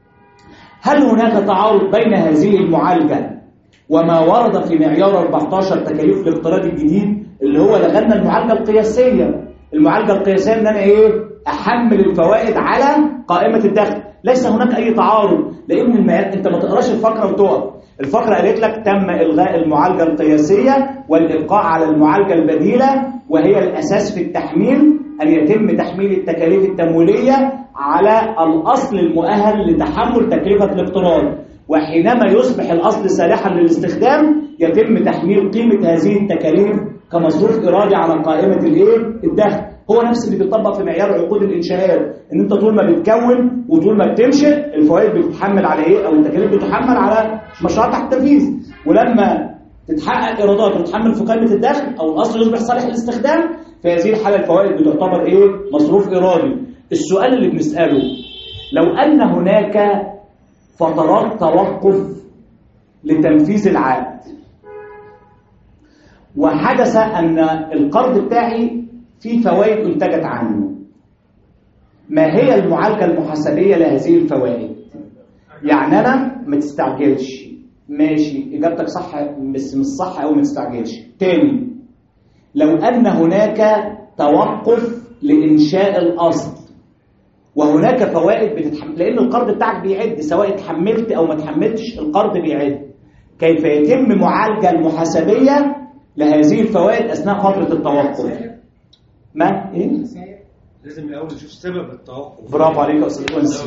S2: هل هناك تعارض بين هذه المعالجه وما ورد في معيار أربعتاشر تكاليف الاقتراض الجديد اللي هو لغنا المعالجه القياسيه؟ المعالجه القياسيه ان انا ايه؟ احمل الفوائد على قائمه الدخل. ليس هناك اي تعارض، لان المعيار انت ما تقراش الفقره وتقف. الفقره قالت لك تم الغاء المعالجه القياسيه والابقاء على المعالجه البديله، وهي الاساس في التحميل ان يتم تحميل التكاليف التمويليه على الاصل المؤهل لتحمل تكلفه الاقتراض. وحينما يصبح الاصل صالحا للاستخدام يتم تحميل قيمه هذه التكاليف كمصروف ارادي على قائمه الايه؟ الدخل. هو نفس اللي بيطبق في معيار عقود الانشاءات، ان انت طول ما بتكون وطول ما بتنشئ الفوائد بتتحمل على ايه؟ او التكاليف بتحمل على مشروع تحت التنفيذ. ولما تتحقق ايرادات وتتحمل في قائمه الدخل او الاصل يصبح صالح للاستخدام، في هذه الحاله الفوائد بتعتبر ايه؟ مصروف ارادي. السؤال اللي بنساله، لو ان هناك فترات توقف لتنفيذ العقد وحدث ان القرض بتاعي فيه فوائد انتجت عنه، ما هي المعالجه المحاسبيه لهذه الفوائد؟ يعني انا ما تستعجلش، ماشي اجابتك صح بس مش صح او ما تستعجلش. تاني، لو ان هناك توقف لانشاء الاصل وهناك فوائد بتتحمل، لان القرض بتاعك بيعد سواء اتحملت او ما اتحملتش القرض بيعد، كيف يتم معالجه المحاسبيه لهذه الفوائد اثناء فتره التوقف؟ ما ايه؟
S11: لازم الاول نشوف سبب التوقف.
S2: برافو عليك يا استاذ انسي.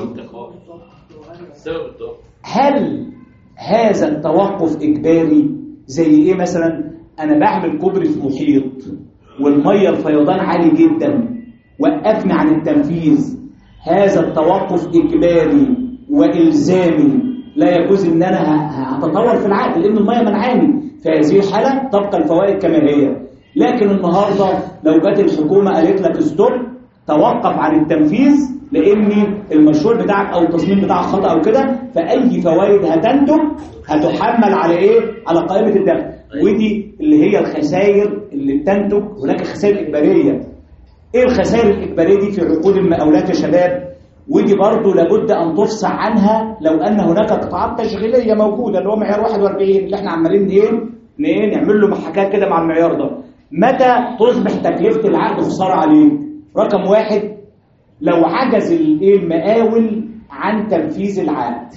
S4: سبب التوقف،
S2: هل هذا التوقف اجباري؟ زي ايه مثلا؟ انا بعمل كوبري في محيط والميه الفيضان عالي جدا، وقفني عن التنفيذ. هذا التوقف اجباري والزامي، لا يجوز ان انا هتطور في العقد لان الميه منعاني. في هذه الحاله تبقى الفوائد كما هي. لكن النهارده لو جت الحكومه قالت لك ستوب، توقف عن التنفيذ لان المشروع بتاعك او التصميم بتاعك خطا او كده، فاي فوائد هتنتج هتحمل على ايه؟ على قائمه الدخل. ودي اللي هي الخسائر اللي بتنتج. هناك خسائر اجباريه. ايه الخسائر الاجباريه دي في عقود المقاولات يا شباب؟ ودي برضه لابد ان تفصح عنها لو ان هناك قطاعات تشغيليه موجوده، اللي هو معيار واحد وأربعين اللي احنا عمالين ايه ايه نعمل له محاكاه كده مع المعيار ده. متى تصبح تكلفه العقد خساره عليك؟ رقم واحد، لو عجز الايه المقاول عن تنفيذ العقد.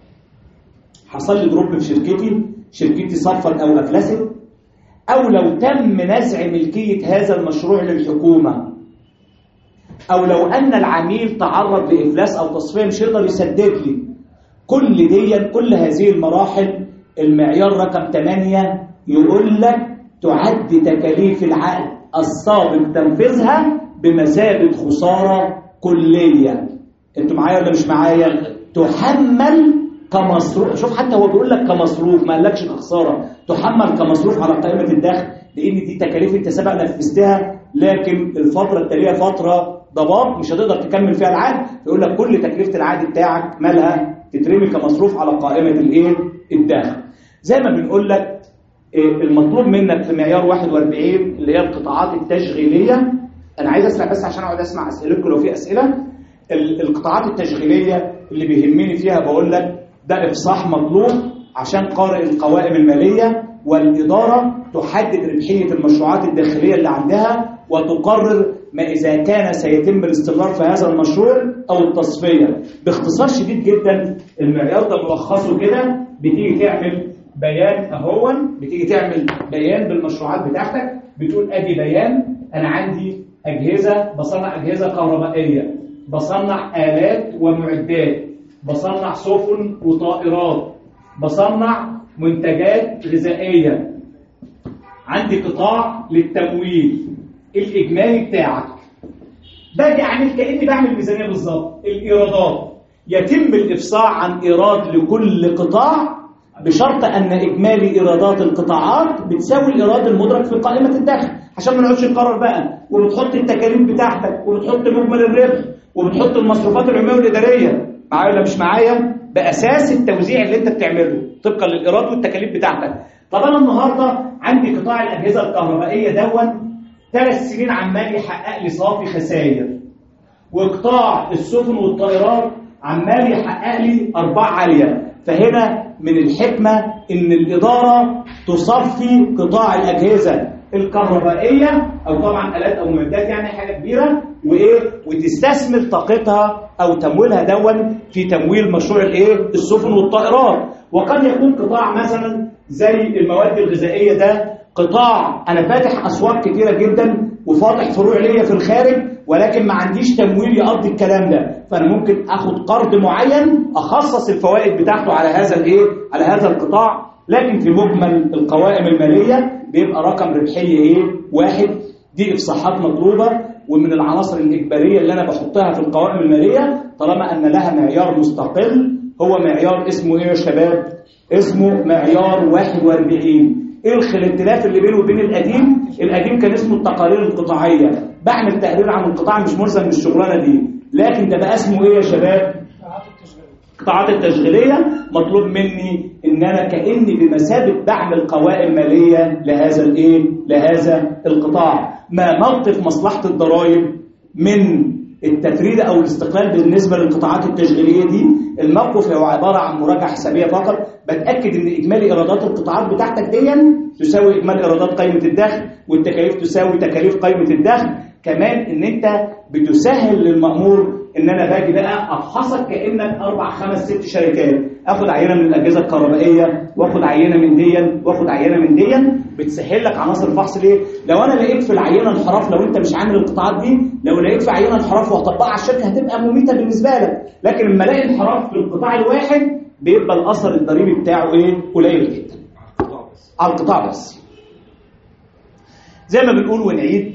S2: حصل لي دروب في شركتي، شركتي صفت او افلست، او لو تم نزع ملكيه هذا المشروع للحكومه، او لو ان العميل تعرض لافلاس او تصفيه مش يقدر يسدد لي. كل دي كل هذه المراحل المعيار رقم ثمانية يقول لك تعد تكاليف العقد السابق تنفيذها بمثابه خساره كليه. انتوا معايا ولا مش معايا؟ تحمل كمصروف. شوف حتى هو بيقول لك كمصروف، ما قالكش كخساره. تحمل كمصروف على قائمه الدخل لان دي تكاليف انت سبق نفذتها، لكن الفتره التاليه فتره ضباط مش هتقدر تكمل فيها العقد، فيقول لك كل تكلفه العقد بتاعك مالها تترمي كمصروف على قائمه الايه؟ الدخل. زي ما بنقول لك المطلوب منك في معيار واحد وأربعين اللي هي القطاعات التشغيليه. انا عايز اسمع بس عشان اقعد اسمع اسئلتكم لو في اسئله. القطاعات التشغيليه اللي بيهمني فيها بقول لك ده افصاح مطلوب عشان قارئ القوائم الماليه والاداره تحدد ربحيه المشروعات الداخليه اللي عندها وتقرر ما إذا كان سيتم الاستمرار في هذا المشروع أو التصفية. باختصار شديد جدا المعيار ده ملخصه كده، بتيجي تعمل بيان أهون، بتيجي تعمل بيان بالمشروعات بتاعتك، بتقول أدي بيان أنا عندي أجهزة، بصنع أجهزة كهربائية، بصنع آلات ومعدات، بصنع سفن وطائرات، بصنع منتجات غذائية، عندي قطاع للتمويل. الإجمالي بتاعك باجي أعمل كأني بعمل ميزانية بالظبط. الإيرادات يتم الإفصاح عن إيراد لكل قطاع بشرط أن إجمالي إيرادات القطاعات بتساوي الإيراد المدرك في قائمة الدخل، عشان ما نقعدش نقرر بقى وبتحط التكاليف بتاعتك وبتحط مجمل الربح وبتحط المصروفات العمومية والإدارية. معايا ولا مش معايا؟ بأساس التوزيع اللي أنت بتعمله طبقا للإيراد والتكاليف بتاعتك. طب أنا النهارده عندي قطاع الأجهزة الكهربائية دون ثلاث سنين عمال يحقق لي صافي خسائر، وقطاع السفن والطائرات عمال يحقق لي أرباح عالية. فهنا من الحكمة إن الإدارة تصفي قطاع الأجهزة الكهربائية أو طبعا آلات أو معدات، يعني حاجة كبيرة، وإيه وتستثمر طاقتها أو تمويلها دون في تمويل مشروع الإيه السفن والطائرات. وقد يكون قطاع مثلا زي المواد الغذائية ده قطاع أنا فاتح أسواق كتيرة جدا وفاتح فروع ليا في الخارج، ولكن ما عنديش تمويل يقضي الكلام ده، فأنا ممكن أخد قرض معين أخصص الفوائد بتاعته على هذا الإيه على هذا القطاع. لكن في مجمل القوائم المالية بيبقى رقم ربحية إيه واحد. دي إفصاحات مطلوبة ومن العناصر الإجبارية اللي أنا بحطها في القوائم المالية طالما أن لها معيار مستقل. هو معيار اسمه إيه يا شباب؟ اسمه معيار واحد وأربعين. ايه الاختلاف اللي بينه وبين القديم؟ القديم كان اسمه التقارير القطاعيه، بعمل تقرير عن القطاع مش ملزم بالشغلانه دي، لكن ده بقى اسمه ايه يا شباب؟ القطاعات التشغيليه. مطلوب مني ان انا كاني بمثابه بعمل قوائم ماليه لهذا الايه؟ لهذا القطاع. ما موقف مصلحه الضرائب من التفريد او الاستقلال بالنسبه للقطاعات التشغيليه دي؟ الموقف هو عباره عن مراجعه حسابيه فقط، بتاكد ان اجمالي ايرادات القطاعات بتاعتك دي تساوي اجمالي ايرادات قائمه الدخل، والتكاليف تساوي تكاليف قائمه الدخل. كمان ان انت بتسهل للمأمور ان انا باجي بقى افحصك كانك اربع خمس ست شركات، اخد عينه من الاجهزه الكهربائيه واخد عينه من ديا واخد عينه من ديا، بتسهل لك عناصر الفحص. ليه؟ لو انا لقيت في العينه انحراف، لو انت مش عامل القطاعات دي، لو لقيت في عينه انحراف وهطبقها على الشركه هتبقى مميته بالنسبه لك، لكن لما الاقي انحراف في القطاع الواحد بيبقى الاثر الضريبي بتاعه ايه؟ قليل جدا. على القطاع بس. زي ما بنقول ونعيد،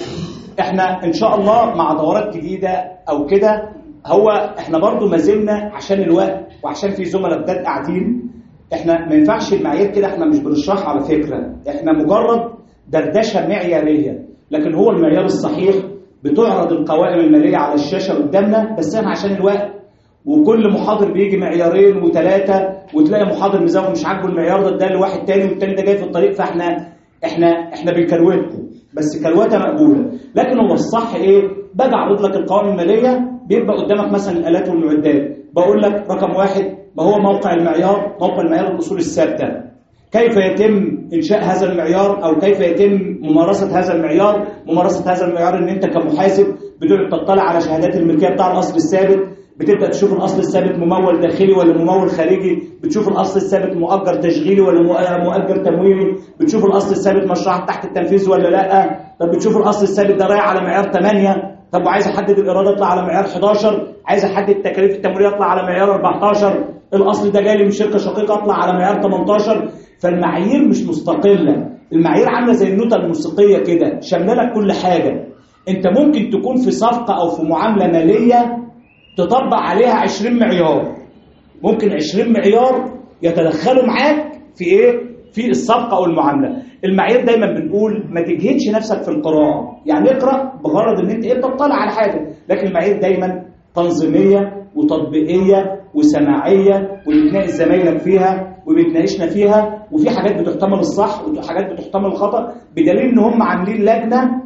S2: احنا ان شاء الله مع دورات جديده او كده، هو احنا برضو ما زلنا عشان الوقت وعشان في زملاء جداد قاعدين، احنا ما ينفعش المعايير كده، احنا مش بنشرحها على فكره، احنا مجرد دردشه معياريه، لكن هو المعيار الصحيح بتعرض القوائم الماليه على الشاشه قدامنا، بس احنا عشان الوقت وكل محاضر بيجي معيارين وثلاثه، وتلاقي محاضر مزود مش عاجبه المعيار ده اداه لواحد تاني والتاني ده جاي في الطريق، فاحنا احنا احنا بنكروتكم بس كروته مقبوله. لكن هو الصح ايه؟ باجي اعرض لك القوائم الماليه، بيبقى قدامك مثلا الالات والمعدات، بقول لك رقم واحد ما هو موقع المعيار، موقع المعيار الاصول الثابته، كيف يتم انشاء هذا المعيار او كيف يتم ممارسه هذا المعيار. ممارسه هذا المعيار ان انت كمحاسب بتقعد تطلع على شهادات الملكيه بتاع الاصل الثابت، بتبدا تشوف الاصل الثابت ممول داخلي ولا ممول خارجي، بتشوف الاصل الثابت مؤجر تشغيلي ولا مؤجر تمويلي، بتشوف الاصل الثابت مشروع تحت التنفيذ ولا لا، طب بتشوف الاصل الثابت ده رايح على معيار ثمانية، طب وعايز احدد الايراد اطلع على معيار حداشر، عايز احدد التكاليف التمويليه اطلع على معيار اربعتاشر، الاصل ده جاي لي من شركه شقيقه اطلع على معيار تمنتاشر. فالمعايير مش مستقله، المعايير عامله زي النوتة الموسيقيه كده، شامله لك كل حاجه. انت ممكن تكون في صفقه او في معامله ماليه تطبق عليها عشرين معيار، ممكن عشرين معيار يتدخلوا معاك في ايه؟ في الصفقه او المعامله. المعايير دايما بنقول ما تجهدش نفسك في القراءه، يعني اقرا بغرض ان انت ايه؟ تطلع على حاجه، لكن المعايير دايما تنظيميه وتطبيقيه وسماعيه، وبتناقش زمايلك فيها وبتناقشنا فيها، وفي حاجات بتحتمل الصح وحاجات بتحتمل الخطا، بدليل ان هم عاملين لجنه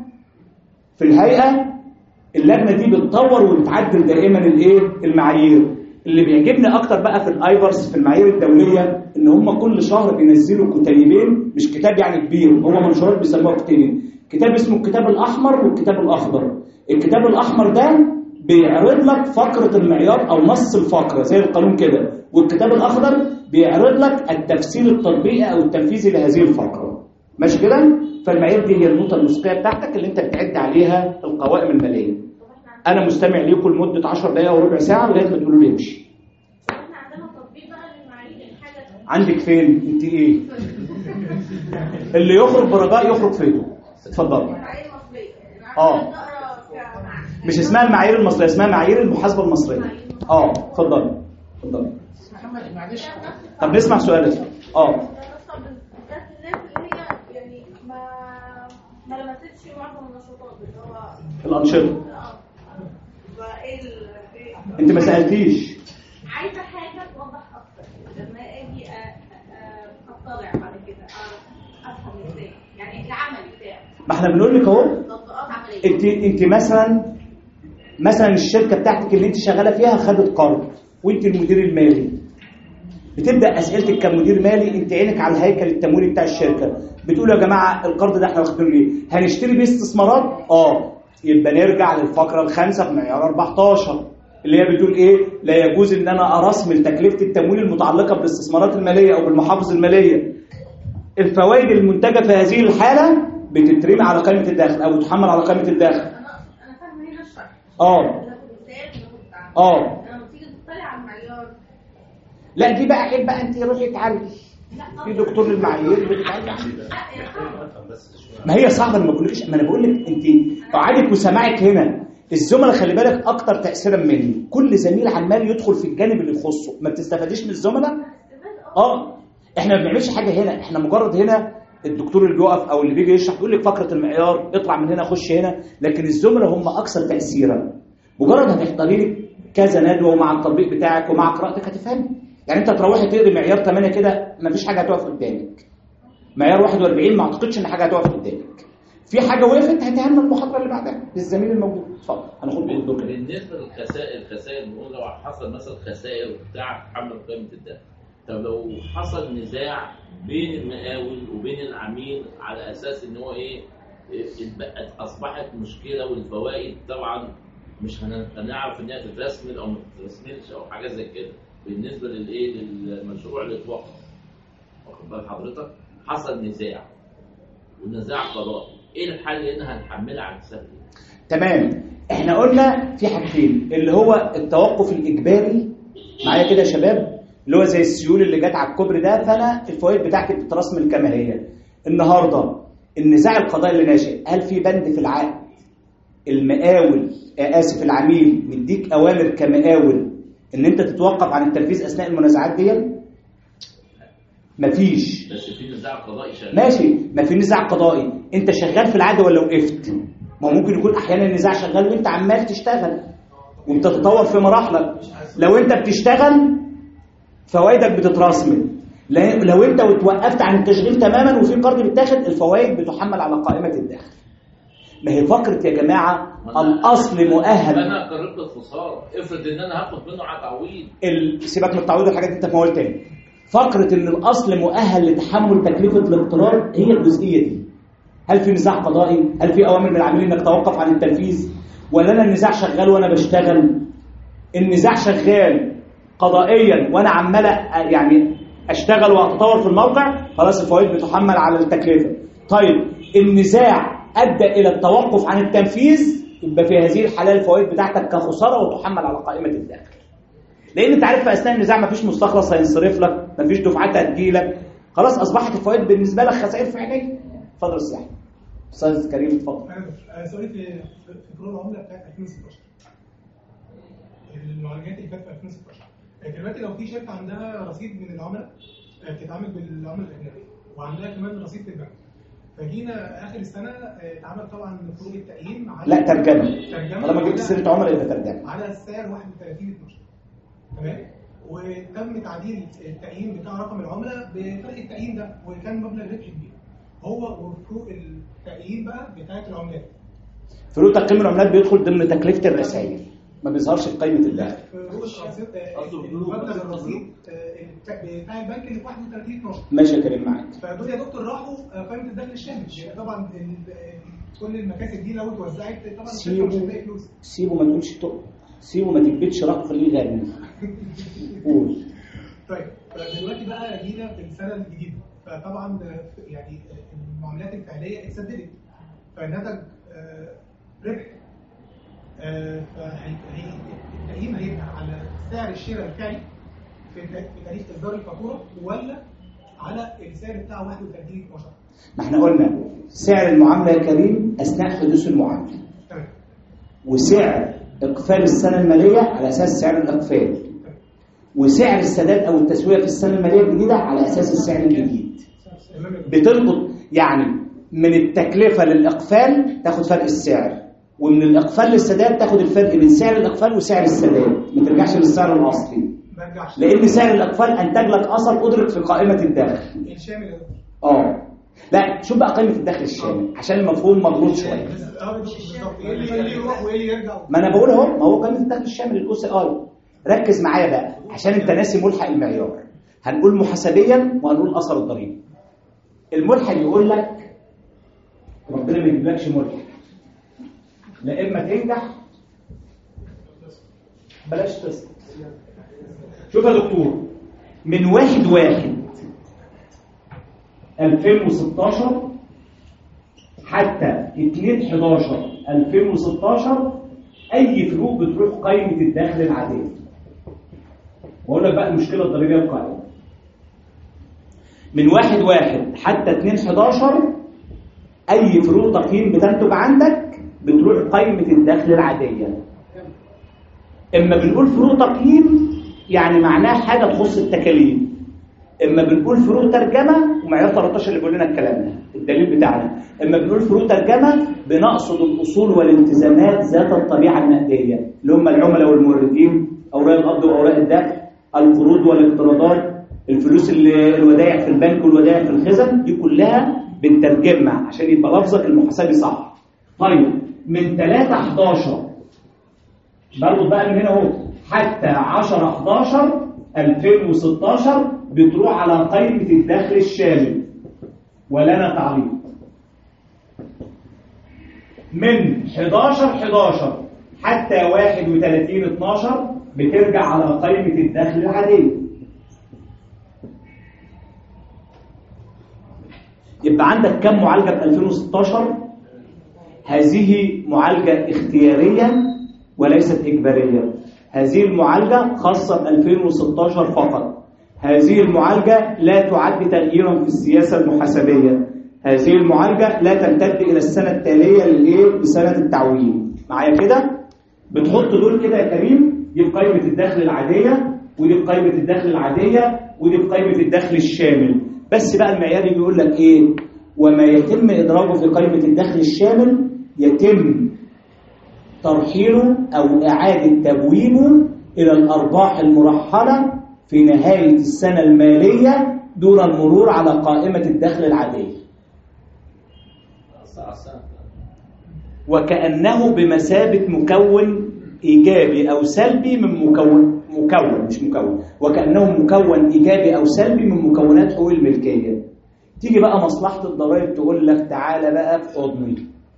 S2: في الهيئه، اللجنه دي بتطور وبتعدل دائما الايه؟ المعايير. اللي بيعجبني اكتر بقى في الايفرس في المعايير الدوليه ان هم كل شهر بينزلوا كتيبين، مش كتاب يعني كبير، هو منشورات بيسموها كتيبين، كتاب اسمه الكتاب الاحمر والكتاب الاخضر. الكتاب الاحمر ده بيعرض لك فقره المعيار او نص الفقره زي القانون كده، والكتاب الاخضر بيعرض لك التفسير التطبيقي او التنفيذي لهذه الفقره. ماشي كده؟ فالمعايير دي هي النوتة الموسيقيه بتاعتك اللي انت بتعد عليها القوائم الماليه. انا مستمع ليكم لمده عشر دقائق وربع ساعه لغايه ما تقولوا لي امشي.
S8: احنا عندنا تطبيق بقى للمعايير الحاجه
S2: عندك فين؟ انت ايه؟ اللي يخرج برجاء يخرج فين؟ اتفضل.
S8: المعايير المصريه.
S2: اه مش اسمها المعايير المصريه، اسمها معايير المحاسبه المصريه. اه اتفضل اتفضل.
S9: محمد معلش.
S2: طب نسمع سؤالك. اه
S8: الناس اللي هي يعني ما ما لمستش معظم النشاطات اللي هو
S2: الانشطه.
S8: فايه
S2: انت ما سالتيش.
S8: عايزه حاجه توضح اكتر لما اجي اطلع بعد كده افهم ازاي يعني العمل بتاعي.
S2: ما احنا بنقول لك اهو، انت انت مثلا مثلا الشركه بتاعتك اللي انت شغاله فيها خدت قرض وانت المدير المالي، بتبدا اسئلتك كمدير مالي، انت عينك على الهيكل التمويلي بتاع الشركه، بتقول يا جماعه القرض ده احنا واخدينه ليه؟ هنشتري بيه استثمارات؟ اه يبقى نرجع للفقره الخامسه في معيار اربعتاشر اللي هي بتقول ايه؟ لا يجوز ان انا ارسم تكلفه التمويل المتعلقه بالاستثمارات الماليه او بالمحافظ الماليه. الفوائد المنتجه في هذه الحاله بتترمي على قائمه الدخل او تحمل على قائمه الدخل.
S8: انا فاهمه هنا الشرح.
S2: اه اه
S8: لما تيجي تطلع على المعيار
S2: لا دي بقى عيب بقى، انت روحي اتعالجي في دكتور للمعايير بتتعالجي. ما هي صعبه، انا ما بقولكش، ما انا بقول لك انت قعدك وسماعك هنا. الزملاء خلي بالك اكتر تاثيرا مني، كل زميل عمال يدخل في الجانب اللي يخصه، ما بتستفاديش من الزملاء. اه احنا ما بنعملش حاجه هنا، احنا مجرد هنا الدكتور اللي بيقف او اللي بيجي يشرح يقول لك فقره المعيار اطلع من هنا خش هنا، لكن الزملاء هم اكثر تاثيرا. مجرد هتحضري لك كذا ندوه ومع التطبيق بتاعك ومع قراءتك هتفهمي. يعني انت تروحي تقري معيار ثمانية كده ما فيش حاجه هتقف قدامك، معيار واحد واربعين ما اعتقدش ان حاجه هتقف قدامك، في حاجه وقفت هتهم المحاضره اللي بعدها للزميل الموجود. اتفضل هناخد بالدور.
S4: بالنسبه للخسائر، الخسائر بنقول لو حصل مثلا خسائر بتاع تحمل قيمه الدخل، طب لو حصل نزاع بين المقاول وبين العميل على اساس ان هو ايه، اصبحت مشكله والفوائد طبعا مش هنعرف ان هي تترسمل او ما تترسملش او حاجه زي كده بالنسبه للايه للمشروع اللي اتوقف. واخد بال حضرتك؟ حصل نزاع والنزاع قضائي، ايه الحل هنا؟ هنحملها على حساب ايه؟
S2: تمام. احنا قلنا في حاجتين، اللي هو التوقف الاجباري معايا كده يا شباب، اللي هو زي السيول اللي جت على الكوبري ده، فانا الفوائد بتاعتي بتترسمل كما هي. النهارده النزاع القضائي اللي ناشئ، هل في بند في العقد المقاول اسف العميل مديك اوامر كمقاول ان انت تتوقف عن التنفيذ اثناء المنازعات دي؟ مفيش.
S4: بس في نزاع قضائي شغال.
S2: ماشي، ما في نزاع قضائي، انت شغال في العقد ولا وقفت؟ ما هو ممكن يكون احيانا النزاع شغال وانت عمال تشتغل وبتتطور في مراحلك. لو انت بتشتغل فوائدك بتترسمل، لو انت وتوقفت عن التشغيل تماما وفي قرض بيتاخد، الفوائد بتحمل على قائمه الدخل. ما هي فقره يا جماعه الاصل مؤهل.
S4: انا قررت الخساره، افرض ان انا هاخد منه على تعويض.
S2: سيبك من التعويض والحاجات دي، انت في موال تاني. فقره ان الاصل مؤهل لتحمل تكلفه الاقتراض هي الجزئيه دي. هل في نزاع قضائي؟ هل في اوامر من العميل انك توقف عن التنفيذ؟ ولا انا النزاع شغال وانا بشتغل؟ النزاع شغال قضائيا وانا عمال يعني اشتغل واتطور في الموقع، خلاص الفوائد بتحمل على التكلفه. طيب النزاع ادى الى التوقف عن التنفيذ، يبقى في هذه الحاله الفوائد بتاعتك كخساره وتحمل على قائمه الدخل. لان انت عارف في اثناء النزاع مفيش مستخلص هينصرف لك، مفيش دفعات هتجيلك، خلاص اصبحت الفوائد بالنسبه لك خسائر فعليه. اتفضل الساحه. استاذ كريم اتفضل.
S5: انا سؤالي في في فروع العمله بتاعت ألفين وستاشر، المعالجات اللي كانت في ألفين وستاشر. دلوقتي لو في شركه عندها رصيد من العملاء بتتعامل بالعمله الاجنبيه وعندها كمان رصيد في البنك، فجينا اخر السنه اتعمل طبعا فروق التقييم على
S2: لا ترجمه
S5: ترجمه
S2: طالما جبت سيره عملاء يبقى ترجمه
S5: على السعر واحد وثلاثين اتناشر. تمام. وتم تعديل التقييم بتاع رقم العملاء بفرق التقييم ده، وكان مبلغ ربح كبير. هو وفروق التقييم بقى بتاعت العملات،
S2: فروق تقييم العملات بيدخل ضمن تكلفه الرسائل، ما بيظهرش في قائمه الدخل.
S5: فروق مبلغ الرصيد بتاع البنك اللي في واحد وثلاثين اتناشر.
S2: ماشي يا كريم معاك.
S5: فدول يا دكتور راحوا قائمه الدخل الشامل، يعني طبعا كل المكاسب دي لو اتوزعت طبعا
S2: سيبه مش هتلاقي فلوس. سيبه ما تقولش تقل، سيبه ما تكبتش رقم، خليه غني. قول.
S5: طيب دلوقتي بقى جينا في السنه الجديده، فطبعا يعني المعاملات الفعليه اتسددت، فنتج ربح. فالتقييم هيبقى على سعر الشراء الفعلي في تاريخ اصدار الفاتوره ولا على السعر بتاع واحد وثلاثين اتناشر؟
S2: ما احنا قلنا سعر المعامله يا كريم اثناء حدوث المعامله.
S5: تمام.
S2: وسعر اقفال السنه الماليه على اساس سعر الاقفال. وسعر السداد او التسويه في السنه الماليه الجديده على اساس السعر الجديد. بتلقط يعني من التكلفه للاقفال تاخد فرق السعر، ومن الاقفال للسداد تاخد الفرق بين سعر الاقفال وسعر السداد، ما ترجعش للسعر الاصلي. لان سعر الاقفال انتج لك اثر ادرك في قائمه الدخل
S5: الشامل.
S2: اه لا شوف بقى قائمه الدخل الشامل عشان المفهوم مغلوط شويه. ما انا بقول اهو، ما هو قائمه الدخل الشامل الاو سي اي. ركز معايا بقى عشان انت ناسي ملحق المعيار. هنقول محاسبيا وهنقول اثر الضريبه. الملحق يقول لك ربنا ما يجيبلكش ملحق، لا اما تنجح بلاش تسقط. شوف يا دكتور، من واحد واحد ألفين وستاشر حتى اتنين حداشر ألفين وستاشر اي فروق بتروح قائمه الدخل العاديه. واقول لك بقى المشكله الضريبيه القائمه من واحد واحد حتى اتنين حداشر اي فروق تقييم بتنتج عندك بتروح قائمه الدخل العاديه. اما بنقول فروق تقييم يعني معناه حاجه تخص التكاليف، اما بنقول فروق ترجمه ومعيار تلتاشر اللي بيقول لنا الكلام ده الدليل بتاعنا، اما بنقول فروق ترجمه بنقصد الاصول والالتزامات ذات الطبيعه النقديه اللي هم العملاء والموردين، اوراق القبض واوراق الدخل، القروض والاقتراضات، الفلوس اللي الودائع في البنك والودائع في الخزن، دي كلها بنترجمها عشان يبقى لفظك المحاسبي صح. طيب من تلاتة حداشر برضه بقى من هنا اهو حتى عشرة حداشر ألفين وستاشر بتروح على قائمه الدخل الشامل ولنا تعليق. من حداشر حداشر حتى واحد وثلاثين اتناشر بترجع على قائمة الدخل العادية. يبقى عندك كم معالجة في ألفين وستاشر؟ هذه معالجة اختيارية وليست إجبارية. هذه المعالجة خاصة ب ألفين وستاشر فقط. هذه المعالجة لا تعد تغييرا في السياسة المحاسبية. هذه المعالجة لا تمتد إلى السنة التالية للإيه؟ لسنة التعويم. معايا كده؟ بتحط دول كده يا كريم، دي بقائمة الدخل العادية، ودي بقائمة الدخل العادية، ودي بقائمة الدخل الشامل. بس بقى المعياري بيقول لك إيه؟ وما يتم إدراجه في قائمة الدخل الشامل يتم ترحيله أو إعادة تبويبه إلى الأرباح المرحلة في نهاية السنة المالية دون المرور على قائمة الدخل العادية. وكأنه بمثابة مكون إيجابي أو سلبي من مكون مكون مش مكون وكأنه مكون إيجابي أو سلبي من مكونات حقوق الملكية. تيجي بقى مصلحة الضرائب تقول لك تعالى بقى في حضني،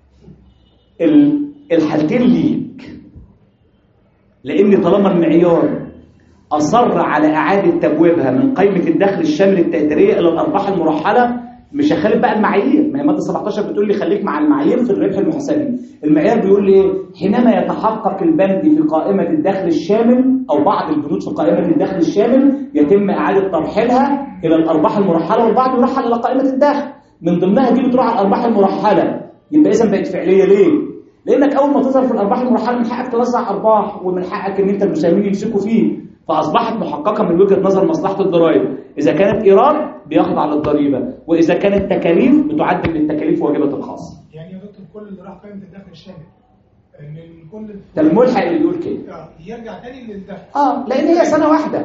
S2: الحالتين ليك، لأن طالما المعيار أصر على إعادة تبويبها من قائمة الدخل الشامل التقديرية إلى الأرباح المرحلة، مش هخالف بقى المعايير. ما هي مادة سبعتاشر بتقول لي خليك مع المعايير في الربح المحاسبي. المعيار بيقول لي ايه؟ حينما يتحقق البند في قائمة الدخل الشامل أو بعض البنود في قائمة الدخل الشامل يتم إعادة ترحيلها إلى الأرباح المرحلة، والبعض يرحل إلى قائمة الدخل. من ضمنها دي بتروح على الأرباح المرحلة. يبقى إذا بقت فعلية ليه؟ لأنك أول ما تظهر في الأرباح المرحلة من حقك توزع أرباح، ومن حقك إن أنت المساهمين يمسكوا فيه، فأصبحت محققة من وجهة نظر مصلحة الضرائب. إذا كانت إيراد بيخضع للضريبة، وإذا كانت تكاليف بتعد من التكاليف واجبة الخاصة.
S5: يعني يا دكتور كل اللي راح قائمة الدخل الشامل من كل
S2: ده الملحق اللي بيقول كده.
S5: اه يرجع تاني للدخل.
S2: اه لأن هي سنة واحدة.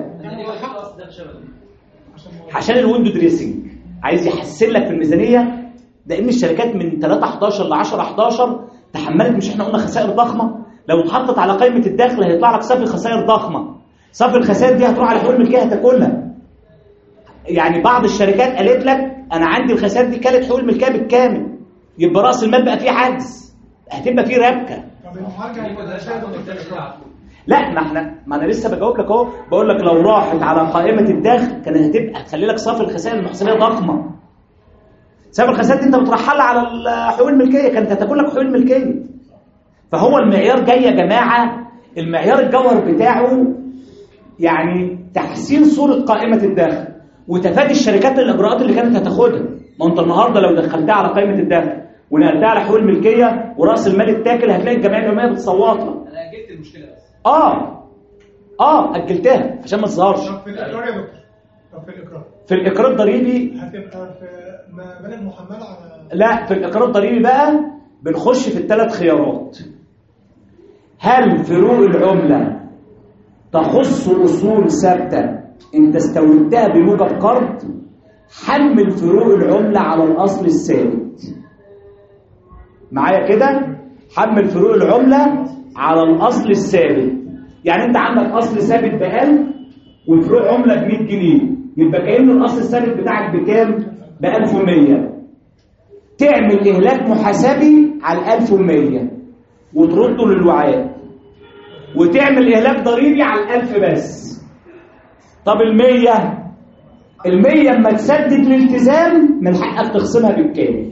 S2: عشان الويندو دريسنج عايز يحسن لك في الميزانية، لأن الشركات من ثلاثة حداشر ل عشرة حداشر تحملت، مش احنا قلنا خسائر ضخمة؟ لو اتحطت على قائمة الدخل هيطلع لك صافي خسائر ضخمة. صافي الخسائر دي هتروح على حقوق الملكية هتاكلها. يعني بعض الشركات قالت لك انا عندي الخسائر دي كانت حقوق الملكيه بالكامل، يبقى راس المال بقى فيه عجز، هتبقى فيه ربكه.
S5: طب المعالجه
S2: لا ما احنا ما انا لسه بجاوب لك اهو، بقول لك لو راحت على قائمه الدخل كانت هتبقى هتخلي لك صافي الخسائر المحاسبيه ضخمه. صافي الخسائر دي انت بترحلها على حقوق الملكيه، كانت هتاكل لك حقوق الملكيه. فهو المعيار جاي يا جماعه، المعيار الجوهر بتاعه يعني تحسين صوره قائمه الدخل وتفادي الشركات الاجراءات اللي كانت هتاخدها. ما انت النهارده لو دخلتها على قائمه الدخل ونقلتها على حقوق الملكيه وراس المال التاكل هتلاقي الجمعيه العموميه بتصوت لك.
S6: انا اجلت المشكله بس.
S2: اه اه اجلتها عشان ما تظهرش.
S5: طب في الاقرار يا دكتور، طب في الاقرار
S2: في الاقرار الضريبي
S5: هتبقى في مبالغ محمله على
S2: لا في الاقرار الضريبي بقى بنخش في الثلاث خيارات. هل فروق العمله تخص اصول ثابته انت استوردتها بموجب قرض؟ حمل فروق العمله على الاصل الثابت. معايا كده؟ حمل فروق العمله على الاصل الثابت. يعني انت عندك اصل ثابت ب ألف وفروق عمله ب مية جنيه، يبقى كأن الاصل الثابت بتاعك بكام؟ ب ألف ومية. تعمل اهلاك محاسبي على ألف ومية وترده للوعاء، وتعمل اهلاك ضريبي على الألف بس. طب المية المية اما تسدد الالتزام من حقك تخصمها بالكامل.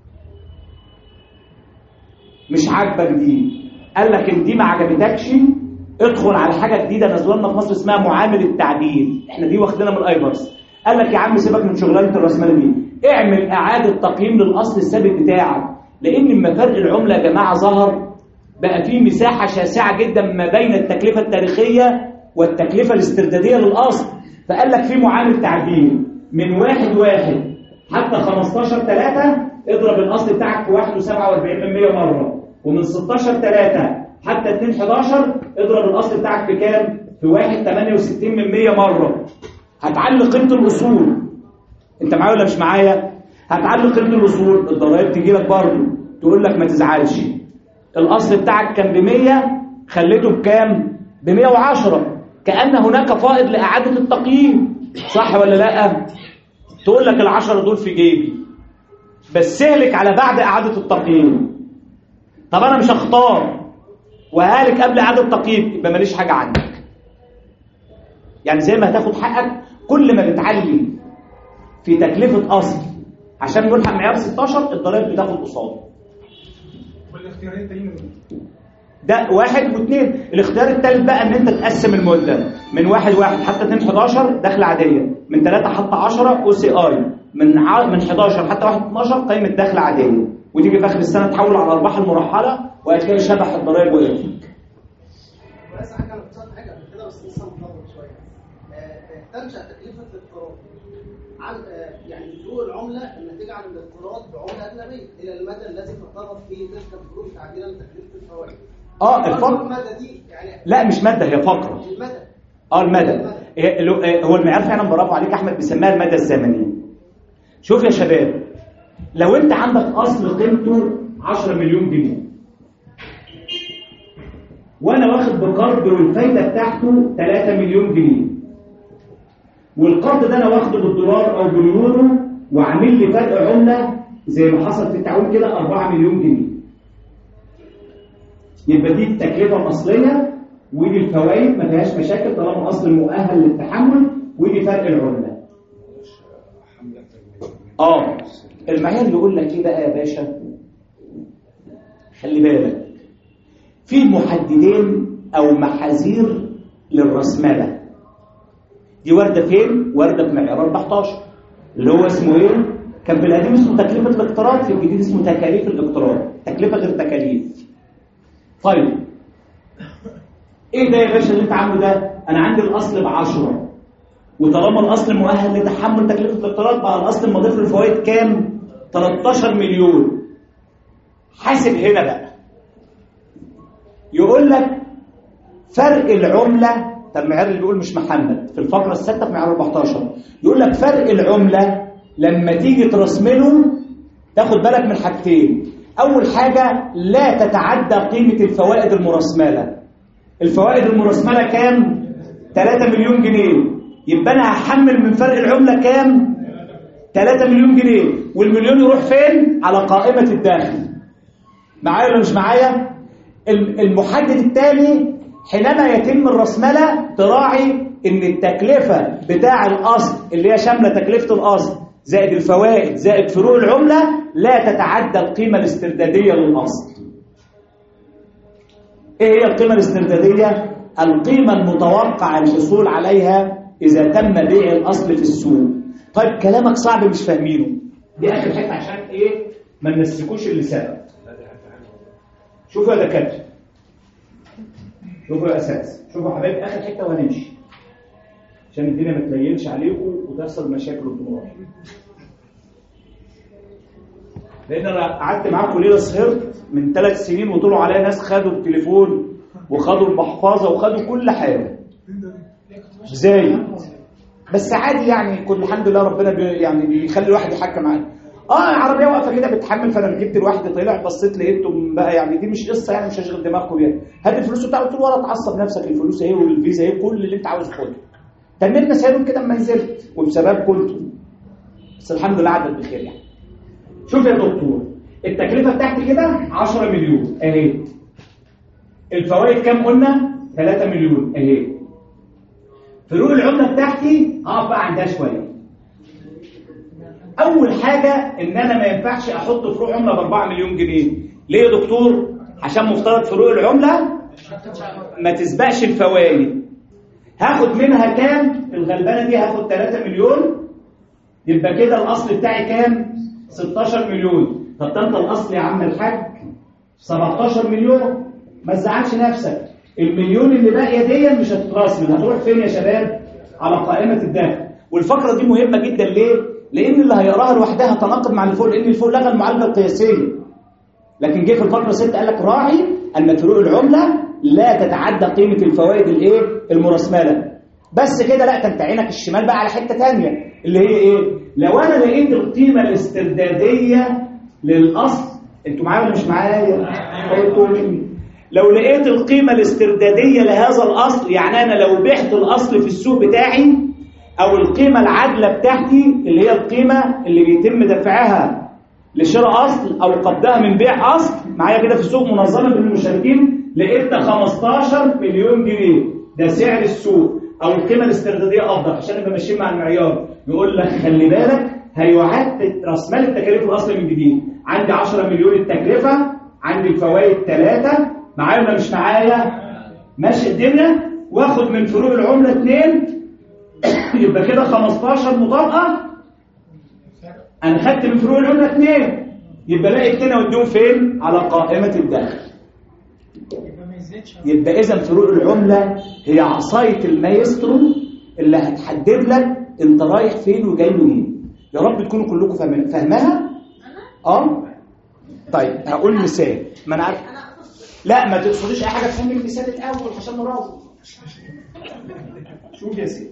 S2: مش عاجبك دي، قال لك ان دي ما عجبتكش ادخل على حاجه جديده نازله لنا في مصر اسمها معامل التعديل، احنا دي واخدينها من الايبرس. قال لك يا عم سيبك من شغلانه الراسماليه دي، اعمل اعاده تقييم للاصل الثابت بتاعك، لان لما فرق العمله يا جماعه ظهر بقى في مساحه شاسعه جدا ما بين التكلفه التاريخيه والتكلفه الاسترداديه للاصل. فقال لك في معامل تعديل من واحد واحد حتى خمستاشر تلاتة اضرب الاصل بتاعك في واحد وسبعة واربعين من مية مره، ومن ستاشر تلاتة حتى اتنين حداشر اضرب الاصل بتاعك بكام؟ في واحد تمانية وستين من مية مره. هتعلي قيمه الاصول. انت معايا ولا مش معايا؟ هتعلي قيمه الاصول، الضرايب تيجي لك برضه تقول لك ما تزعلش، الاصل بتاعك كان ب مية خليته بكام؟ ب مية وعشرة، كأن هناك فائض لإعادة التقييم. صح ولا لا؟ تقول لك العشرة دول في جيبي بس سهلك على بعد إعادة التقييم. طب أنا مش هختار، وهالك قبل اعاده تقييم يبقى ماليش حاجه عندك. يعني زي ما هتاخد حقك كل ما بتعلي في تكلفه اصل عشان يلحق معيار ستاشر الضرائب بتاخد قصاده.
S5: والاختيارين التانيين
S2: ده واحد واثنين. الاختيار الثالث بقى ان انت تقسم المده من واحد واحد حتى اتنين حداشر دخل عاديه، من ثلاثة حتى عشرة او سي اي، من ع... من حداشر حتى واحد اتناشر قيمه دخل عاديه، وتيجي في اخر السنه تحول على الارباح المرحله وهتلاقي شبح الضرائب وقف.
S13: بس حاجه انا اتصلت حاجه قبل كده بس لسه مطول شويه. تنشا تكلفه الاقتراض عن يعني فروق العمله الناتجه عن الاقتراض بعمله اجنبيه الى المدى الذي تطرق فيه تلك الفروق تعديلا لتكلفه الفوائد.
S2: اه الفقره
S13: الماده دي يعني
S2: لا مش ماده، هي فقره.
S13: المدى
S2: اه المدى. هو المعيار فعلا برافو عليك احمد بيسميها المدى الزمني. شوف يا شباب، لو انت عندك اصل قيمته عشرة مليون جنيه وانا واخد بقرض والفايده بتاعته ثلاثة مليون جنيه، والقرض ده انا واخده بالدولار او باليورو وعامل لي فرق عمله زي ما حصل في التعويم كده أربعة مليون جنيه، يبقى دي التكلفه الاصليه ودي الفوائد ما فيهاش مشاكل طالما اصل مؤهل للتحمل، ودي فرق العمله. اه المعيار يقول لك ايه بقى يا باشا؟ خلي بالك في محددين او محاذير للرسمله. دي وارده فين؟ وارده في معيار أربعتاشر اللي هو اسمه ايه؟ كان في القديم اسمه تكلفه الاقتراض، في الجديد اسمه تكاليف الاقتراض، تكلفه غير تكاليف. طيب ايه ده يا باشا اللي انت عامله ده؟ انا عندي الاصل ب عشرة وطالما الاصل مؤهل لتحمل تكلفه الاقتراض بقى الاصل المضيف للفوائد كام؟ تلتاشر مليون. حاسب هنا بقى يقول لك فرق العمله. طب المعيار اللي بيقول مش محمد في الفقره السادسه في معيار أربعتاشر يقول لك فرق العمله لما تيجي ترسمله تاخد بالك من حاجتين. اول حاجه لا تتعدى قيمه الفوائد المرسمله. الفوائد المرسمله كام؟ ثلاثة مليون جنيه، يبقى انا هحمل من فرق العمله كام؟ ثلاثة مليون جنيه، والمليون يروح فين؟ على قائمه الدخل. معايا ولا مش معايا؟ المحدد الثاني حينما يتم الرسمله تراعي ان التكلفه بتاع الاصل اللي هي شامله تكلفه الاصل زائد الفوائد زائد فروق العمله لا تتعدى القيمه الاسترداديه للاصل. ايه هي القيمه الاسترداديه؟ القيمه المتوقع الحصول عليها اذا تم بيع الاصل في السوق. طيب كلامك صعب مش فاهمينه، دي اخر حته عشان ايه ما ننسكوش اللي سبق. شوفوا يا دكاتره، شوفوا يا اساس، شوفوا يا حبايبي اخر حته وهنمشي عشان الدنيا ما تليلش عليكم وتحصل مشاكل وطموح. لان انا قعدت معاكم ليله سهرت من ثلاث سنين وطلعوا عليا ناس خدوا التليفون وخدوا المحفظه وخدوا كل حاجه. ازاي؟ بس عادي يعني، كل الحمد لله ربنا بي يعني بيخلي الواحد يحكم معايا. اه عربيه واقفه كده بتحمل فانا ركبت الواحد طلع بصيت لقيتهم بقى، يعني دي مش قصه يعني مش هشغل دماغكم بيها. هات الفلوس بتاعته قلت له ولا تعصب نفسك، الفلوس اهي والفيزا اهي كل اللي انت عاوز خده. تنيتنا سايبهم كده اما نزلت وبسبب كنتوا، بس الحمد لله عدت بخير يعني. شوف يا دكتور التكلفه بتاعتي كده عشرة مليون اهي، الفوائد كام قلنا؟ ثلاثة مليون اهي، فروق العمله بتاعتي هقف بقى عندها شويه. اول حاجه ان انا ما ينفعش احط فروق عمله ب أربعة مليون جنيه. ليه يا دكتور؟ عشان مفترض فروق العمله ما تسبقش الفوائد. هاخد منها كام؟ الغلبانه دي هاخد ثلاثة مليون، يبقى كده الاصل بتاعي كام؟ ستاشر مليون. طب ده انت الاصل يا عم الحاج سبعتاشر مليون، ما تزعلش نفسك. المليون اللي باقيه دي مش هتترسم، هتروح فين يا شباب؟ على قائمه الدخل. والفقره دي مهمه جدا ليه؟ لان اللي هيقراها لوحدها تناقض مع اللي فوق، لان اللي فوق لغى المعالجه القياسيه، لكن جه في الفقره ستة قال لك راعي ان فروق العمله لا تتعدى قيمه الفوائد الايه؟ المرسمله. بس كده لا، ده انت عينك الشمال بقى على حته ثانيه اللي هي ايه؟ لو انا لقيت القيمه الاسترداديه للاصل، انتوا معايا ولا مش معايا؟ لو لقيت القيمه الاسترداديه لهذا الاصل، يعني انا لو بعت الاصل في السوق بتاعي او القيمه العادله بتاعتي اللي هي القيمه اللي بيتم دفعها لشراء اصل او قبضها من بيع اصل، معايا كده في السوق منظمه بين المشاركين، لقيت خمستاشر مليون جنيه ده سعر السوق او القيمه الاسترداديه افضل، عشان نبقى ماشيين مع المعيار. يقول لك خلي بالك هيعاد راس مال التكاليف الاصلي من جديد. عندي عشرة مليون التكلفه، عندي الفوائد ثلاثه، معايا ولا مش معايا؟ ماشي الدنيا، واخد من فروق العمله اثنين يبقى كده خمستاشر مطابقه. انا خدت من فروق العمله اثنين، يبقى باقي اثنين اوديهم فين؟ على قائمه الدخل. يبقى اذا فروق العمله هي عصايه المايسترو اللي هتحدد لك انت رايح فين وجاي منين. يا رب تكونوا كلكم فاهمين فاهمها. اه طيب هقول مثال. ما انا عارف لا ما تقصديش اي حاجه، تفهمي المثال الاول عشان نراضي. شوف يا سيدي